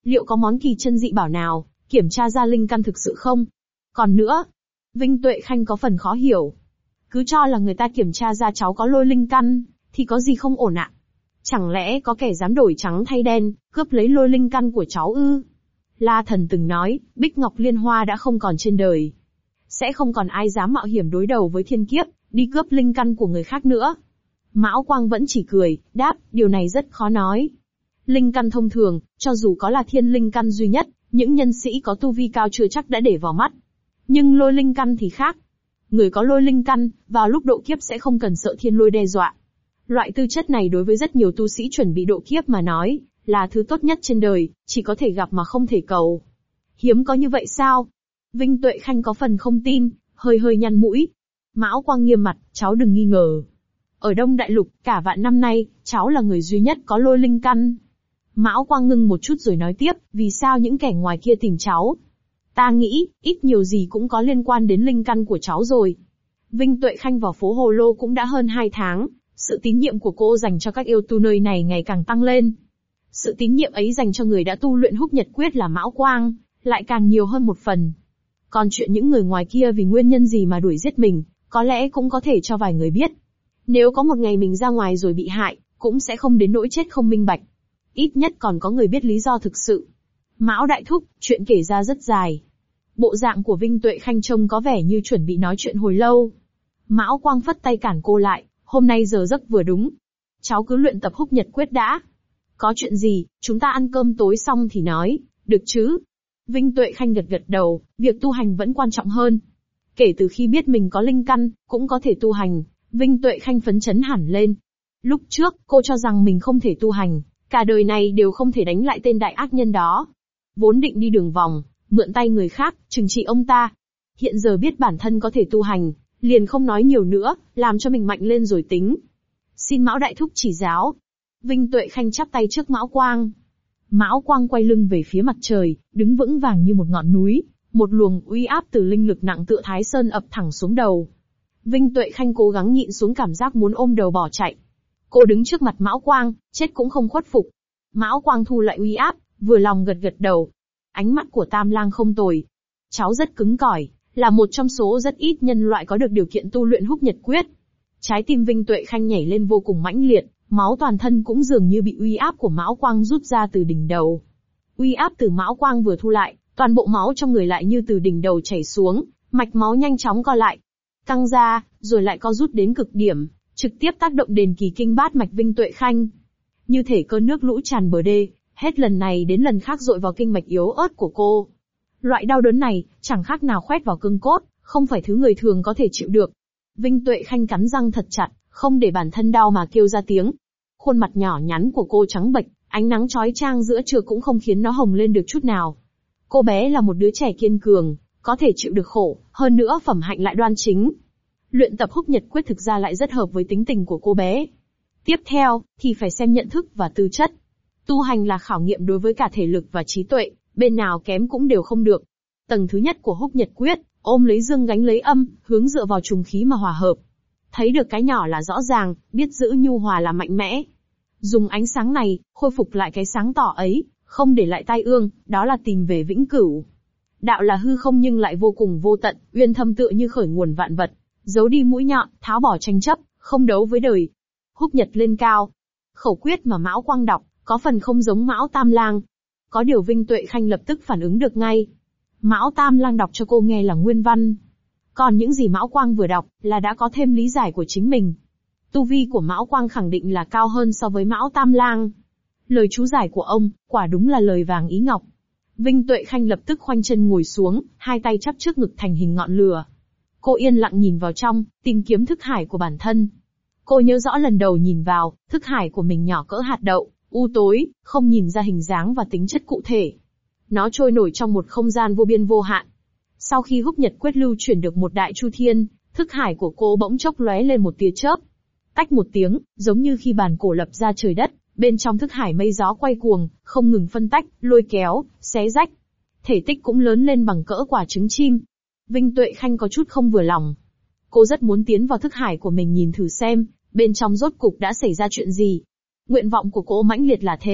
Speaker 1: Liệu có món kỳ chân dị bảo nào, kiểm tra ra linh căn thực sự không? Còn nữa, Vinh Tuệ Khanh có phần khó hiểu. Cứ cho là người ta kiểm tra ra cháu có lôi linh căn, thì có gì không ổn ạ? Chẳng lẽ có kẻ dám đổi trắng thay đen, cướp lấy lôi linh căn của cháu ư? La Thần từng nói, Bích Ngọc Liên Hoa đã không còn trên đời. Sẽ không còn ai dám mạo hiểm đối đầu với thiên kiếp, đi cướp linh căn của người khác nữa. Mão Quang vẫn chỉ cười, đáp, điều này rất khó nói. Linh căn thông thường, cho dù có là thiên linh căn duy nhất, những nhân sĩ có tu vi cao chưa chắc đã để vào mắt. Nhưng lôi linh căn thì khác. Người có lôi linh căn, vào lúc độ kiếp sẽ không cần sợ thiên lôi đe dọa. Loại tư chất này đối với rất nhiều tu sĩ chuẩn bị độ kiếp mà nói, là thứ tốt nhất trên đời, chỉ có thể gặp mà không thể cầu. Hiếm có như vậy sao? Vinh Tuệ Khanh có phần không tin, hơi hơi nhăn mũi. Mão Quang nghiêm mặt, cháu đừng nghi ngờ. Ở Đông Đại Lục, cả vạn năm nay, cháu là người duy nhất có lôi linh căn. Mão Quang ngưng một chút rồi nói tiếp, vì sao những kẻ ngoài kia tìm cháu? Ta nghĩ, ít nhiều gì cũng có liên quan đến linh căn của cháu rồi. Vinh Tuệ Khanh vào phố Hồ Lô cũng đã hơn 2 tháng, sự tín nhiệm của cô dành cho các yêu tu nơi này ngày càng tăng lên. Sự tín nhiệm ấy dành cho người đã tu luyện Húc Nhật Quyết là Mão Quang, lại càng nhiều hơn một phần. Còn chuyện những người ngoài kia vì nguyên nhân gì mà đuổi giết mình, có lẽ cũng có thể cho vài người biết. Nếu có một ngày mình ra ngoài rồi bị hại, cũng sẽ không đến nỗi chết không minh bạch. Ít nhất còn có người biết lý do thực sự. Mão Đại Thúc, chuyện kể ra rất dài. Bộ dạng của Vinh Tuệ Khanh trông có vẻ như chuẩn bị nói chuyện hồi lâu. Mão Quang phất tay cản cô lại, hôm nay giờ giấc vừa đúng. Cháu cứ luyện tập Húc Nhật Quyết đã. Có chuyện gì, chúng ta ăn cơm tối xong thì nói, được chứ? Vinh Tuệ Khanh gật gật đầu, việc tu hành vẫn quan trọng hơn. Kể từ khi biết mình có linh căn, cũng có thể tu hành, Vinh Tuệ Khanh phấn chấn hẳn lên. Lúc trước, cô cho rằng mình không thể tu hành, cả đời này đều không thể đánh lại tên đại ác nhân đó. Vốn định đi đường vòng, mượn tay người khác, trừng trị ông ta. Hiện giờ biết bản thân có thể tu hành, liền không nói nhiều nữa, làm cho mình mạnh lên rồi tính. Xin Mão Đại Thúc chỉ giáo. Vinh Tuệ Khanh chắp tay trước Mão Quang. Mão Quang quay lưng về phía mặt trời, đứng vững vàng như một ngọn núi, một luồng uy áp từ linh lực nặng tựa Thái Sơn ập thẳng xuống đầu. Vinh Tuệ Khanh cố gắng nhịn xuống cảm giác muốn ôm đầu bỏ chạy. Cô đứng trước mặt Mão Quang, chết cũng không khuất phục. Mão Quang thu lại uy áp, vừa lòng gật gật đầu. Ánh mắt của Tam Lang không tồi. Cháu rất cứng cỏi, là một trong số rất ít nhân loại có được điều kiện tu luyện Húc Nhật Quyết. Trái tim Vinh Tuệ Khanh nhảy lên vô cùng mãnh liệt, máu toàn thân cũng dường như bị uy áp của Mão Quang rút ra từ đỉnh đầu. Uy áp từ Mão Quang vừa thu lại, toàn bộ máu trong người lại như từ đỉnh đầu chảy xuống, mạch máu nhanh chóng co lại, căng ra, rồi lại co rút đến cực điểm, trực tiếp tác động đến kỳ kinh bát mạch Vinh Tuệ Khanh. Như thể cơn nước lũ tràn bờ đê, hết lần này đến lần khác dội vào kinh mạch yếu ớt của cô. Loại đau đớn này, chẳng khác nào khoét vào cương cốt, không phải thứ người thường có thể chịu được. Vinh Tuệ Khanh cắn răng thật chặt, không để bản thân đau mà kêu ra tiếng. Khuôn mặt nhỏ nhắn của cô trắng bệch, ánh nắng chói chang giữa trưa cũng không khiến nó hồng lên được chút nào. Cô bé là một đứa trẻ kiên cường, có thể chịu được khổ, hơn nữa phẩm hạnh lại đoan chính. Luyện tập Húc Nhật Quyết thực ra lại rất hợp với tính tình của cô bé. Tiếp theo, thì phải xem nhận thức và tư chất. Tu hành là khảo nghiệm đối với cả thể lực và trí tuệ, bên nào kém cũng đều không được. Tầng thứ nhất của Húc Nhật Quyết, ôm lấy dương gánh lấy âm, hướng dựa vào trùng khí mà hòa hợp. Thấy được cái nhỏ là rõ ràng, biết giữ nhu hòa là mạnh mẽ. Dùng ánh sáng này, khôi phục lại cái sáng tỏ ấy, không để lại tai ương, đó là tìm về vĩnh cửu. Đạo là hư không nhưng lại vô cùng vô tận, uyên thâm tựa như khởi nguồn vạn vật, giấu đi mũi nhọn, tháo bỏ tranh chấp, không đấu với đời. Húc Nhật lên cao. Khẩu quyết mà Mão Quang đọc, có phần không giống Mão Tam Lang. Có điều Vinh Tuệ Khanh lập tức phản ứng được ngay. Mão Tam Lang đọc cho cô nghe là nguyên văn. Còn những gì Mão Quang vừa đọc, là đã có thêm lý giải của chính mình. Tu vi của Mão Quang khẳng định là cao hơn so với Mão Tam Lang. Lời chú giải của ông, quả đúng là lời vàng ý ngọc. Vinh Tuệ Khanh lập tức khoanh chân ngồi xuống, hai tay chắp trước ngực thành hình ngọn lửa. Cô yên lặng nhìn vào trong, tìm kiếm thức hải của bản thân. Cô nhớ rõ lần đầu nhìn vào, thức hải của mình nhỏ cỡ hạt đậu, u tối, không nhìn ra hình dáng và tính chất cụ thể. Nó trôi nổi trong một không gian vô biên vô hạn. Sau khi Húc Nhật Quyết lưu chuyển được một đại chu thiên, thức hải của cô bỗng chốc lóe lên một tia chớp. Tách một tiếng, giống như khi bàn cổ lập ra trời đất, bên trong thức hải mây gió quay cuồng, không ngừng phân tách, lôi kéo, xé rách. Thể tích cũng lớn lên bằng cỡ quả trứng chim. Vinh Tuệ Khanh có chút không vừa lòng. Cô rất muốn tiến vào thức hải của mình nhìn thử xem, bên trong rốt cục đã xảy ra chuyện gì. Nguyện vọng của cô mãnh liệt là thế,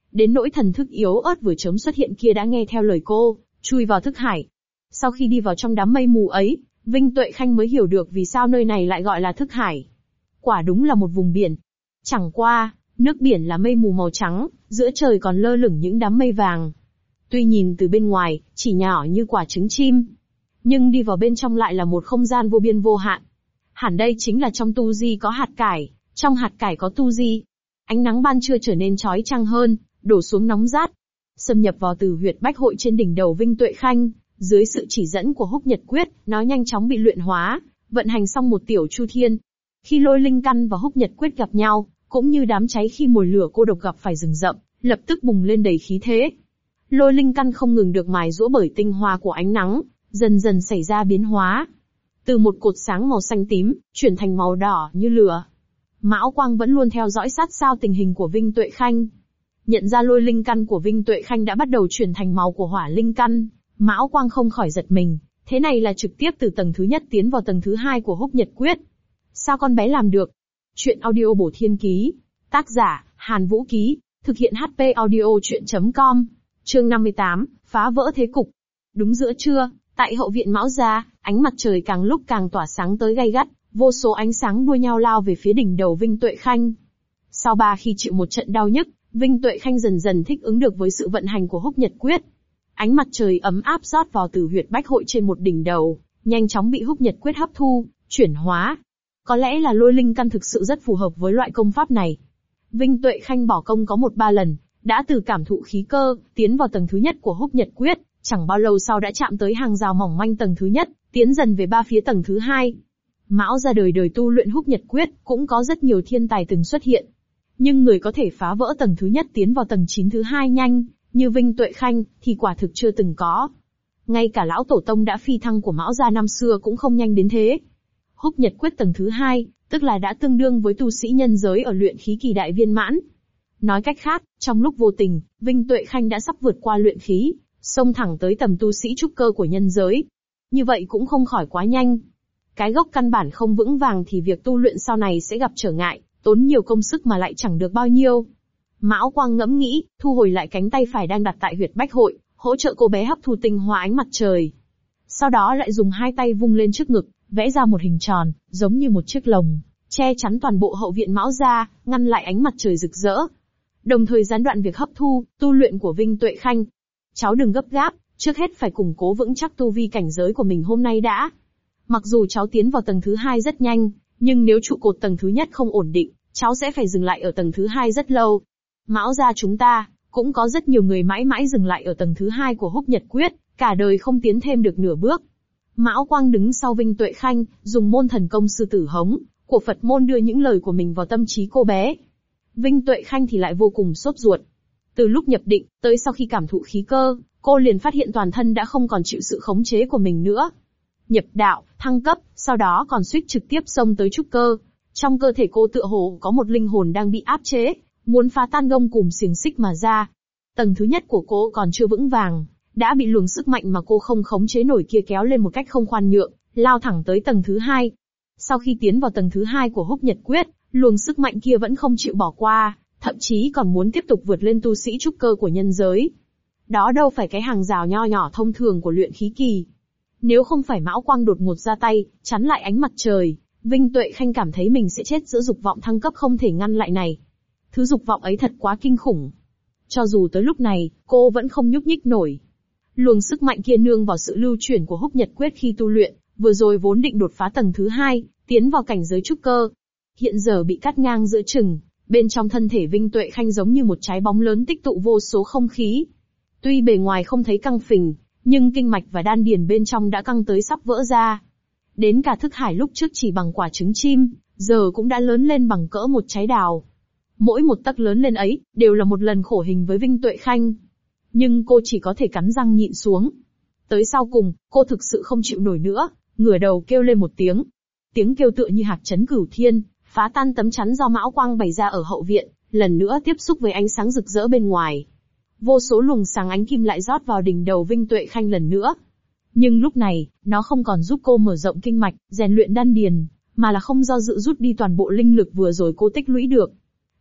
Speaker 1: đến nỗi thần thức yếu ớt vừa chớm xuất hiện kia đã nghe theo lời cô, chui vào thức hải. Sau khi đi vào trong đám mây mù ấy, Vinh Tuệ Khanh mới hiểu được vì sao nơi này lại gọi là thức hải. Quả đúng là một vùng biển. Chẳng qua, nước biển là mây mù màu trắng, giữa trời còn lơ lửng những đám mây vàng. Tuy nhìn từ bên ngoài, chỉ nhỏ như quả trứng chim, nhưng đi vào bên trong lại là một không gian vô biên vô hạn. Hẳn đây chính là trong tu di có hạt cải, trong hạt cải có tu di. Ánh nắng ban trưa trở nên chói chang hơn, đổ xuống nóng rát. Xâm nhập vào từ huyệt bách hội trên đỉnh đầu Vinh Tuệ Khanh, dưới sự chỉ dẫn của Húc Nhật Quyết, nó nhanh chóng bị luyện hóa, vận hành xong một tiểu chu thiên. Khi Lôi Linh Căn và Húc Nhật Quyết gặp nhau, cũng như đám cháy khi mồi lửa cô độc gặp phải rừng rậm, lập tức bùng lên đầy khí thế. Lôi Linh Căn không ngừng được mài giũa bởi tinh hoa của ánh nắng, dần dần xảy ra biến hóa. Từ một cột sáng màu xanh tím, chuyển thành màu đỏ như lửa. Mão Quang vẫn luôn theo dõi sát sao tình hình của Vinh Tuệ Khanh. Nhận ra Lôi Linh Căn của Vinh Tuệ Khanh đã bắt đầu chuyển thành màu của Hỏa Linh Căn, Mão Quang không khỏi giật mình, thế này là trực tiếp từ tầng thứ nhất tiến vào tầng thứ hai của Húc Nhật Quyết. Sao con bé làm được? Chuyện audio Bổ Thiên Ký. Tác giả, Hàn Vũ Ký. Thực hiện HP audio chuyện.com. Chương 58, phá vỡ thế cục. Đúng giữa trưa, tại hậu viện Mão gia, ánh mặt trời càng lúc càng tỏa sáng tới gay gắt, vô số ánh sáng đua nhau lao về phía đỉnh đầu Vinh Tuệ Khanh. Sau 3 khi chịu một trận đau nhức, Vinh Tuệ Khanh dần dần thích ứng được với sự vận hành của Húc Nhật Quyết. Ánh mặt trời ấm áp rót vào từ huyệt bách hội trên một đỉnh đầu, nhanh chóng bị Húc Nhật Quyết hấp thu, chuyển hóa. Có lẽ là Lôi Linh Căn thực sự rất phù hợp với loại công pháp này. Vinh Tuệ Khanh bỏ công có 1-3 lần, đã từ cảm thụ khí cơ, tiến vào tầng thứ nhất của Húc Nhật Quyết, chẳng bao lâu sau đã chạm tới hàng rào mỏng manh tầng thứ nhất, tiến dần về 3 phía tầng thứ hai. Mão gia đời đời tu luyện Húc Nhật Quyết, cũng có rất nhiều thiên tài từng xuất hiện. Nhưng người có thể phá vỡ tầng thứ nhất tiến vào tầng 9 thứ hai nhanh, như Vinh Tuệ Khanh, thì quả thực chưa từng có. Ngay cả lão tổ tông đã phi thăng của Mão gia năm xưa cũng không nhanh đến thế. Húc Nhật Quyết tầng thứ hai, tức là đã tương đương với tu sĩ nhân giới ở luyện khí kỳ đại viên mãn. Nói cách khác, trong lúc vô tình, Vinh Tuệ Khanh đã sắp vượt qua luyện khí, xông thẳng tới tầm tu sĩ trúc cơ của nhân giới. Như vậy cũng không khỏi quá nhanh. Cái gốc căn bản không vững vàng thì việc tu luyện sau này sẽ gặp trở ngại, tốn nhiều công sức mà lại chẳng được bao nhiêu. Mão Quang ngẫm nghĩ, thu hồi lại cánh tay phải đang đặt tại huyệt bách hội, hỗ trợ cô bé hấp thu tinh hoa ánh mặt trời. Sau đó lại dùng 2 tay vung lên trước ngực, vẽ ra một hình tròn, giống như một chiếc lồng, che chắn toàn bộ hậu viện Mão gia, ngăn lại ánh mặt trời rực rỡ. Đồng thời gián đoạn việc hấp thu, tu luyện của Vinh Tuệ Khanh. Cháu đừng gấp gáp, trước hết phải củng cố vững chắc tu vi cảnh giới của mình hôm nay đã. Mặc dù cháu tiến vào tầng thứ hai rất nhanh, nhưng nếu trụ cột tầng thứ nhất không ổn định, cháu sẽ phải dừng lại ở tầng thứ hai rất lâu. Mão gia chúng ta, cũng có rất nhiều người mãi mãi dừng lại ở tầng thứ hai của Húc Nhật Quyết, cả đời không tiến thêm được nửa bước. Mão Quang đứng sau Vinh Tuệ Khanh, dùng môn thần công sư tử hống của Phật môn đưa những lời của mình vào tâm trí cô bé. Vinh Tuệ Khanh thì lại vô cùng sốt ruột. Từ lúc nhập định, tới sau khi cảm thụ khí cơ, cô liền phát hiện toàn thân đã không còn chịu sự khống chế của mình nữa. Nhập đạo, thăng cấp, sau đó còn suýt trực tiếp xông tới trúc cơ. Trong cơ thể cô tựa hồ có một linh hồn đang bị áp chế, muốn phá tan gông cùm xiềng xích mà ra. Tầng thứ nhất của cô còn chưa vững vàng, đã bị luồng sức mạnh mà cô không khống chế nổi kia kéo lên một cách không khoan nhượng, lao thẳng tới tầng thứ hai. Sau khi tiến vào tầng thứ hai của Húc Nhật Quyết, luồng sức mạnh kia vẫn không chịu bỏ qua, thậm chí còn muốn tiếp tục vượt lên tu sĩ trúc cơ của nhân giới. Đó đâu phải cái hàng rào nho nhỏ thông thường của luyện khí kỳ. Nếu không phải Mão Quang đột ngột ra tay, chắn lại ánh mặt trời, Vinh Tuệ Khanh cảm thấy mình sẽ chết giữa dục vọng thăng cấp không thể ngăn lại này. Thứ dục vọng ấy thật quá kinh khủng. Cho dù tới lúc này, cô vẫn không nhúc nhích nổi. Luồng sức mạnh kia nương vào sự lưu chuyển của Húc Nhật Quyết khi tu luyện, vừa rồi vốn định đột phá tầng thứ hai, tiến vào cảnh giới trúc cơ. Hiện giờ bị cắt ngang giữa chừng, bên trong thân thể Vinh Tuệ Khanh giống như một trái bóng lớn tích tụ vô số không khí. Tuy bề ngoài không thấy căng phình, nhưng kinh mạch và đan điền bên trong đã căng tới sắp vỡ ra. Đến cả thức hải lúc trước chỉ bằng quả trứng chim, giờ cũng đã lớn lên bằng cỡ một trái đào. Mỗi một tấc lớn lên ấy, đều là một lần khổ hình với Vinh Tuệ Khanh. Nhưng cô chỉ có thể cắn răng nhịn xuống. Tới sau cùng, cô thực sự không chịu nổi nữa, ngửa đầu kêu lên một tiếng. Tiếng kêu tựa như hạt chấn cửu thiên, phá tan tấm chắn do Mão Quang bày ra ở hậu viện, lần nữa tiếp xúc với ánh sáng rực rỡ bên ngoài. Vô số luồng sáng ánh kim lại rót vào đỉnh đầu Vinh Tuệ Khanh lần nữa. Nhưng lúc này, nó không còn giúp cô mở rộng kinh mạch, rèn luyện đan điền, mà là không do dự rút đi toàn bộ linh lực vừa rồi cô tích lũy được.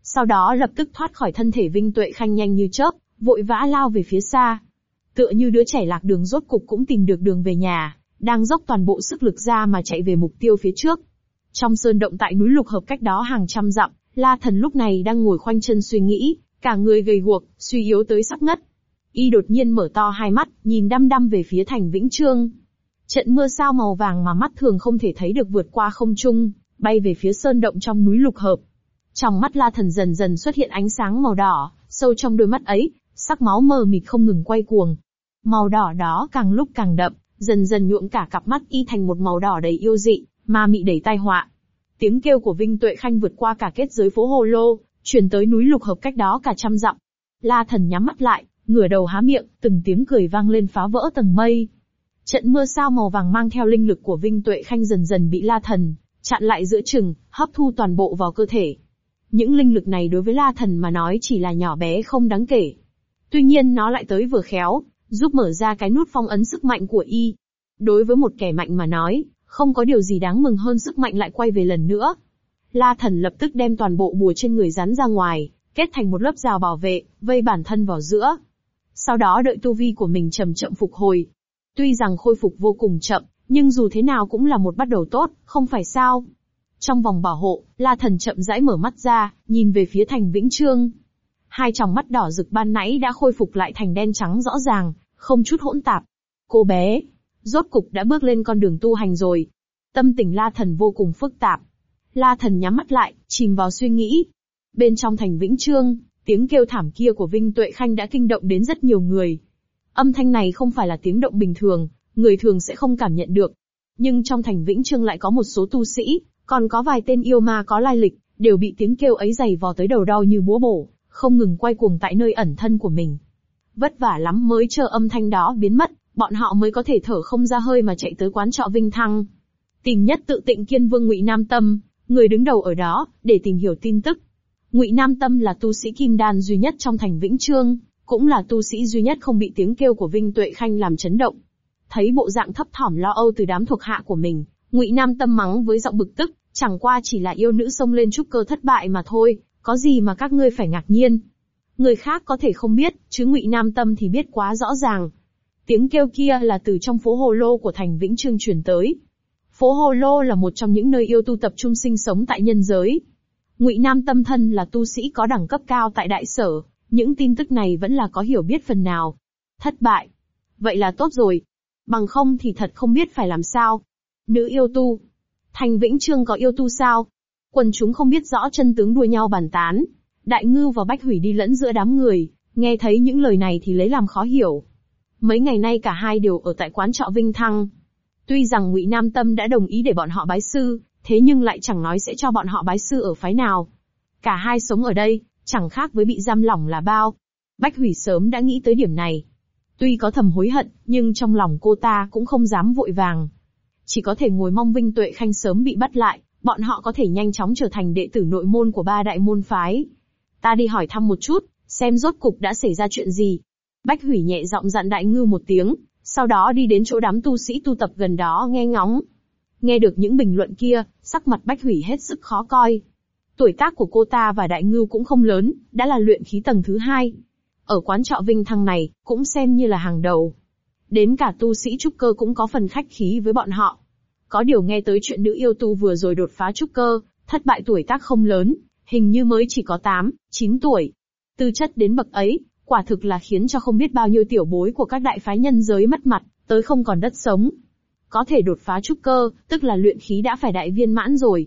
Speaker 1: Sau đó lập tức thoát khỏi thân thể Vinh Tuệ Khanh nhanh như chớp, vội vã lao về phía xa. Tựa như đứa trẻ lạc đường rốt cục cũng tìm được đường về nhà, đang dốc toàn bộ sức lực ra mà chạy về mục tiêu phía trước. Trong sơn động tại núi Lục Hợp cách đó hàng trăm dặm, La Thần lúc này đang ngồi khoanh chân suy nghĩ, cả người gầy guộc, suy yếu tới sắp ngất. Y đột nhiên mở to hai mắt, nhìn đăm đăm về phía thành Vĩnh Chương. Trận mưa sao màu vàng mà mắt thường không thể thấy được vượt qua không trung, bay về phía sơn động trong núi Lục Hợp. Trong mắt La Thần dần dần xuất hiện ánh sáng màu đỏ, sâu trong đôi mắt ấy, sắc máu mờ mịt không ngừng quay cuồng. Màu đỏ đó càng lúc càng đậm, dần dần nhuộm cả cặp mắt Y thành một màu đỏ đầy yêu dị, ma mị đầy tai họa. Tiếng kêu của Vinh Tuệ Khanh vượt qua cả kết giới phố Hồ Lô, truyền tới núi Lục Hợp cách đó cả trăm dặm. La Thần nhắm mắt lại, ngửa đầu há miệng, từng tiếng cười vang lên phá vỡ tầng mây. Trận mưa sao màu vàng mang theo linh lực của Vinh Tuệ Khanh dần dần bị La Thần chặn lại giữa chừng, hấp thu toàn bộ vào cơ thể. Những linh lực này đối với La Thần mà nói chỉ là nhỏ bé không đáng kể. Tuy nhiên nó lại tới vừa khéo, giúp mở ra cái nút phong ấn sức mạnh của Y. Đối với một kẻ mạnh mà nói, không có điều gì đáng mừng hơn sức mạnh lại quay về lần nữa. La Thần lập tức đem toàn bộ bùa trên người rắn ra ngoài, kết thành một lớp rào bảo vệ, vây bản thân vào giữa. Sau đó đợi tu vi của mình chậm chậm phục hồi. Tuy rằng khôi phục vô cùng chậm, nhưng dù thế nào cũng là một bắt đầu tốt, không phải sao? Trong vòng bảo hộ, La Thần chậm rãi mở mắt ra, nhìn về phía thành Vĩnh Chương. Hai tròng mắt đỏ rực ban nãy đã khôi phục lại thành đen trắng rõ ràng, không chút hỗn tạp. Cô bé, rốt cục đã bước lên con đường tu hành rồi. Tâm tình La Thần vô cùng phức tạp. La Thần nhắm mắt lại, chìm vào suy nghĩ. Bên trong thành Vĩnh Chương, tiếng kêu thảm kia của Vinh Tuệ Khanh đã kinh động đến rất nhiều người. Âm thanh này không phải là tiếng động bình thường, người thường sẽ không cảm nhận được. Nhưng trong thành Vĩnh Chương lại có một số tu sĩ, còn có vài tên yêu ma có lai lịch, đều bị tiếng kêu ấy giày vò tới đầu đau như búa bổ, không ngừng quay cuồng tại nơi ẩn thân của mình. Vất vả lắm mới chờ âm thanh đó biến mất, bọn họ mới có thể thở không ra hơi mà chạy tới quán trọ Vinh Thăng. Tìm nhất tự Tịnh Kiên Vương Ngụy Nam Tâm, người đứng đầu ở đó, để tìm hiểu tin tức. Ngụy Nam Tâm là tu sĩ kim đan duy nhất trong thành Vĩnh Chương, cũng là tu sĩ duy nhất không bị tiếng kêu của Vinh Tuệ Khanh làm chấn động. Thấy bộ dạng thấp thỏm lo âu từ đám thuộc hạ của mình, Ngụy Nam Tâm mắng với giọng bực tức, chẳng qua chỉ là yêu nữ xông lên trúc cơ thất bại mà thôi, có gì mà các ngươi phải ngạc nhiên. Người khác có thể không biết, chứ Ngụy Nam Tâm thì biết quá rõ ràng. Tiếng kêu kia là từ trong phố Hồ Lô của thành Vĩnh Chương truyền tới. Phố Hồ Lô là một trong những nơi yêu tu tập trung sinh sống tại nhân giới. Ngụy Nam Tâm thân là tu sĩ có đẳng cấp cao tại đại sở, những tin tức này vẫn là có hiểu biết phần nào. Thất bại. Vậy là tốt rồi. Bằng không thì thật không biết phải làm sao. Nữ yêu tu. Thành Vĩnh Chương có yêu tu sao? Quần chúng không biết rõ chân tướng đua nhau bàn tán. Đại Ngưu và Bách Hủy đi lẫn giữa đám người, nghe thấy những lời này thì lấy làm khó hiểu. Mấy ngày nay cả hai đều ở tại quán trọ Vinh Thăng. Tuy rằng Ngụy Nam Tâm đã đồng ý để bọn họ bái sư, thế nhưng lại chẳng nói sẽ cho bọn họ bái sư ở phái nào. Cả hai sống ở đây, chẳng khác với bị giam lỏng là bao. Bách Hủy sớm đã nghĩ tới điểm này. Tuy có thầm hối hận, nhưng trong lòng cô ta cũng không dám vội vàng. Chỉ có thể ngồi mong Vinh Tuệ Khanh sớm bị bắt lại, bọn họ có thể nhanh chóng trở thành đệ tử nội môn của ba đại môn phái. Ta đi hỏi thăm một chút, xem rốt cục đã xảy ra chuyện gì. Bách Hủy nhẹ giọng dặn Đại Ngưu một tiếng, sau đó đi đến chỗ đám tu sĩ tu tập gần đó nghe ngóng. Nghe được những bình luận kia, sắc mặt Bách Hủy hết sức khó coi. Tuổi tác của cô ta và Đại Ngưu cũng không lớn, đã là luyện khí tầng thứ 2. Ở quán trọ Vinh Thăng này, cũng xem như là hàng đầu. Đến cả tu sĩ trúc cơ cũng có phần khách khí với bọn họ. Có điều nghe tới chuyện nữ yêu tu vừa rồi đột phá trúc cơ, thất bại tuổi tác không lớn, hình như mới chỉ có 8, 9 tuổi. Tư chất đến bậc ấy, quả thực là khiến cho không biết bao nhiêu tiểu bối của các đại phái nhân giới mất mặt, tới không còn đất sống. Có thể đột phá trúc cơ, tức là luyện khí đã phải đại viên mãn rồi.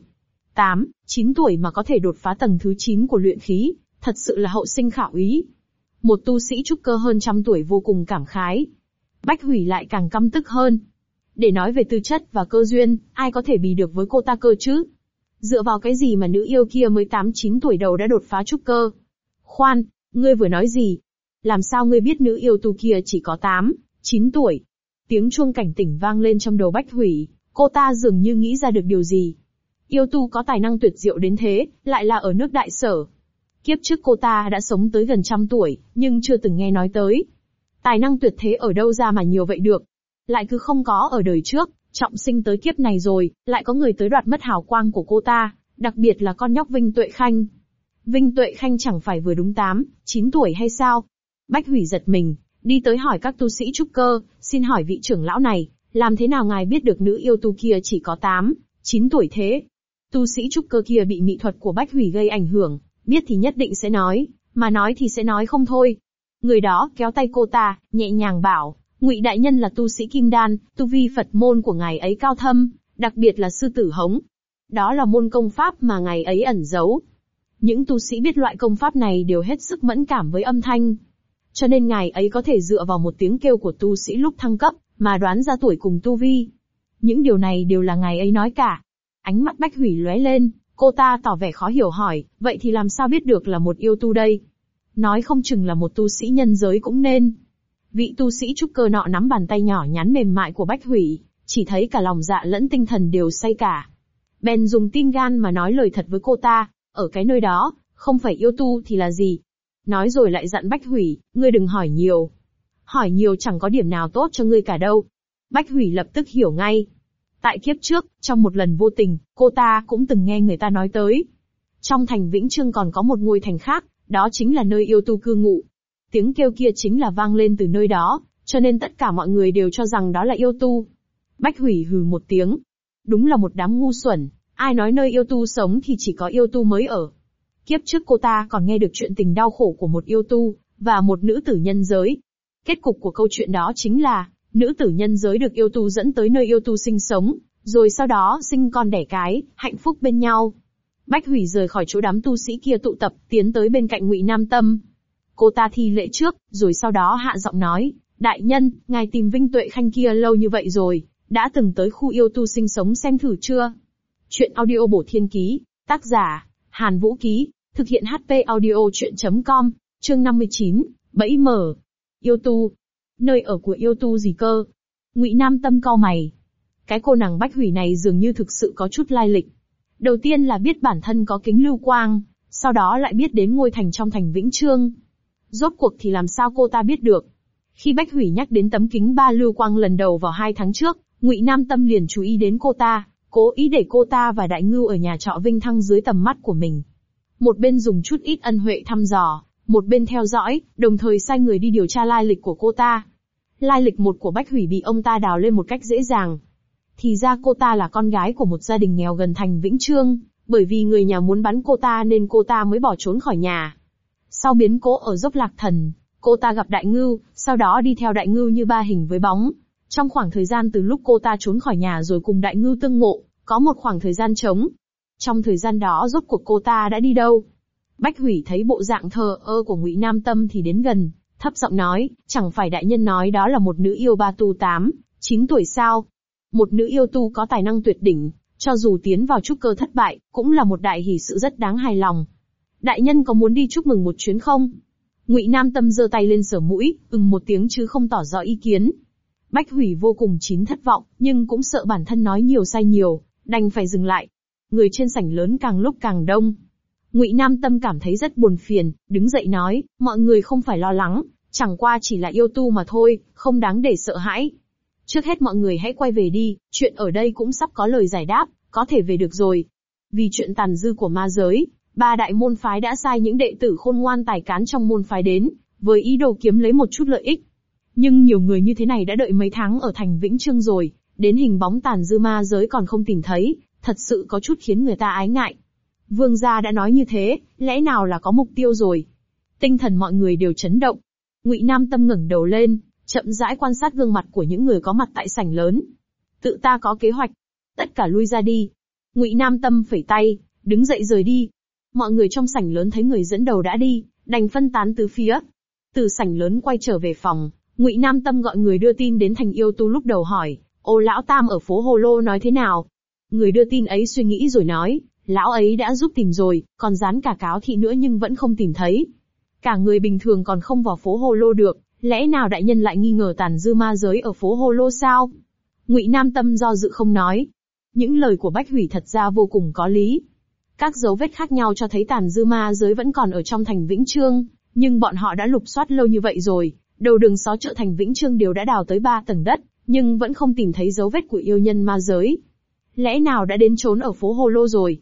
Speaker 1: 8, 9 tuổi mà có thể đột phá tầng thứ 9 của luyện khí, thật sự là hậu sinh khả úy. Một tu sĩ trúc cơ hơn trăm tuổi vô cùng cảm khái. Bách Hủy lại càng căm tức hơn. Để nói về tư chất và cơ duyên, ai có thể bì được với cô ta cơ chứ? Dựa vào cái gì mà nữ yêu kia mới 8-9 tuổi đầu đã đột phá trúc cơ? Khoan, ngươi vừa nói gì? Làm sao ngươi biết nữ yêu tu kia chỉ có 8-9 tuổi? Tiếng chuông cảnh tỉnh vang lên trong đầu Bách Hủy, cô ta dường như nghĩ ra được điều gì. Yêu tu có tài năng tuyệt diệu đến thế, lại là ở nước đại sở. Kiếp trước cô ta đã sống tới gần 100 tuổi, nhưng chưa từng nghe nói tới. Tài năng tuyệt thế ở đâu ra mà nhiều vậy được? Lại cứ không có ở đời trước, trọng sinh tới kiếp này rồi, lại có người tới đoạt mất hào quang của cô ta, đặc biệt là con nhóc Vinh Tuệ Khanh. Vinh Tuệ Khanh chẳng phải vừa đúng 8, 9 tuổi hay sao? Bách Hủy giật mình, đi tới hỏi các tu sĩ trúc cơ, xin hỏi vị trưởng lão này, làm thế nào ngài biết được nữ yêu tu kia chỉ có 8, 9 tuổi thế? Tu sĩ trúc cơ kia bị mỹ thuật của Bách Hủy gây ảnh hưởng, biết thì nhất định sẽ nói, mà nói thì sẽ nói không thôi. Người đó kéo tay cô ta, nhẹ nhàng bảo, Ngụy đại nhân là tu sĩ kim đan, tu vi Phật môn của ngài ấy cao thâm, đặc biệt là sư tử hống. Đó là môn công pháp mà ngài ấy ẩn giấu. Những tu sĩ biết loại công pháp này đều hết sức mẫn cảm với âm thanh. Cho nên ngài ấy có thể dựa vào một tiếng kêu của tu sĩ lúc thăng cấp, mà đoán ra tuổi cùng tu vi. Những điều này đều là ngài ấy nói cả. Ánh mắt Bách Hủy lóe lên, cô ta tỏ vẻ khó hiểu hỏi, vậy thì làm sao biết được là một yêu tu đây? Nói không chừng là một tu sĩ nhân giới cũng nên. Vị tu sĩ trúc cơ nọ nắm bàn tay nhỏ nhắn mềm mại của Bách Hủy, chỉ thấy cả lòng dạ lẫn tinh thần đều say cả. Bèn dùng tim gan mà nói lời thật với cô ta, ở cái nơi đó, không phải yêu tu thì là gì? Nói rồi lại dặn Bách Hủy, ngươi đừng hỏi nhiều. Hỏi nhiều chẳng có điểm nào tốt cho ngươi cả đâu. Bách Hủy lập tức hiểu ngay. Tại kiếp trước, trong một lần vô tình, cô ta cũng từng nghe người ta nói tới. Trong thành Vĩnh Chương còn có một ngôi thành khác, đó chính là nơi yêu tu cư ngụ. Tiếng kêu kia chính là vang lên từ nơi đó, cho nên tất cả mọi người đều cho rằng đó là yêu tu. Bách Hủy hừ một tiếng. Đúng là một đám ngu xuẩn, ai nói nơi yêu tu sống thì chỉ có yêu tu mới ở. Kiếp trước cô ta còn nghe được chuyện tình đau khổ của một yêu tu, và một nữ tử nhân giới. Kết cục của câu chuyện đó chính là, nữ tử nhân giới được yêu tu dẫn tới nơi yêu tu sinh sống, rồi sau đó sinh con đẻ cái, hạnh phúc bên nhau. Bách Hủy rời khỏi chỗ đám tu sĩ kia tụ tập, tiến tới bên cạnh Ngụy Nam Tâm. Cô ta thi lễ trước, rồi sau đó hạ giọng nói, đại nhân, ngài tìm Vinh Tuệ Khanh kia lâu như vậy rồi, đã từng tới khu yêu tu sinh sống xem thử chưa? Chuyện audio bổ thiên ký, tác giả, Hàn Vũ Ký, thực hiện HP audio chuyện.com, chương 59, bẫy mở. Yêu tu. Nơi ở của yêu tu gì cơ? Ngụy Nam Tâm cau mày. Cái cô nàng Bách Hủy này dường như thực sự có chút lai lịch. Đầu tiên là biết bản thân có kính lưu quang, sau đó lại biết đến ngôi thành trong thành Vĩnh Chương. Rốt cuộc thì làm sao cô ta biết được? Khi Bách Hủy nhắc đến tấm kính 3 lưu quang lần đầu vào 2 tháng trước, Ngụy Nam Tâm liền chú ý đến cô ta, cố ý để cô ta và Đại Ngưu ở nhà trọ Vinh Thăng dưới tầm mắt của mình. Một bên dùng chút ít ân huệ thăm dò, một bên theo dõi, đồng thời sai người đi điều tra lai lịch của cô ta. Lai lịch một của Bách Hủy bị ông ta đào lên một cách dễ dàng. Thì ra cô ta là con gái của một gia đình nghèo gần thành Vĩnh Chương, bởi vì người nhà muốn bắn cô ta nên cô ta mới bỏ trốn khỏi nhà. Sau biến cố ở dốc Lạc Thần, cô ta gặp Đại Ngưu, sau đó đi theo Đại Ngưu như ba hình với bóng. Trong khoảng thời gian từ lúc cô ta trốn khỏi nhà rồi cùng Đại Ngưu tương ngộ, có một khoảng thời gian trống. Trong thời gian đó rốt cuộc cô ta đã đi đâu? Bách Hủy thấy bộ dạng thờ ơ của Ngụy Nam Tâm thì đến gần, thấp giọng nói, chẳng phải đại nhân nói đó là một nữ yêu ba tu 8, 9 tuổi sao? Một nữ yêu tu có tài năng tuyệt đỉnh, cho dù tiến vào trúc cơ thất bại, cũng là một đại hỷ sự rất đáng hài lòng. Đại nhân có muốn đi chúc mừng một chuyến không? Ngụy Nam Tâm giơ tay lên sờ mũi, một tiếng chứ không tỏ rõ ý kiến. Bách Hủy vô cùng thất vọng, nhưng cũng sợ bản thân nói nhiều sai nhiều, đành phải dừng lại. Người trên sảnh lớn càng lúc càng đông. Ngụy Nam Tâm cảm thấy rất buồn phiền, đứng dậy nói, mọi người không phải lo lắng, chẳng qua chỉ là yêu tu mà thôi, không đáng để sợ hãi. Trước hết mọi người hãy quay về đi, chuyện ở đây cũng sắp có lời giải đáp, có thể về được rồi. Vì chuyện tàn dư của ma giới, 3 đại môn phái đã sai những đệ tử khôn ngoan tài cán trong môn phái đến, với ý đồ kiếm lấy một chút lợi ích. Nhưng nhiều người như thế này đã đợi mấy tháng ở thành Vĩnh Chương rồi, đến hình bóng tàn dư ma giới còn không tìm thấy, thật sự có chút khiến người ta ái ngại. Vương gia đã nói như thế, lẽ nào là có mục tiêu rồi? Tinh thần mọi người đều chấn động. Ngụy Nam Tâm ngẩng đầu lên, chậm rãi quan sát gương mặt của những người có mặt tại sảnh lớn. Tự ta có kế hoạch, tất cả lui ra đi. Ngụy Nam Tâm phẩy tay, đứng dậy rời đi. Mọi người trong sảnh lớn thấy người dẫn đầu đã đi, đành phân tán tứ phía. Từ sảnh lớn quay trở về phòng, Ngụy Nam Tâm gọi người đưa tin đến thành yêu tu lúc đầu hỏi, Ô lão tam ở phố Hồ Lô nói thế nào? Người đưa tin ấy suy nghĩ rồi nói, lão ấy đã giúp tìm rồi, còn dán cả cáo thị nữa nhưng vẫn không tìm thấy. Cả người bình thường còn không vào phố Hồ Lô được, lẽ nào đại nhân lại nghi ngờ tàn dư ma giới ở phố Hồ Lô sao? Ngụy Nam Tâm do dự không nói. Những lời của Bách Hủy thật ra vô cùng có lý. Các dấu vết khác nhau cho thấy tàn dư ma giới vẫn còn ở trong thành Vĩnh Chương, nhưng bọn họ đã lục soát lâu như vậy rồi, đầu đường xó chợ thành Vĩnh Chương đều đã đào tới 3 tầng đất, nhưng vẫn không tìm thấy dấu vết của yêu nhân ma giới. Lẽ nào đã đến trốn ở phố Hồ Lô rồi?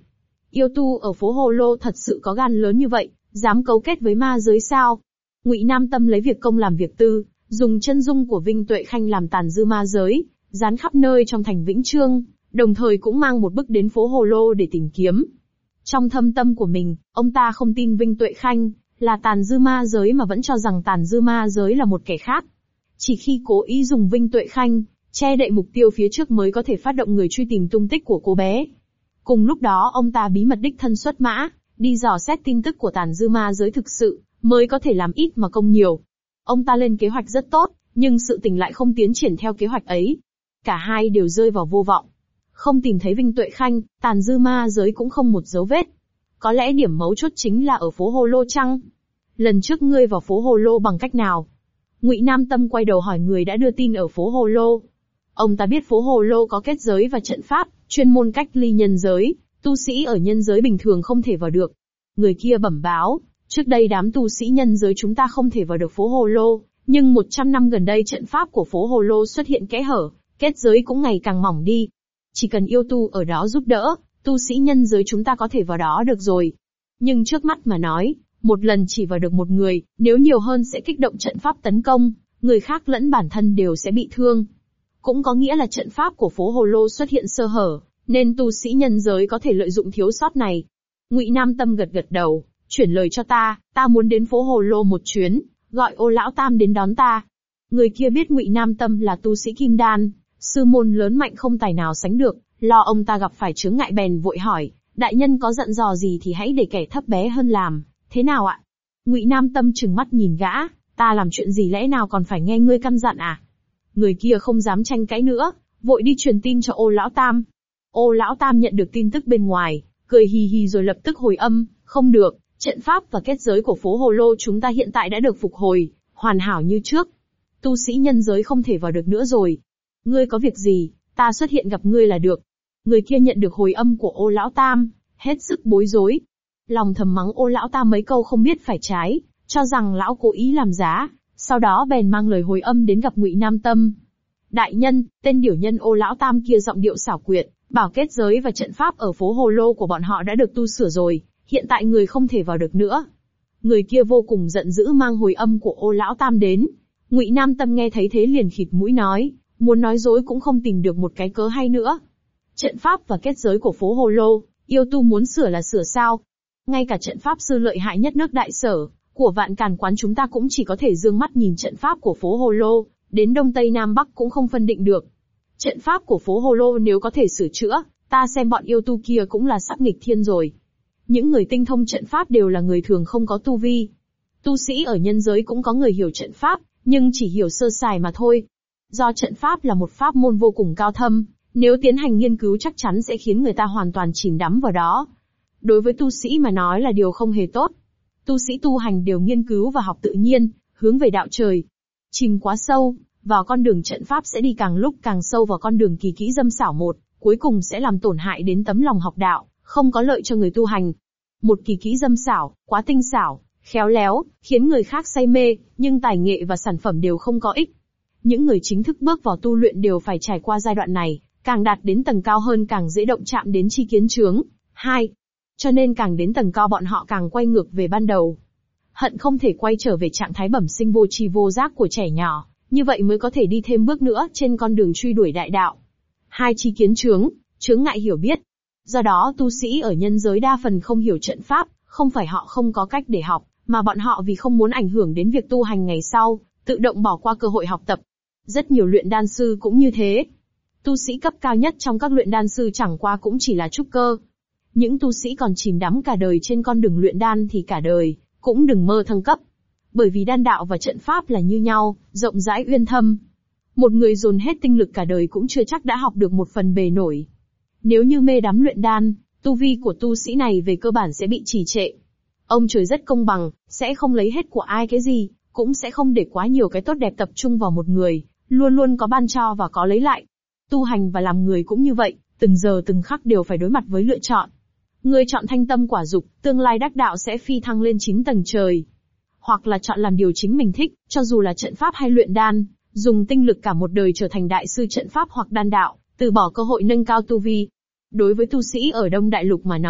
Speaker 1: Yêu tu ở phố Hồ Lô thật sự có gan lớn như vậy, dám cấu kết với ma giới sao? Ngụy Nam Tâm lấy việc công làm việc tư, dùng chân dung của Vinh Tuệ Khanh làm tàn dư ma giới, dán khắp nơi trong thành Vĩnh Chương, đồng thời cũng mang một bức đến phố Hồ Lô để tìm kiếm. Trong thâm tâm của mình, ông ta không tin Vinh Tuệ Khanh là tàn dư ma giới mà vẫn cho rằng tàn dư ma giới là một kẻ khác. Chỉ khi cố ý dùng Vinh Tuệ Khanh che đậy mục tiêu phía trước mới có thể phát động người truy tìm tung tích của cô bé. Cùng lúc đó ông ta bí mật đích thân xuất mã, đi dò xét tin tức của tàn dư ma giới thực sự, mới có thể làm ít mà công nhiều. Ông ta lên kế hoạch rất tốt, nhưng sự tình lại không tiến triển theo kế hoạch ấy. Cả hai đều rơi vào vô vọng. Không tìm thấy Vinh Tuệ Khanh, tàn dư ma giới cũng không một dấu vết. Có lẽ điểm mấu chốt chính là ở phố Hồ Lô chăng? Lần trước ngươi vào phố Hồ Lô bằng cách nào? Ngụy Nam Tâm quay đầu hỏi người đã đưa tin ở phố Hồ Lô. Ông ta biết phố Hồ Lô có kết giới và trận pháp, chuyên môn cách ly nhân giới, tu sĩ ở nhân giới bình thường không thể vào được. Người kia bẩm báo, trước đây đám tu sĩ nhân giới chúng ta không thể vào được phố Hồ Lô, nhưng 100 năm gần đây trận pháp của phố Hồ Lô xuất hiện kẽ hở, kết giới cũng ngày càng mỏng đi. Chỉ cần yêu tu ở đó giúp đỡ, tu sĩ nhân giới chúng ta có thể vào đó được rồi. Nhưng trước mắt mà nói, một lần chỉ vào được một người, nếu nhiều hơn sẽ kích động trận pháp tấn công, người khác lẫn bản thân đều sẽ bị thương. Cũng có nghĩa là trận pháp của phố Hồ Lô xuất hiện sơ hở, nên tu sĩ nhân giới có thể lợi dụng thiếu sót này. Ngụy Nam Tâm gật gật đầu, chuyển lời cho ta muốn đến phố Hồ Lô một chuyến, gọi Ô Lão Tam đến đón ta. Người kia biết Ngụy Nam Tâm là tu sĩ kim đan, sư môn lớn mạnh không tài nào sánh được, lo ông ta gặp phải chướng ngại bèn vội hỏi, đại nhân có dặn dò gì thì hãy để kẻ thấp bé hơn làm, thế nào ạ? Ngụy Nam Tâm trừng mắt nhìn gã, ta làm chuyện gì lẽ nào còn phải nghe ngươi căn dặn à? Người kia không dám tranh cãi nữa, vội đi truyền tin cho Ô Lão Tam. Ô Lão Tam nhận được tin tức bên ngoài, cười hì hì rồi lập tức hồi âm, không được, trận pháp và kết giới của phố Hồ Lô chúng ta hiện tại đã được phục hồi, hoàn hảo như trước. Tu sĩ nhân giới không thể vào được nữa rồi. Ngươi có việc gì, ta xuất hiện gặp ngươi là được. Người kia nhận được hồi âm của Ô Lão Tam, hết sức bối rối. Lòng thầm mắng Ô Lão Tam mấy câu không biết phải trái, cho rằng lão cố ý làm giá, sau đó bèn mang lời hồi âm đến gặp Ngụy Nam Tâm. Đại nhân, tên điểu nhân Ô Lão Tam kia giọng điệu xảo quyệt, bảo kết giới và trận pháp ở phố Hồ Lô của bọn họ đã được tu sửa rồi, hiện tại người không thể vào được nữa. Người kia vô cùng giận dữ mang hồi âm của Ô Lão Tam đến. Ngụy Nam Tâm nghe thấy thế liền khịt mũi nói, muốn nói dối cũng không tìm được một cái cớ hay nữa. Trận pháp và kết giới của phố Hồ Lô, yêu tu muốn sửa là sửa sao? Ngay cả trận pháp sư lợi hại nhất nước Đại Sở của Vạn Càn Quán chúng ta cũng chỉ có thể dương mắt nhìn trận pháp của phố Hồ Lô, đến Đông Tây Nam Bắc cũng không phân định được. Trận pháp của phố Hồ Lô nếu có thể sửa chữa, ta xem bọn yêu tu kia cũng là sắp nghịch thiên rồi. Những người tinh thông trận pháp đều là người thường không có tu vi. Tu sĩ ở nhân giới cũng có người hiểu trận pháp, nhưng chỉ hiểu sơ sài mà thôi. Do trận pháp là một pháp môn vô cùng cao thâm, nếu tiến hành nghiên cứu chắc chắn sẽ khiến người ta hoàn toàn chìm đắm vào đó. Đối với tu sĩ mà nói là điều không hề tốt. Tu sĩ tu hành đều nghiên cứu và học tự nhiên, hướng về đạo trời. Chìm quá sâu vào con đường trận pháp sẽ đi càng lúc càng sâu vào con đường kỳ kỹ dâm xảo một, cuối cùng sẽ làm tổn hại đến tấm lòng học đạo, không có lợi cho người tu hành. Một kỳ kỹ dâm xảo, quá tinh xảo, khéo léo, khiến người khác say mê, nhưng tài nghệ và sản phẩm đều không có ích. Những người chính thức bước vào tu luyện đều phải trải qua giai đoạn này, càng đạt đến tầng cao hơn càng dễ động chạm đến chi kiến chướng. 2. Cho nên càng đến tầng cao bọn họ càng quay ngược về ban đầu. Hận không thể quay trở về trạng thái bẩm sinh vô tri vô giác của trẻ nhỏ, như vậy mới có thể đi thêm bước nữa trên con đường truy đuổi đại đạo. 2. Chi kiến chướng, chướng ngại hiểu biết. Do đó tu sĩ ở nhân giới đa phần không hiểu trận pháp, không phải họ không có cách để học, mà bọn họ vì không muốn ảnh hưởng đến việc tu hành ngày sau, tự động bỏ qua cơ hội học tập. Rất nhiều luyện đan sư cũng như thế. Tu sĩ cấp cao nhất trong các luyện đan sư chẳng qua cũng chỉ là trúc cơ. Những tu sĩ còn chìm đắm cả đời trên con đường luyện đan thì cả đời cũng đừng mơ thăng cấp. Bởi vì đan đạo và trận pháp là như nhau, rộng rãi uyên thâm. Một người dồn hết tinh lực cả đời cũng chưa chắc đã học được một phần bề nổi. Nếu như mê đắm luyện đan, tu vi của tu sĩ này về cơ bản sẽ bị trì trệ. Ông trời rất công bằng, sẽ không lấy hết của ai cái gì, cũng sẽ không để quá nhiều cái tốt đẹp tập trung vào một người, luôn luôn có ban cho và có lấy lại. Tu hành và làm người cũng như vậy, từng giờ từng khắc đều phải đối mặt với lựa chọn. Người chọn thanh tâm quả dục, tương lai đắc đạo sẽ phi thăng lên 9 tầng trời. Hoặc là chọn làm điều chính mình thích, cho dù là trận pháp hay luyện đan, dùng tinh lực cả một đời trở thành đại sư trận pháp hoặc đan đạo, từ bỏ cơ hội nâng cao tu vi. Đối với tu sĩ ở Đông Đại Lục mà nói,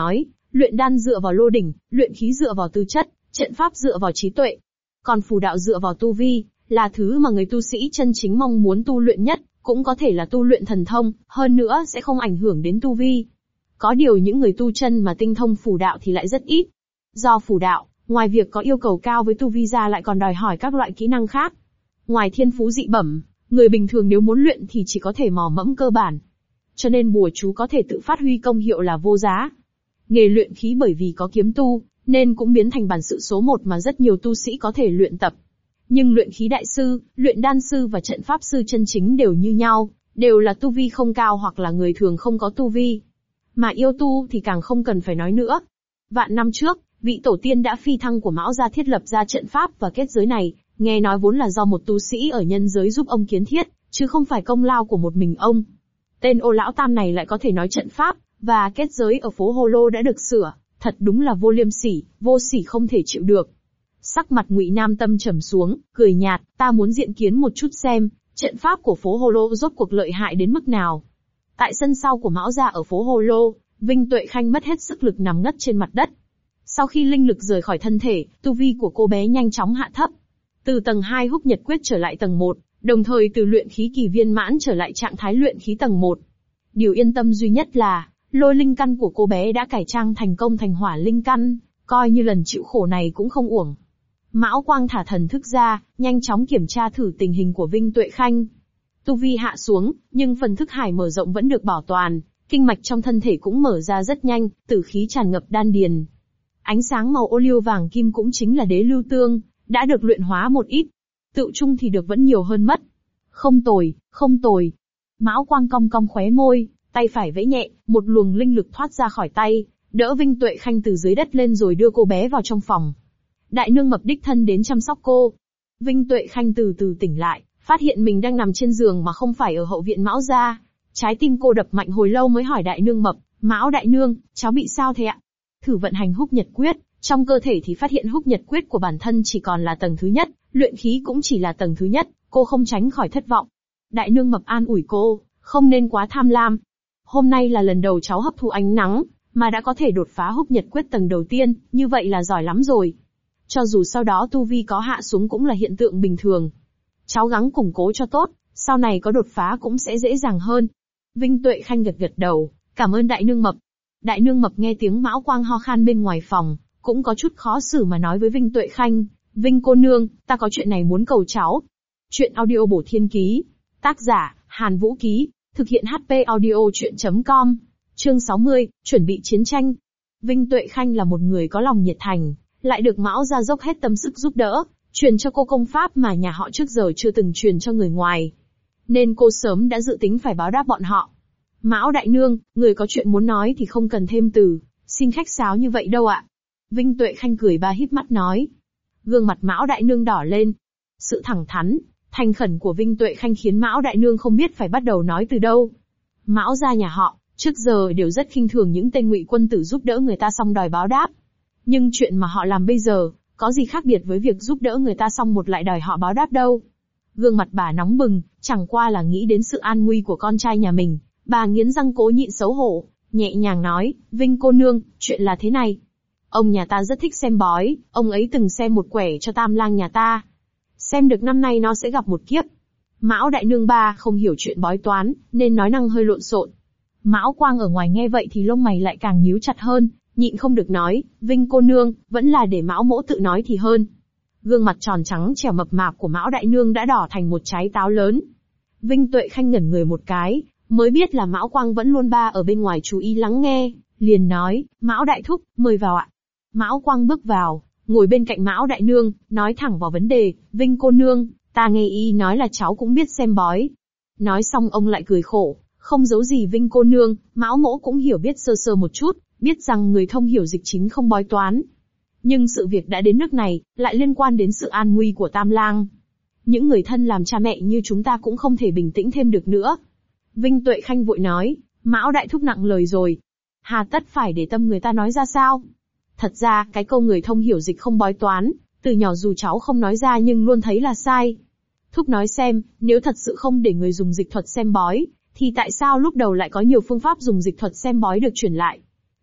Speaker 1: Luyện đan dựa vào lô đỉnh, luyện khí dựa vào tư chất, trận pháp dựa vào trí tuệ. Còn phù đạo dựa vào tu vi, là thứ mà người tu sĩ chân chính mong muốn tu luyện nhất, cũng có thể là tu luyện thần thông, hơn nữa sẽ không ảnh hưởng đến tu vi. Có điều những người tu chân mà tinh thông phù đạo thì lại rất ít. Do phù đạo, ngoài việc có yêu cầu cao với tu vi ra lại còn đòi hỏi các loại kỹ năng khác. Ngoài thiên phú dị bẩm, người bình thường nếu muốn luyện thì chỉ có thể mò mẫm cơ bản. Cho nên bùa chú có thể tự phát huy công hiệu là vô giá. Nghề luyện khí bởi vì có kiếm tu, nên cũng biến thành bản sự số một mà rất nhiều tu sĩ có thể luyện tập. Nhưng luyện khí đại sư, luyện đan sư và trận pháp sư chân chính đều như nhau, đều là tu vi không cao hoặc là người thường không có tu vi. Mà yêu tu thì càng không cần phải nói nữa. Vạn năm trước, vị tổ tiên đã phi thăng của Mão gia thiết lập ra trận pháp và kết giới này, nghe nói vốn là do một tu sĩ ở nhân giới giúp ông kiến thiết, chứ không phải công lao của một mình ông. Tên Ô lão tam này lại có thể nói trận pháp và kết giới ở phố Hồ Lô đã được sửa, thật đúng là vô liêm sỉ, vô sỉ không thể chịu được. Sắc mặt Ngụy Nam Tâm trầm xuống, cười nhạt, ta muốn diện kiến một chút xem, trận pháp của phố Hồ Lô rốt cuộc lợi hại đến mức nào. Tại sân sau của Mão gia ở phố Hồ Lô, Vinh Tuệ Khanh mất hết sức lực nằm ngất trên mặt đất. Sau khi linh lực rời khỏi thân thể, tu vi của cô bé nhanh chóng hạ thấp. Từ tầng 2 Húc Nhật Quyết trở lại tầng 1, đồng thời từ luyện khí kỳ viên mãn trở lại trạng thái luyện khí tầng 1. Điều yên tâm duy nhất là, lôi linh căn của cô bé đã cải trang thành công thành hỏa linh căn, coi như lần chịu khổ này cũng không uổng. Mão Quang thả thần thức ra, nhanh chóng kiểm tra thử tình hình của Vinh Tuệ Khanh. Tu vi hạ xuống, nhưng phần thức hải mở rộng vẫn được bảo toàn, kinh mạch trong thân thể cũng mở ra rất nhanh, tử khí tràn ngập đan điền. Ánh sáng màu ô liu vàng kim cũng chính là đế lưu tương, đã được luyện hóa một ít. Tự chung thì được vẫn nhiều hơn mất. Không tồi, không tồi. Mão Quang cong cong khóe môi, tay phải vẫy nhẹ, một luồng linh lực thoát ra khỏi tay, đỡ Vinh Tuệ Khanh từ dưới đất lên rồi đưa cô bé vào trong phòng. Đại nương mập đích thân đến chăm sóc cô. Vinh Tuệ Khanh từ từ tỉnh lại, phát hiện mình đang nằm trên giường mà không phải ở hậu viện Mão gia. Trái tim cô đập mạnh hồi lâu mới hỏi đại nương mập, Mão đại nương, cháu bị sao thế ạ? Thử vận hành Húc Nhật Quyết, trong cơ thể thì phát hiện Húc Nhật Quyết của bản thân chỉ còn là tầng thứ nhất, luyện khí cũng chỉ là tầng thứ nhất, cô không tránh khỏi thất vọng. Đại nương mập an ủi cô, không nên quá tham lam. Hôm nay là lần đầu cháu hấp thụ ánh nắng, mà đã có thể đột phá Húc Nhật Quyết tầng đầu tiên, như vậy là giỏi lắm rồi. Cho dù sau đó tu vi có hạ xuống cũng là hiện tượng bình thường. Cháu gắng củng cố cho tốt, sau này có đột phá cũng sẽ dễ dàng hơn. Vinh Tuệ Khanh gật gật đầu, cảm ơn đại nương mập. Đại nương mập nghe tiếng Mão Quang ho khan bên ngoài phòng, cũng có chút khó xử mà nói với Vinh Tuệ Khanh, Vinh cô nương, ta có chuyện này muốn cầu cháu. Chuyện audio bổ thiên ký. Tác giả, Hàn Vũ Ký. Thực hiện HP audio chuyện.com. Chương 60, chuẩn bị chiến tranh. Vinh Tuệ Khanh là một người có lòng nhiệt thành, lại được Mão gia dốc hết tâm sức giúp đỡ, truyền cho cô công pháp mà nhà họ trước giờ chưa từng truyền cho người ngoài. Nên cô sớm đã dự tính phải báo đáp bọn họ. Mão đại nương, người có chuyện muốn nói thì không cần thêm từ, xin khách sáo như vậy đâu ạ. Vinh Tuệ Khanh cười ba híp mắt nói. Gương mặt Mão đại nương đỏ lên. Sự thẳng thắn, thành khẩn của Vinh Tuệ Khanh khiến Mão đại nương không biết phải bắt đầu nói từ đâu. Mão gia nhà họ, trước giờ đều rất khinh thường những tên ngụy quân tử giúp đỡ người ta xong đòi báo đáp. Nhưng chuyện mà họ làm bây giờ, có gì khác biệt với việc giúp đỡ người ta xong một lại đòi họ báo đáp đâu. Gương mặt bà nóng bừng, chẳng qua là nghĩ đến sự an nguy của con trai nhà mình. Bà nghiến răng cố nhịn xấu hổ, nhẹ nhàng nói, Vinh cô nương, chuyện là thế này. Ông nhà ta rất thích xem bói, ông ấy từng xem một quẻ cho tam lang nhà ta. Xem được năm nay nó sẽ gặp một kiếp. Mão đại nương ba không hiểu chuyện bói toán, nên nói năng hơi lộn xộn. Mão Quang ở ngoài nghe vậy thì lông mày lại càng nhíu chặt hơn, nhịn không được nói, Vinh cô nương, vẫn là để Mão mỗ tự nói thì hơn. Gương mặt tròn trắng trẻo mập mạp của Mão đại nương đã đỏ thành một trái táo lớn. Vinh Tuệ Khanh ngẩn người một cái, mới biết là Mão Quang vẫn luôn ba ở bên ngoài chú ý lắng nghe, liền nói, Mão đại thúc, mời vào ạ. Mão Quang bước vào, ngồi bên cạnh Mão đại nương, nói thẳng vào vấn đề, Vinh cô nương, ta nghe y nói là cháu cũng biết xem bói. Nói xong ông lại cười khổ, không giấu gì Vinh cô nương, Mão mỗ cũng hiểu biết sơ sơ một chút, biết rằng người thông hiểu dịch chính không bói toán. Nhưng sự việc đã đến nước này, lại liên quan đến sự an nguy của Tam Lang. Những người thân làm cha mẹ như chúng ta cũng không thể bình tĩnh thêm được nữa. Vinh Tuệ Khanh vội nói, Mão đại thúc nặng lời rồi. Hà tất phải để tâm người ta nói ra sao? Thật ra, cái câu người thông hiểu dịch không bói toán, từ nhỏ dù cháu không nói ra nhưng luôn thấy là sai. Thúc nói xem, nếu thật sự không để người dùng dịch thuật xem bói, thì tại sao lúc đầu lại có nhiều phương pháp dùng dịch thuật xem bói được truyền lại?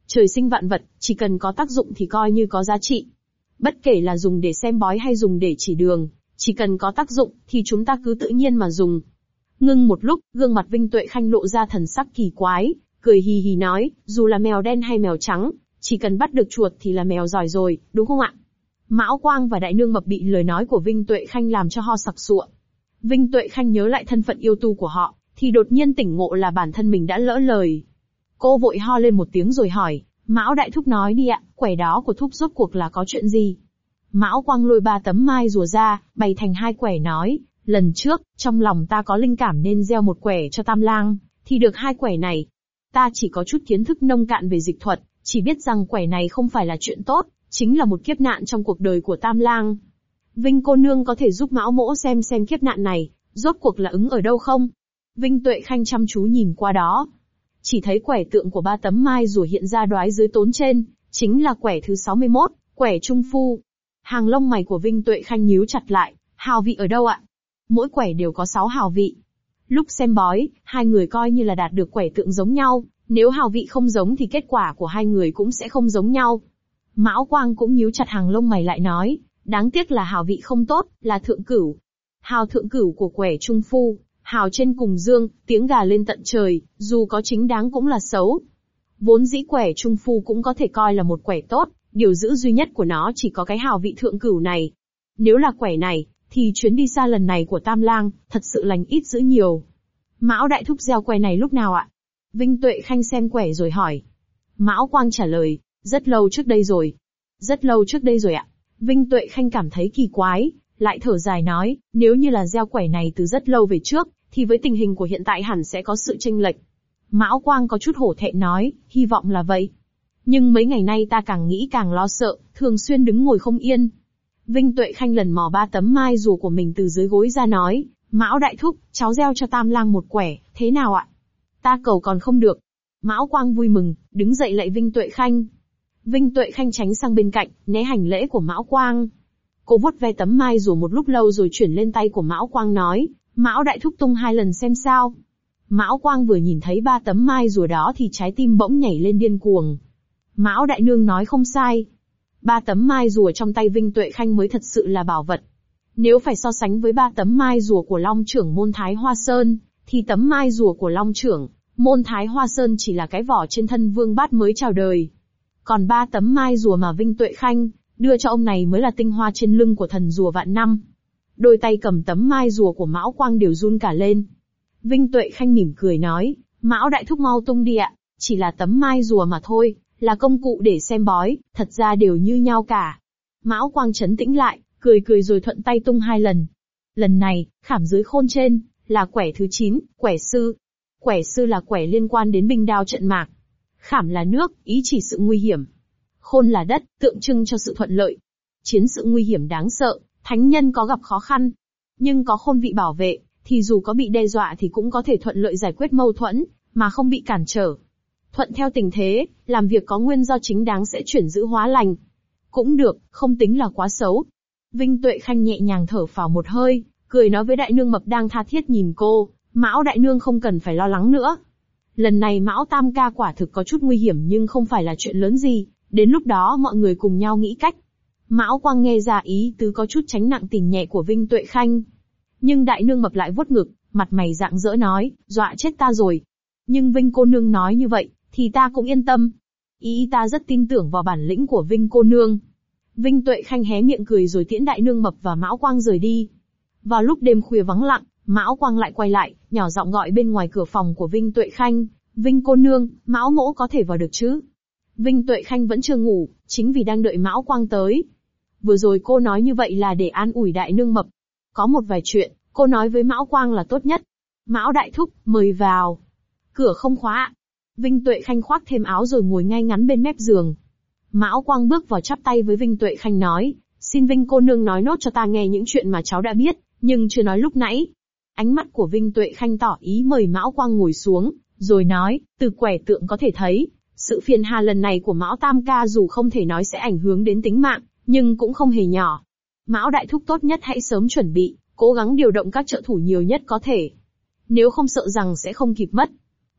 Speaker 1: Trời sinh vạn vật, chỉ cần có tác dụng thì coi như có giá trị. Bất kể là dùng để xem bói hay dùng để chỉ đường, chỉ cần có tác dụng, thì chúng ta cứ tự nhiên mà dùng. Ngưng một lúc, gương mặt Vinh Tuệ Khanh lộ ra thần sắc kỳ quái, cười hì hì nói, dù là mèo đen hay mèo trắng, chỉ cần bắt được chuột thì là mèo giỏi rồi, đúng không ạ? Mão Quang và Đại Nương Mập bị lời nói của Vinh Tuệ Khanh làm cho ho sặc sụa. Vinh Tuệ Khanh nhớ lại thân phận yêu tu của họ, thì đột nhiên tỉnh ngộ là bản thân mình đã lỡ lời. Cô vội ho lên một tiếng rồi hỏi, Mão Đại Thúc nói đi ạ, quẻ đó của Thúc rốt cuộc là có chuyện gì? Mão Quang lôi 3 tấm mai rùa ra, bày thành 2 quẻ nói, lần trước, trong lòng ta có linh cảm nên gieo một quẻ cho Tam Lang, thì được 2 quẻ này. Ta chỉ có chút kiến thức nông cạn về dịch thuật, chỉ biết rằng quẻ này không phải là chuyện tốt, chính là một kiếp nạn trong cuộc đời của Tam Lang. Vinh cô nương có thể giúp Mão Mỗ xem kiếp nạn này, rốt cuộc là ứng ở đâu không? Vinh Tuệ Khanh chăm chú nhìn qua đó. Chỉ thấy quẻ tượng của 3 tấm mai rùa hiện ra đoái dưới tốn trên, chính là quẻ thứ 61, quẻ trung phu. Hàng lông mày của Vinh Tuệ Khanh nhíu chặt lại, hào vị ở đâu ạ? Mỗi quẻ đều có 6 hào vị. Lúc xem bói, hai người coi như là đạt được quẻ tượng giống nhau, nếu hào vị không giống thì kết quả của hai người cũng sẽ không giống nhau. Mão Quang cũng nhíu chặt hàng lông mày lại nói, đáng tiếc là hào vị không tốt, là thượng cửu. Hào thượng cửu của quẻ trung phu, hào trên cùng dương, tiếng gà lên tận trời, dù có chính đáng cũng là xấu. Vốn dĩ quẻ trung phu cũng có thể coi là một quẻ tốt, điều giữ duy nhất của nó chỉ có cái hào vị thượng cửu này. Nếu là quẻ này, thì chuyến đi xa lần này của Tam Lang, thật sự lành ít dữ nhiều. Mão Đại Thúc gieo quẻ này lúc nào ạ? Vinh Tuệ Khanh xem quẻ rồi hỏi. Mão Quang trả lời, rất lâu trước đây rồi. Rất lâu trước đây rồi ạ. Vinh Tuệ Khanh cảm thấy kỳ quái, lại thở dài nói, nếu như là gieo quẻ này từ rất lâu về trước, thì với tình hình của hiện tại hẳn sẽ có sự chênh lệch. Mão Quang có chút hổ thẹn nói, hy vọng là vậy. Nhưng mấy ngày nay ta càng nghĩ càng lo sợ, thường xuyên đứng ngồi không yên. Vinh Tuệ Khanh lần mò 3 tấm mai rùa của mình từ dưới gối ra nói, Mão Đại Thúc, cháu gieo cho Tam Lang một quẻ, thế nào ạ? Ta cầu còn không được. Mão Quang vui mừng, đứng dậy lạy Vinh Tuệ Khanh. Vinh Tuệ Khanh tránh sang bên cạnh, né hành lễ của Mão Quang. Cô vuốt ve tấm mai rùa một lúc lâu rồi chuyển lên tay của Mão Quang nói, Mão Đại Thúc tung 2 lần xem sao. Mão Quang vừa nhìn thấy 3 tấm mai rùa đó thì trái tim bỗng nhảy lên điên cuồng. Mão Đại Nương nói không sai. 3 tấm mai rùa trong tay Vinh Tuệ Khanh mới thật sự là bảo vật. Nếu phải so sánh với 3 tấm mai rùa của Long trưởng môn Thái Hoa Sơn, thì tấm mai rùa của Long trưởng môn Thái Hoa Sơn chỉ là cái vỏ trên thân Vương Bát mới chào đời. Còn 3 tấm mai rùa mà Vinh Tuệ Khanh đưa cho ông này mới là tinh hoa trên lưng của thần rùa vạn năm. Đôi tay cầm tấm mai rùa của Mão Quang đều run cả lên. Vinh Tuệ Khanh mỉm cười nói, Mão Đại Thúc mau tung đi ạ, chỉ là tấm mai rùa mà thôi, là công cụ để xem bói, thật ra đều như nhau cả. Mão Quang trấn tĩnh lại, cười rồi thuận tay tung 2 lần. Lần này, khảm dưới khôn trên, là quẻ thứ 9, quẻ sư. Quẻ sư là quẻ liên quan đến binh đao trận mạc. Khảm là nước, ý chỉ sự nguy hiểm. Khôn là đất, tượng trưng cho sự thuận lợi. Chiến sự nguy hiểm đáng sợ, thánh nhân có gặp khó khăn. Nhưng có khôn vị bảo vệ, thì dù có bị đe dọa thì cũng có thể thuận lợi giải quyết mâu thuẫn, mà không bị cản trở. Thuận theo tình thế, làm việc có nguyên do chính đáng sẽ chuyển dữ hóa lành. Cũng được, không tính là quá xấu. Vinh Tuệ Khanh nhẹ nhàng thở phào một hơi, cười nói với Đại Nương Mập đang tha thiết nhìn cô, Mão Đại Nương không cần phải lo lắng nữa. Lần này Mão Tam ca quả thực có chút nguy hiểm nhưng không phải là chuyện lớn gì, đến lúc đó mọi người cùng nhau nghĩ cách. Mão Quang nghe ra ý tứ có chút tránh nặng tình nhẹ của Vinh Tuệ Khanh. Nhưng Đại Nương Mập lại vuốt ngực, mặt mày rạng rỡ nói, dọa chết ta rồi. Nhưng Vinh cô nương nói như vậy, thì ta cũng yên tâm. Ý ta rất tin tưởng vào bản lĩnh của Vinh cô nương. Vinh Tuệ Khanh hé miệng cười rồi tiễn Đại Nương Mập và Mão Quang rời đi. Vào lúc đêm khuya vắng lặng, Mão Quang lại quay lại, nhỏ giọng gọi bên ngoài cửa phòng của Vinh Tuệ Khanh, Vinh cô nương, Mão mỗ có thể vào được chứ? Vinh Tuệ Khanh vẫn chưa ngủ, chính vì đang đợi Mão Quang tới. Vừa rồi cô nói như vậy là để an ủi Đại Nương Mập. Có một vài chuyện, cô nói với Mão Quang là tốt nhất. Mão Đại Thúc, mời vào. Cửa không khóa. Vinh Tuệ Khanh khoác thêm áo rồi ngồi ngay ngắn bên mép giường. Mão Quang bước vào chắp tay với Vinh Tuệ Khanh nói, xin Vinh cô nương nói nốt cho ta nghe những chuyện mà cháu đã biết, nhưng chưa nói lúc nãy. Ánh mắt của Vinh Tuệ Khanh tỏ ý mời Mão Quang ngồi xuống, rồi nói, từ quẻ tượng có thể thấy, sự phiền hà lần này của Mão Tam ca dù không thể nói sẽ ảnh hưởng đến tính mạng, nhưng cũng không hề nhỏ. Mão Đại Thúc tốt nhất hãy sớm chuẩn bị, cố gắng điều động các trợ thủ nhiều nhất có thể. Nếu không sợ rằng sẽ không kịp mất.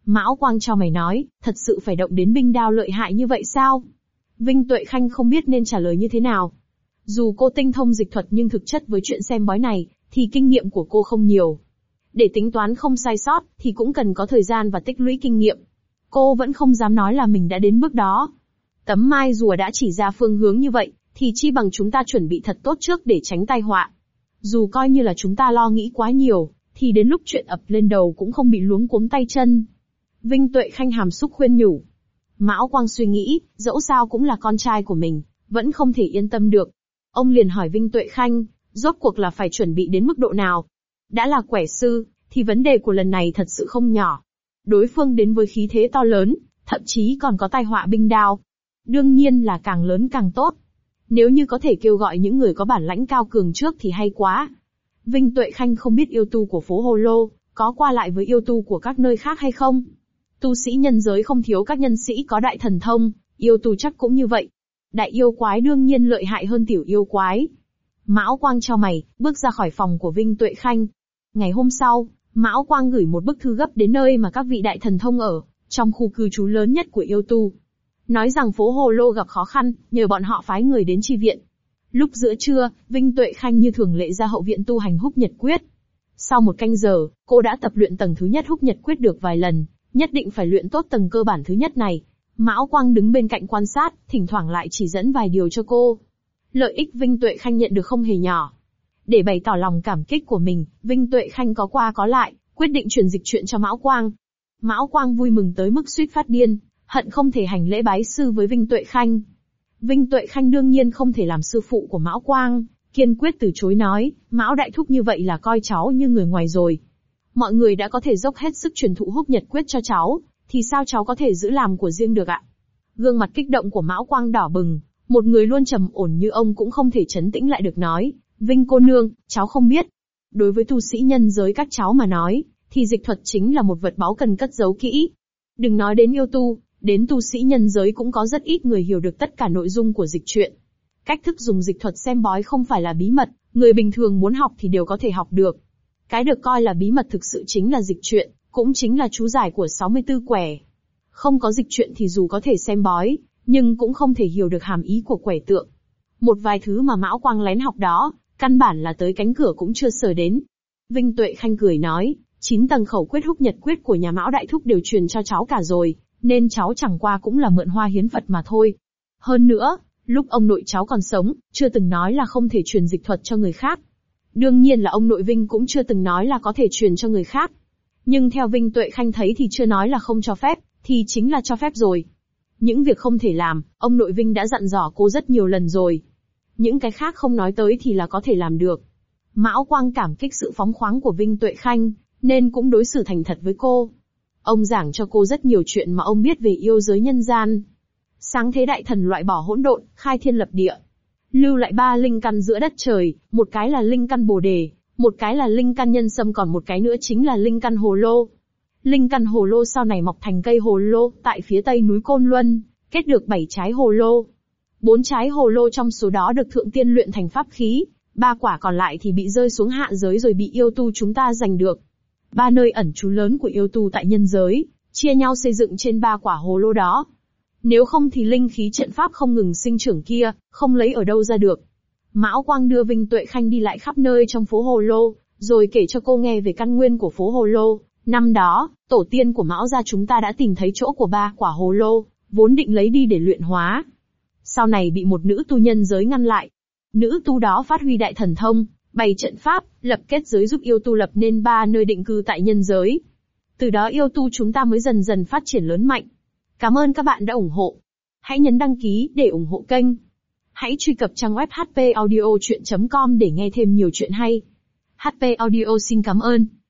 Speaker 1: Mão Quang chau mày nói, thật sự phải động đến binh đao lợi hại như vậy sao? Vinh Tuệ Khanh không biết nên trả lời như thế nào. Dù cô tinh thông dịch thuật nhưng thực chất với chuyện xem bói này, thì kinh nghiệm của cô không nhiều. Để tính toán không sai sót, thì cũng cần có thời gian và tích lũy kinh nghiệm. Cô vẫn không dám nói là mình đã đến bước đó. Tấm mai rùa đã chỉ ra phương hướng như vậy, thì chi bằng chúng ta chuẩn bị thật tốt trước để tránh tai họa. Dù coi như là chúng ta lo nghĩ quá nhiều, thì đến lúc chuyện ập lên đầu cũng không bị luống cuống tay chân. Vinh Tuệ Khanh hàm xúc khuyên nhủ. Mão Quang suy nghĩ, dẫu sao cũng là con trai của mình, vẫn không thể yên tâm được. Ông liền hỏi Vinh Tuệ Khanh, rốt cuộc là phải chuẩn bị đến mức độ nào? Đã là quẻ sư, thì vấn đề của lần này thật sự không nhỏ. Đối phương đến với khí thế to lớn, thậm chí còn có tai họa binh đao. Đương nhiên là càng lớn càng tốt. Nếu như có thể kêu gọi những người có bản lãnh cao cường trước thì hay quá. Vinh Tuệ Khanh không biết yêu tu của phố Hồ Lô, có qua lại với yêu tu của các nơi khác hay không? Tu sĩ nhân giới không thiếu các nhân sĩ có đại thần thông, yêu tu chắc cũng như vậy. Đại yêu quái đương nhiên lợi hại hơn tiểu yêu quái. Mão Quang chau mày, bước ra khỏi phòng của Vinh Tuệ Khanh. Ngày hôm sau, Mão Quang gửi một bức thư gấp đến nơi mà các vị đại thần thông ở, trong khu cư trú lớn nhất của yêu tu. Nói rằng phố Hồ Lô gặp khó khăn, nhờ bọn họ phái người đến chi viện. Lúc giữa trưa, Vinh Tuệ Khanh như thường lệ ra hậu viện tu hành Húc Nhật Quyết. Sau một canh giờ, cô đã tập luyện tầng thứ nhất Húc Nhật Quyết được vài lần, nhất định phải luyện tốt tầng cơ bản thứ nhất này. Mão Quang đứng bên cạnh quan sát, thỉnh thoảng lại chỉ dẫn vài điều cho cô. Lợi ích Vinh Tuệ Khanh nhận được không hề nhỏ. Để bày tỏ lòng cảm kích của mình, Vinh Tuệ Khanh có qua có lại, quyết định truyền dịch chuyện cho Mão Quang. Mão Quang vui mừng tới mức suýt phát điên, hận không thể hành lễ bái sư với Vinh Tuệ Khanh. Vinh Tuệ Khanh đương nhiên không thể làm sư phụ của Mão Quang, kiên quyết từ chối nói, Mão đại thúc như vậy là coi cháu như người ngoài rồi. Mọi người đã có thể dốc hết sức truyền thụ Húc Nhật Quyết cho cháu, thì sao cháu có thể giữ làm của riêng được ạ? Gương mặt kích động của Mão Quang đỏ bừng, một người luôn trầm ổn như ông cũng không thể trấn tĩnh lại được nói, Vinh cô nương, cháu không biết. Đối với tu sĩ nhân giới các cháu mà nói, thì dịch thuật chính là một vật báu cần cất giấu kỹ. Đừng nói đến yêu tu, đến tu sĩ nhân giới cũng có rất ít người hiểu được tất cả nội dung của dịch truyện. Cách thức dùng dịch thuật xem bói không phải là bí mật, người bình thường muốn học thì đều có thể học được. Cái được coi là bí mật thực sự chính là dịch truyện, cũng chính là chú giải của 64 quẻ. Không có dịch truyện thì dù có thể xem bói, nhưng cũng không thể hiểu được hàm ý của quẻ tượng. Một vài thứ mà Mão Quang lén học đó, căn bản là tới cánh cửa cũng chưa sờ đến. Vinh Tuệ Khanh cười nói, 9 tầng khẩu quyết Húc Nhật Quyết của nhà Mão đại thúc đều truyền cho cháu cả rồi, nên cháu chẳng qua cũng là mượn hoa hiến Phật mà thôi. Hơn nữa, lúc ông nội cháu còn sống, chưa từng nói là không thể truyền dịch thuật cho người khác. Đương nhiên là ông nội Vinh cũng chưa từng nói là có thể truyền cho người khác. Nhưng theo Vinh Tuệ Khanh thấy thì chưa nói là không cho phép, thì chính là cho phép rồi. Những việc không thể làm, ông nội Vinh đã dặn dò cô rất nhiều lần rồi. Những cái khác không nói tới thì là có thể làm được. Mão Quang cảm kích sự phóng khoáng của Vinh Tuệ Khanh, nên cũng đối xử thành thật với cô. Ông giảng cho cô rất nhiều chuyện mà ông biết về yêu giới nhân gian. Sáng thế đại thần loại bỏ hỗn độn, khai thiên lập địa. Lưu lại 3 linh căn giữa đất trời, một cái là linh căn Bồ Đề, một cái là linh căn Nhân Sâm, còn một cái nữa chính là linh căn Hồ Lô. Linh căn Hồ Lô sau này mọc thành cây Hồ Lô tại phía tây núi Côn Luân, kết được 7 trái Hồ Lô. 4 trái Hồ Lô trong số đó được thượng tiên luyện thành pháp khí, 3 quả còn lại thì bị rơi xuống hạ giới rồi bị yêu tu chúng ta giành được. 3 nơi ẩn trú lớn của yêu tu tại nhân giới, chia nhau xây dựng trên 3 quả Hồ Lô đó. Nếu không thì linh khí trận pháp không ngừng sinh trưởng kia, không lấy ở đâu ra được. Mão Quang đưa Vinh Tuệ Khanh đi lại khắp nơi trong phố Hồ Lô, rồi kể cho cô nghe về căn nguyên của phố Hồ Lô. Năm đó, tổ tiên của Mão gia chúng ta đã tìm thấy chỗ của 3 quả Hồ Lô, vốn định lấy đi để luyện hóa. Sau này bị một nữ tu nhân giới ngăn lại. Nữ tu đó phát huy đại thần thông, bày trận pháp, lập kết giới giúp yêu tu lập nên 3 nơi định cư tại nhân giới. Từ đó yêu tu chúng ta mới dần dần phát triển lớn mạnh. Cảm ơn các bạn đã ủng hộ. Hãy nhấn đăng ký để ủng hộ kênh. Hãy truy cập trang web hpaudiochuyen.com để nghe thêm nhiều chuyện hay. HP Audio xin cảm ơn.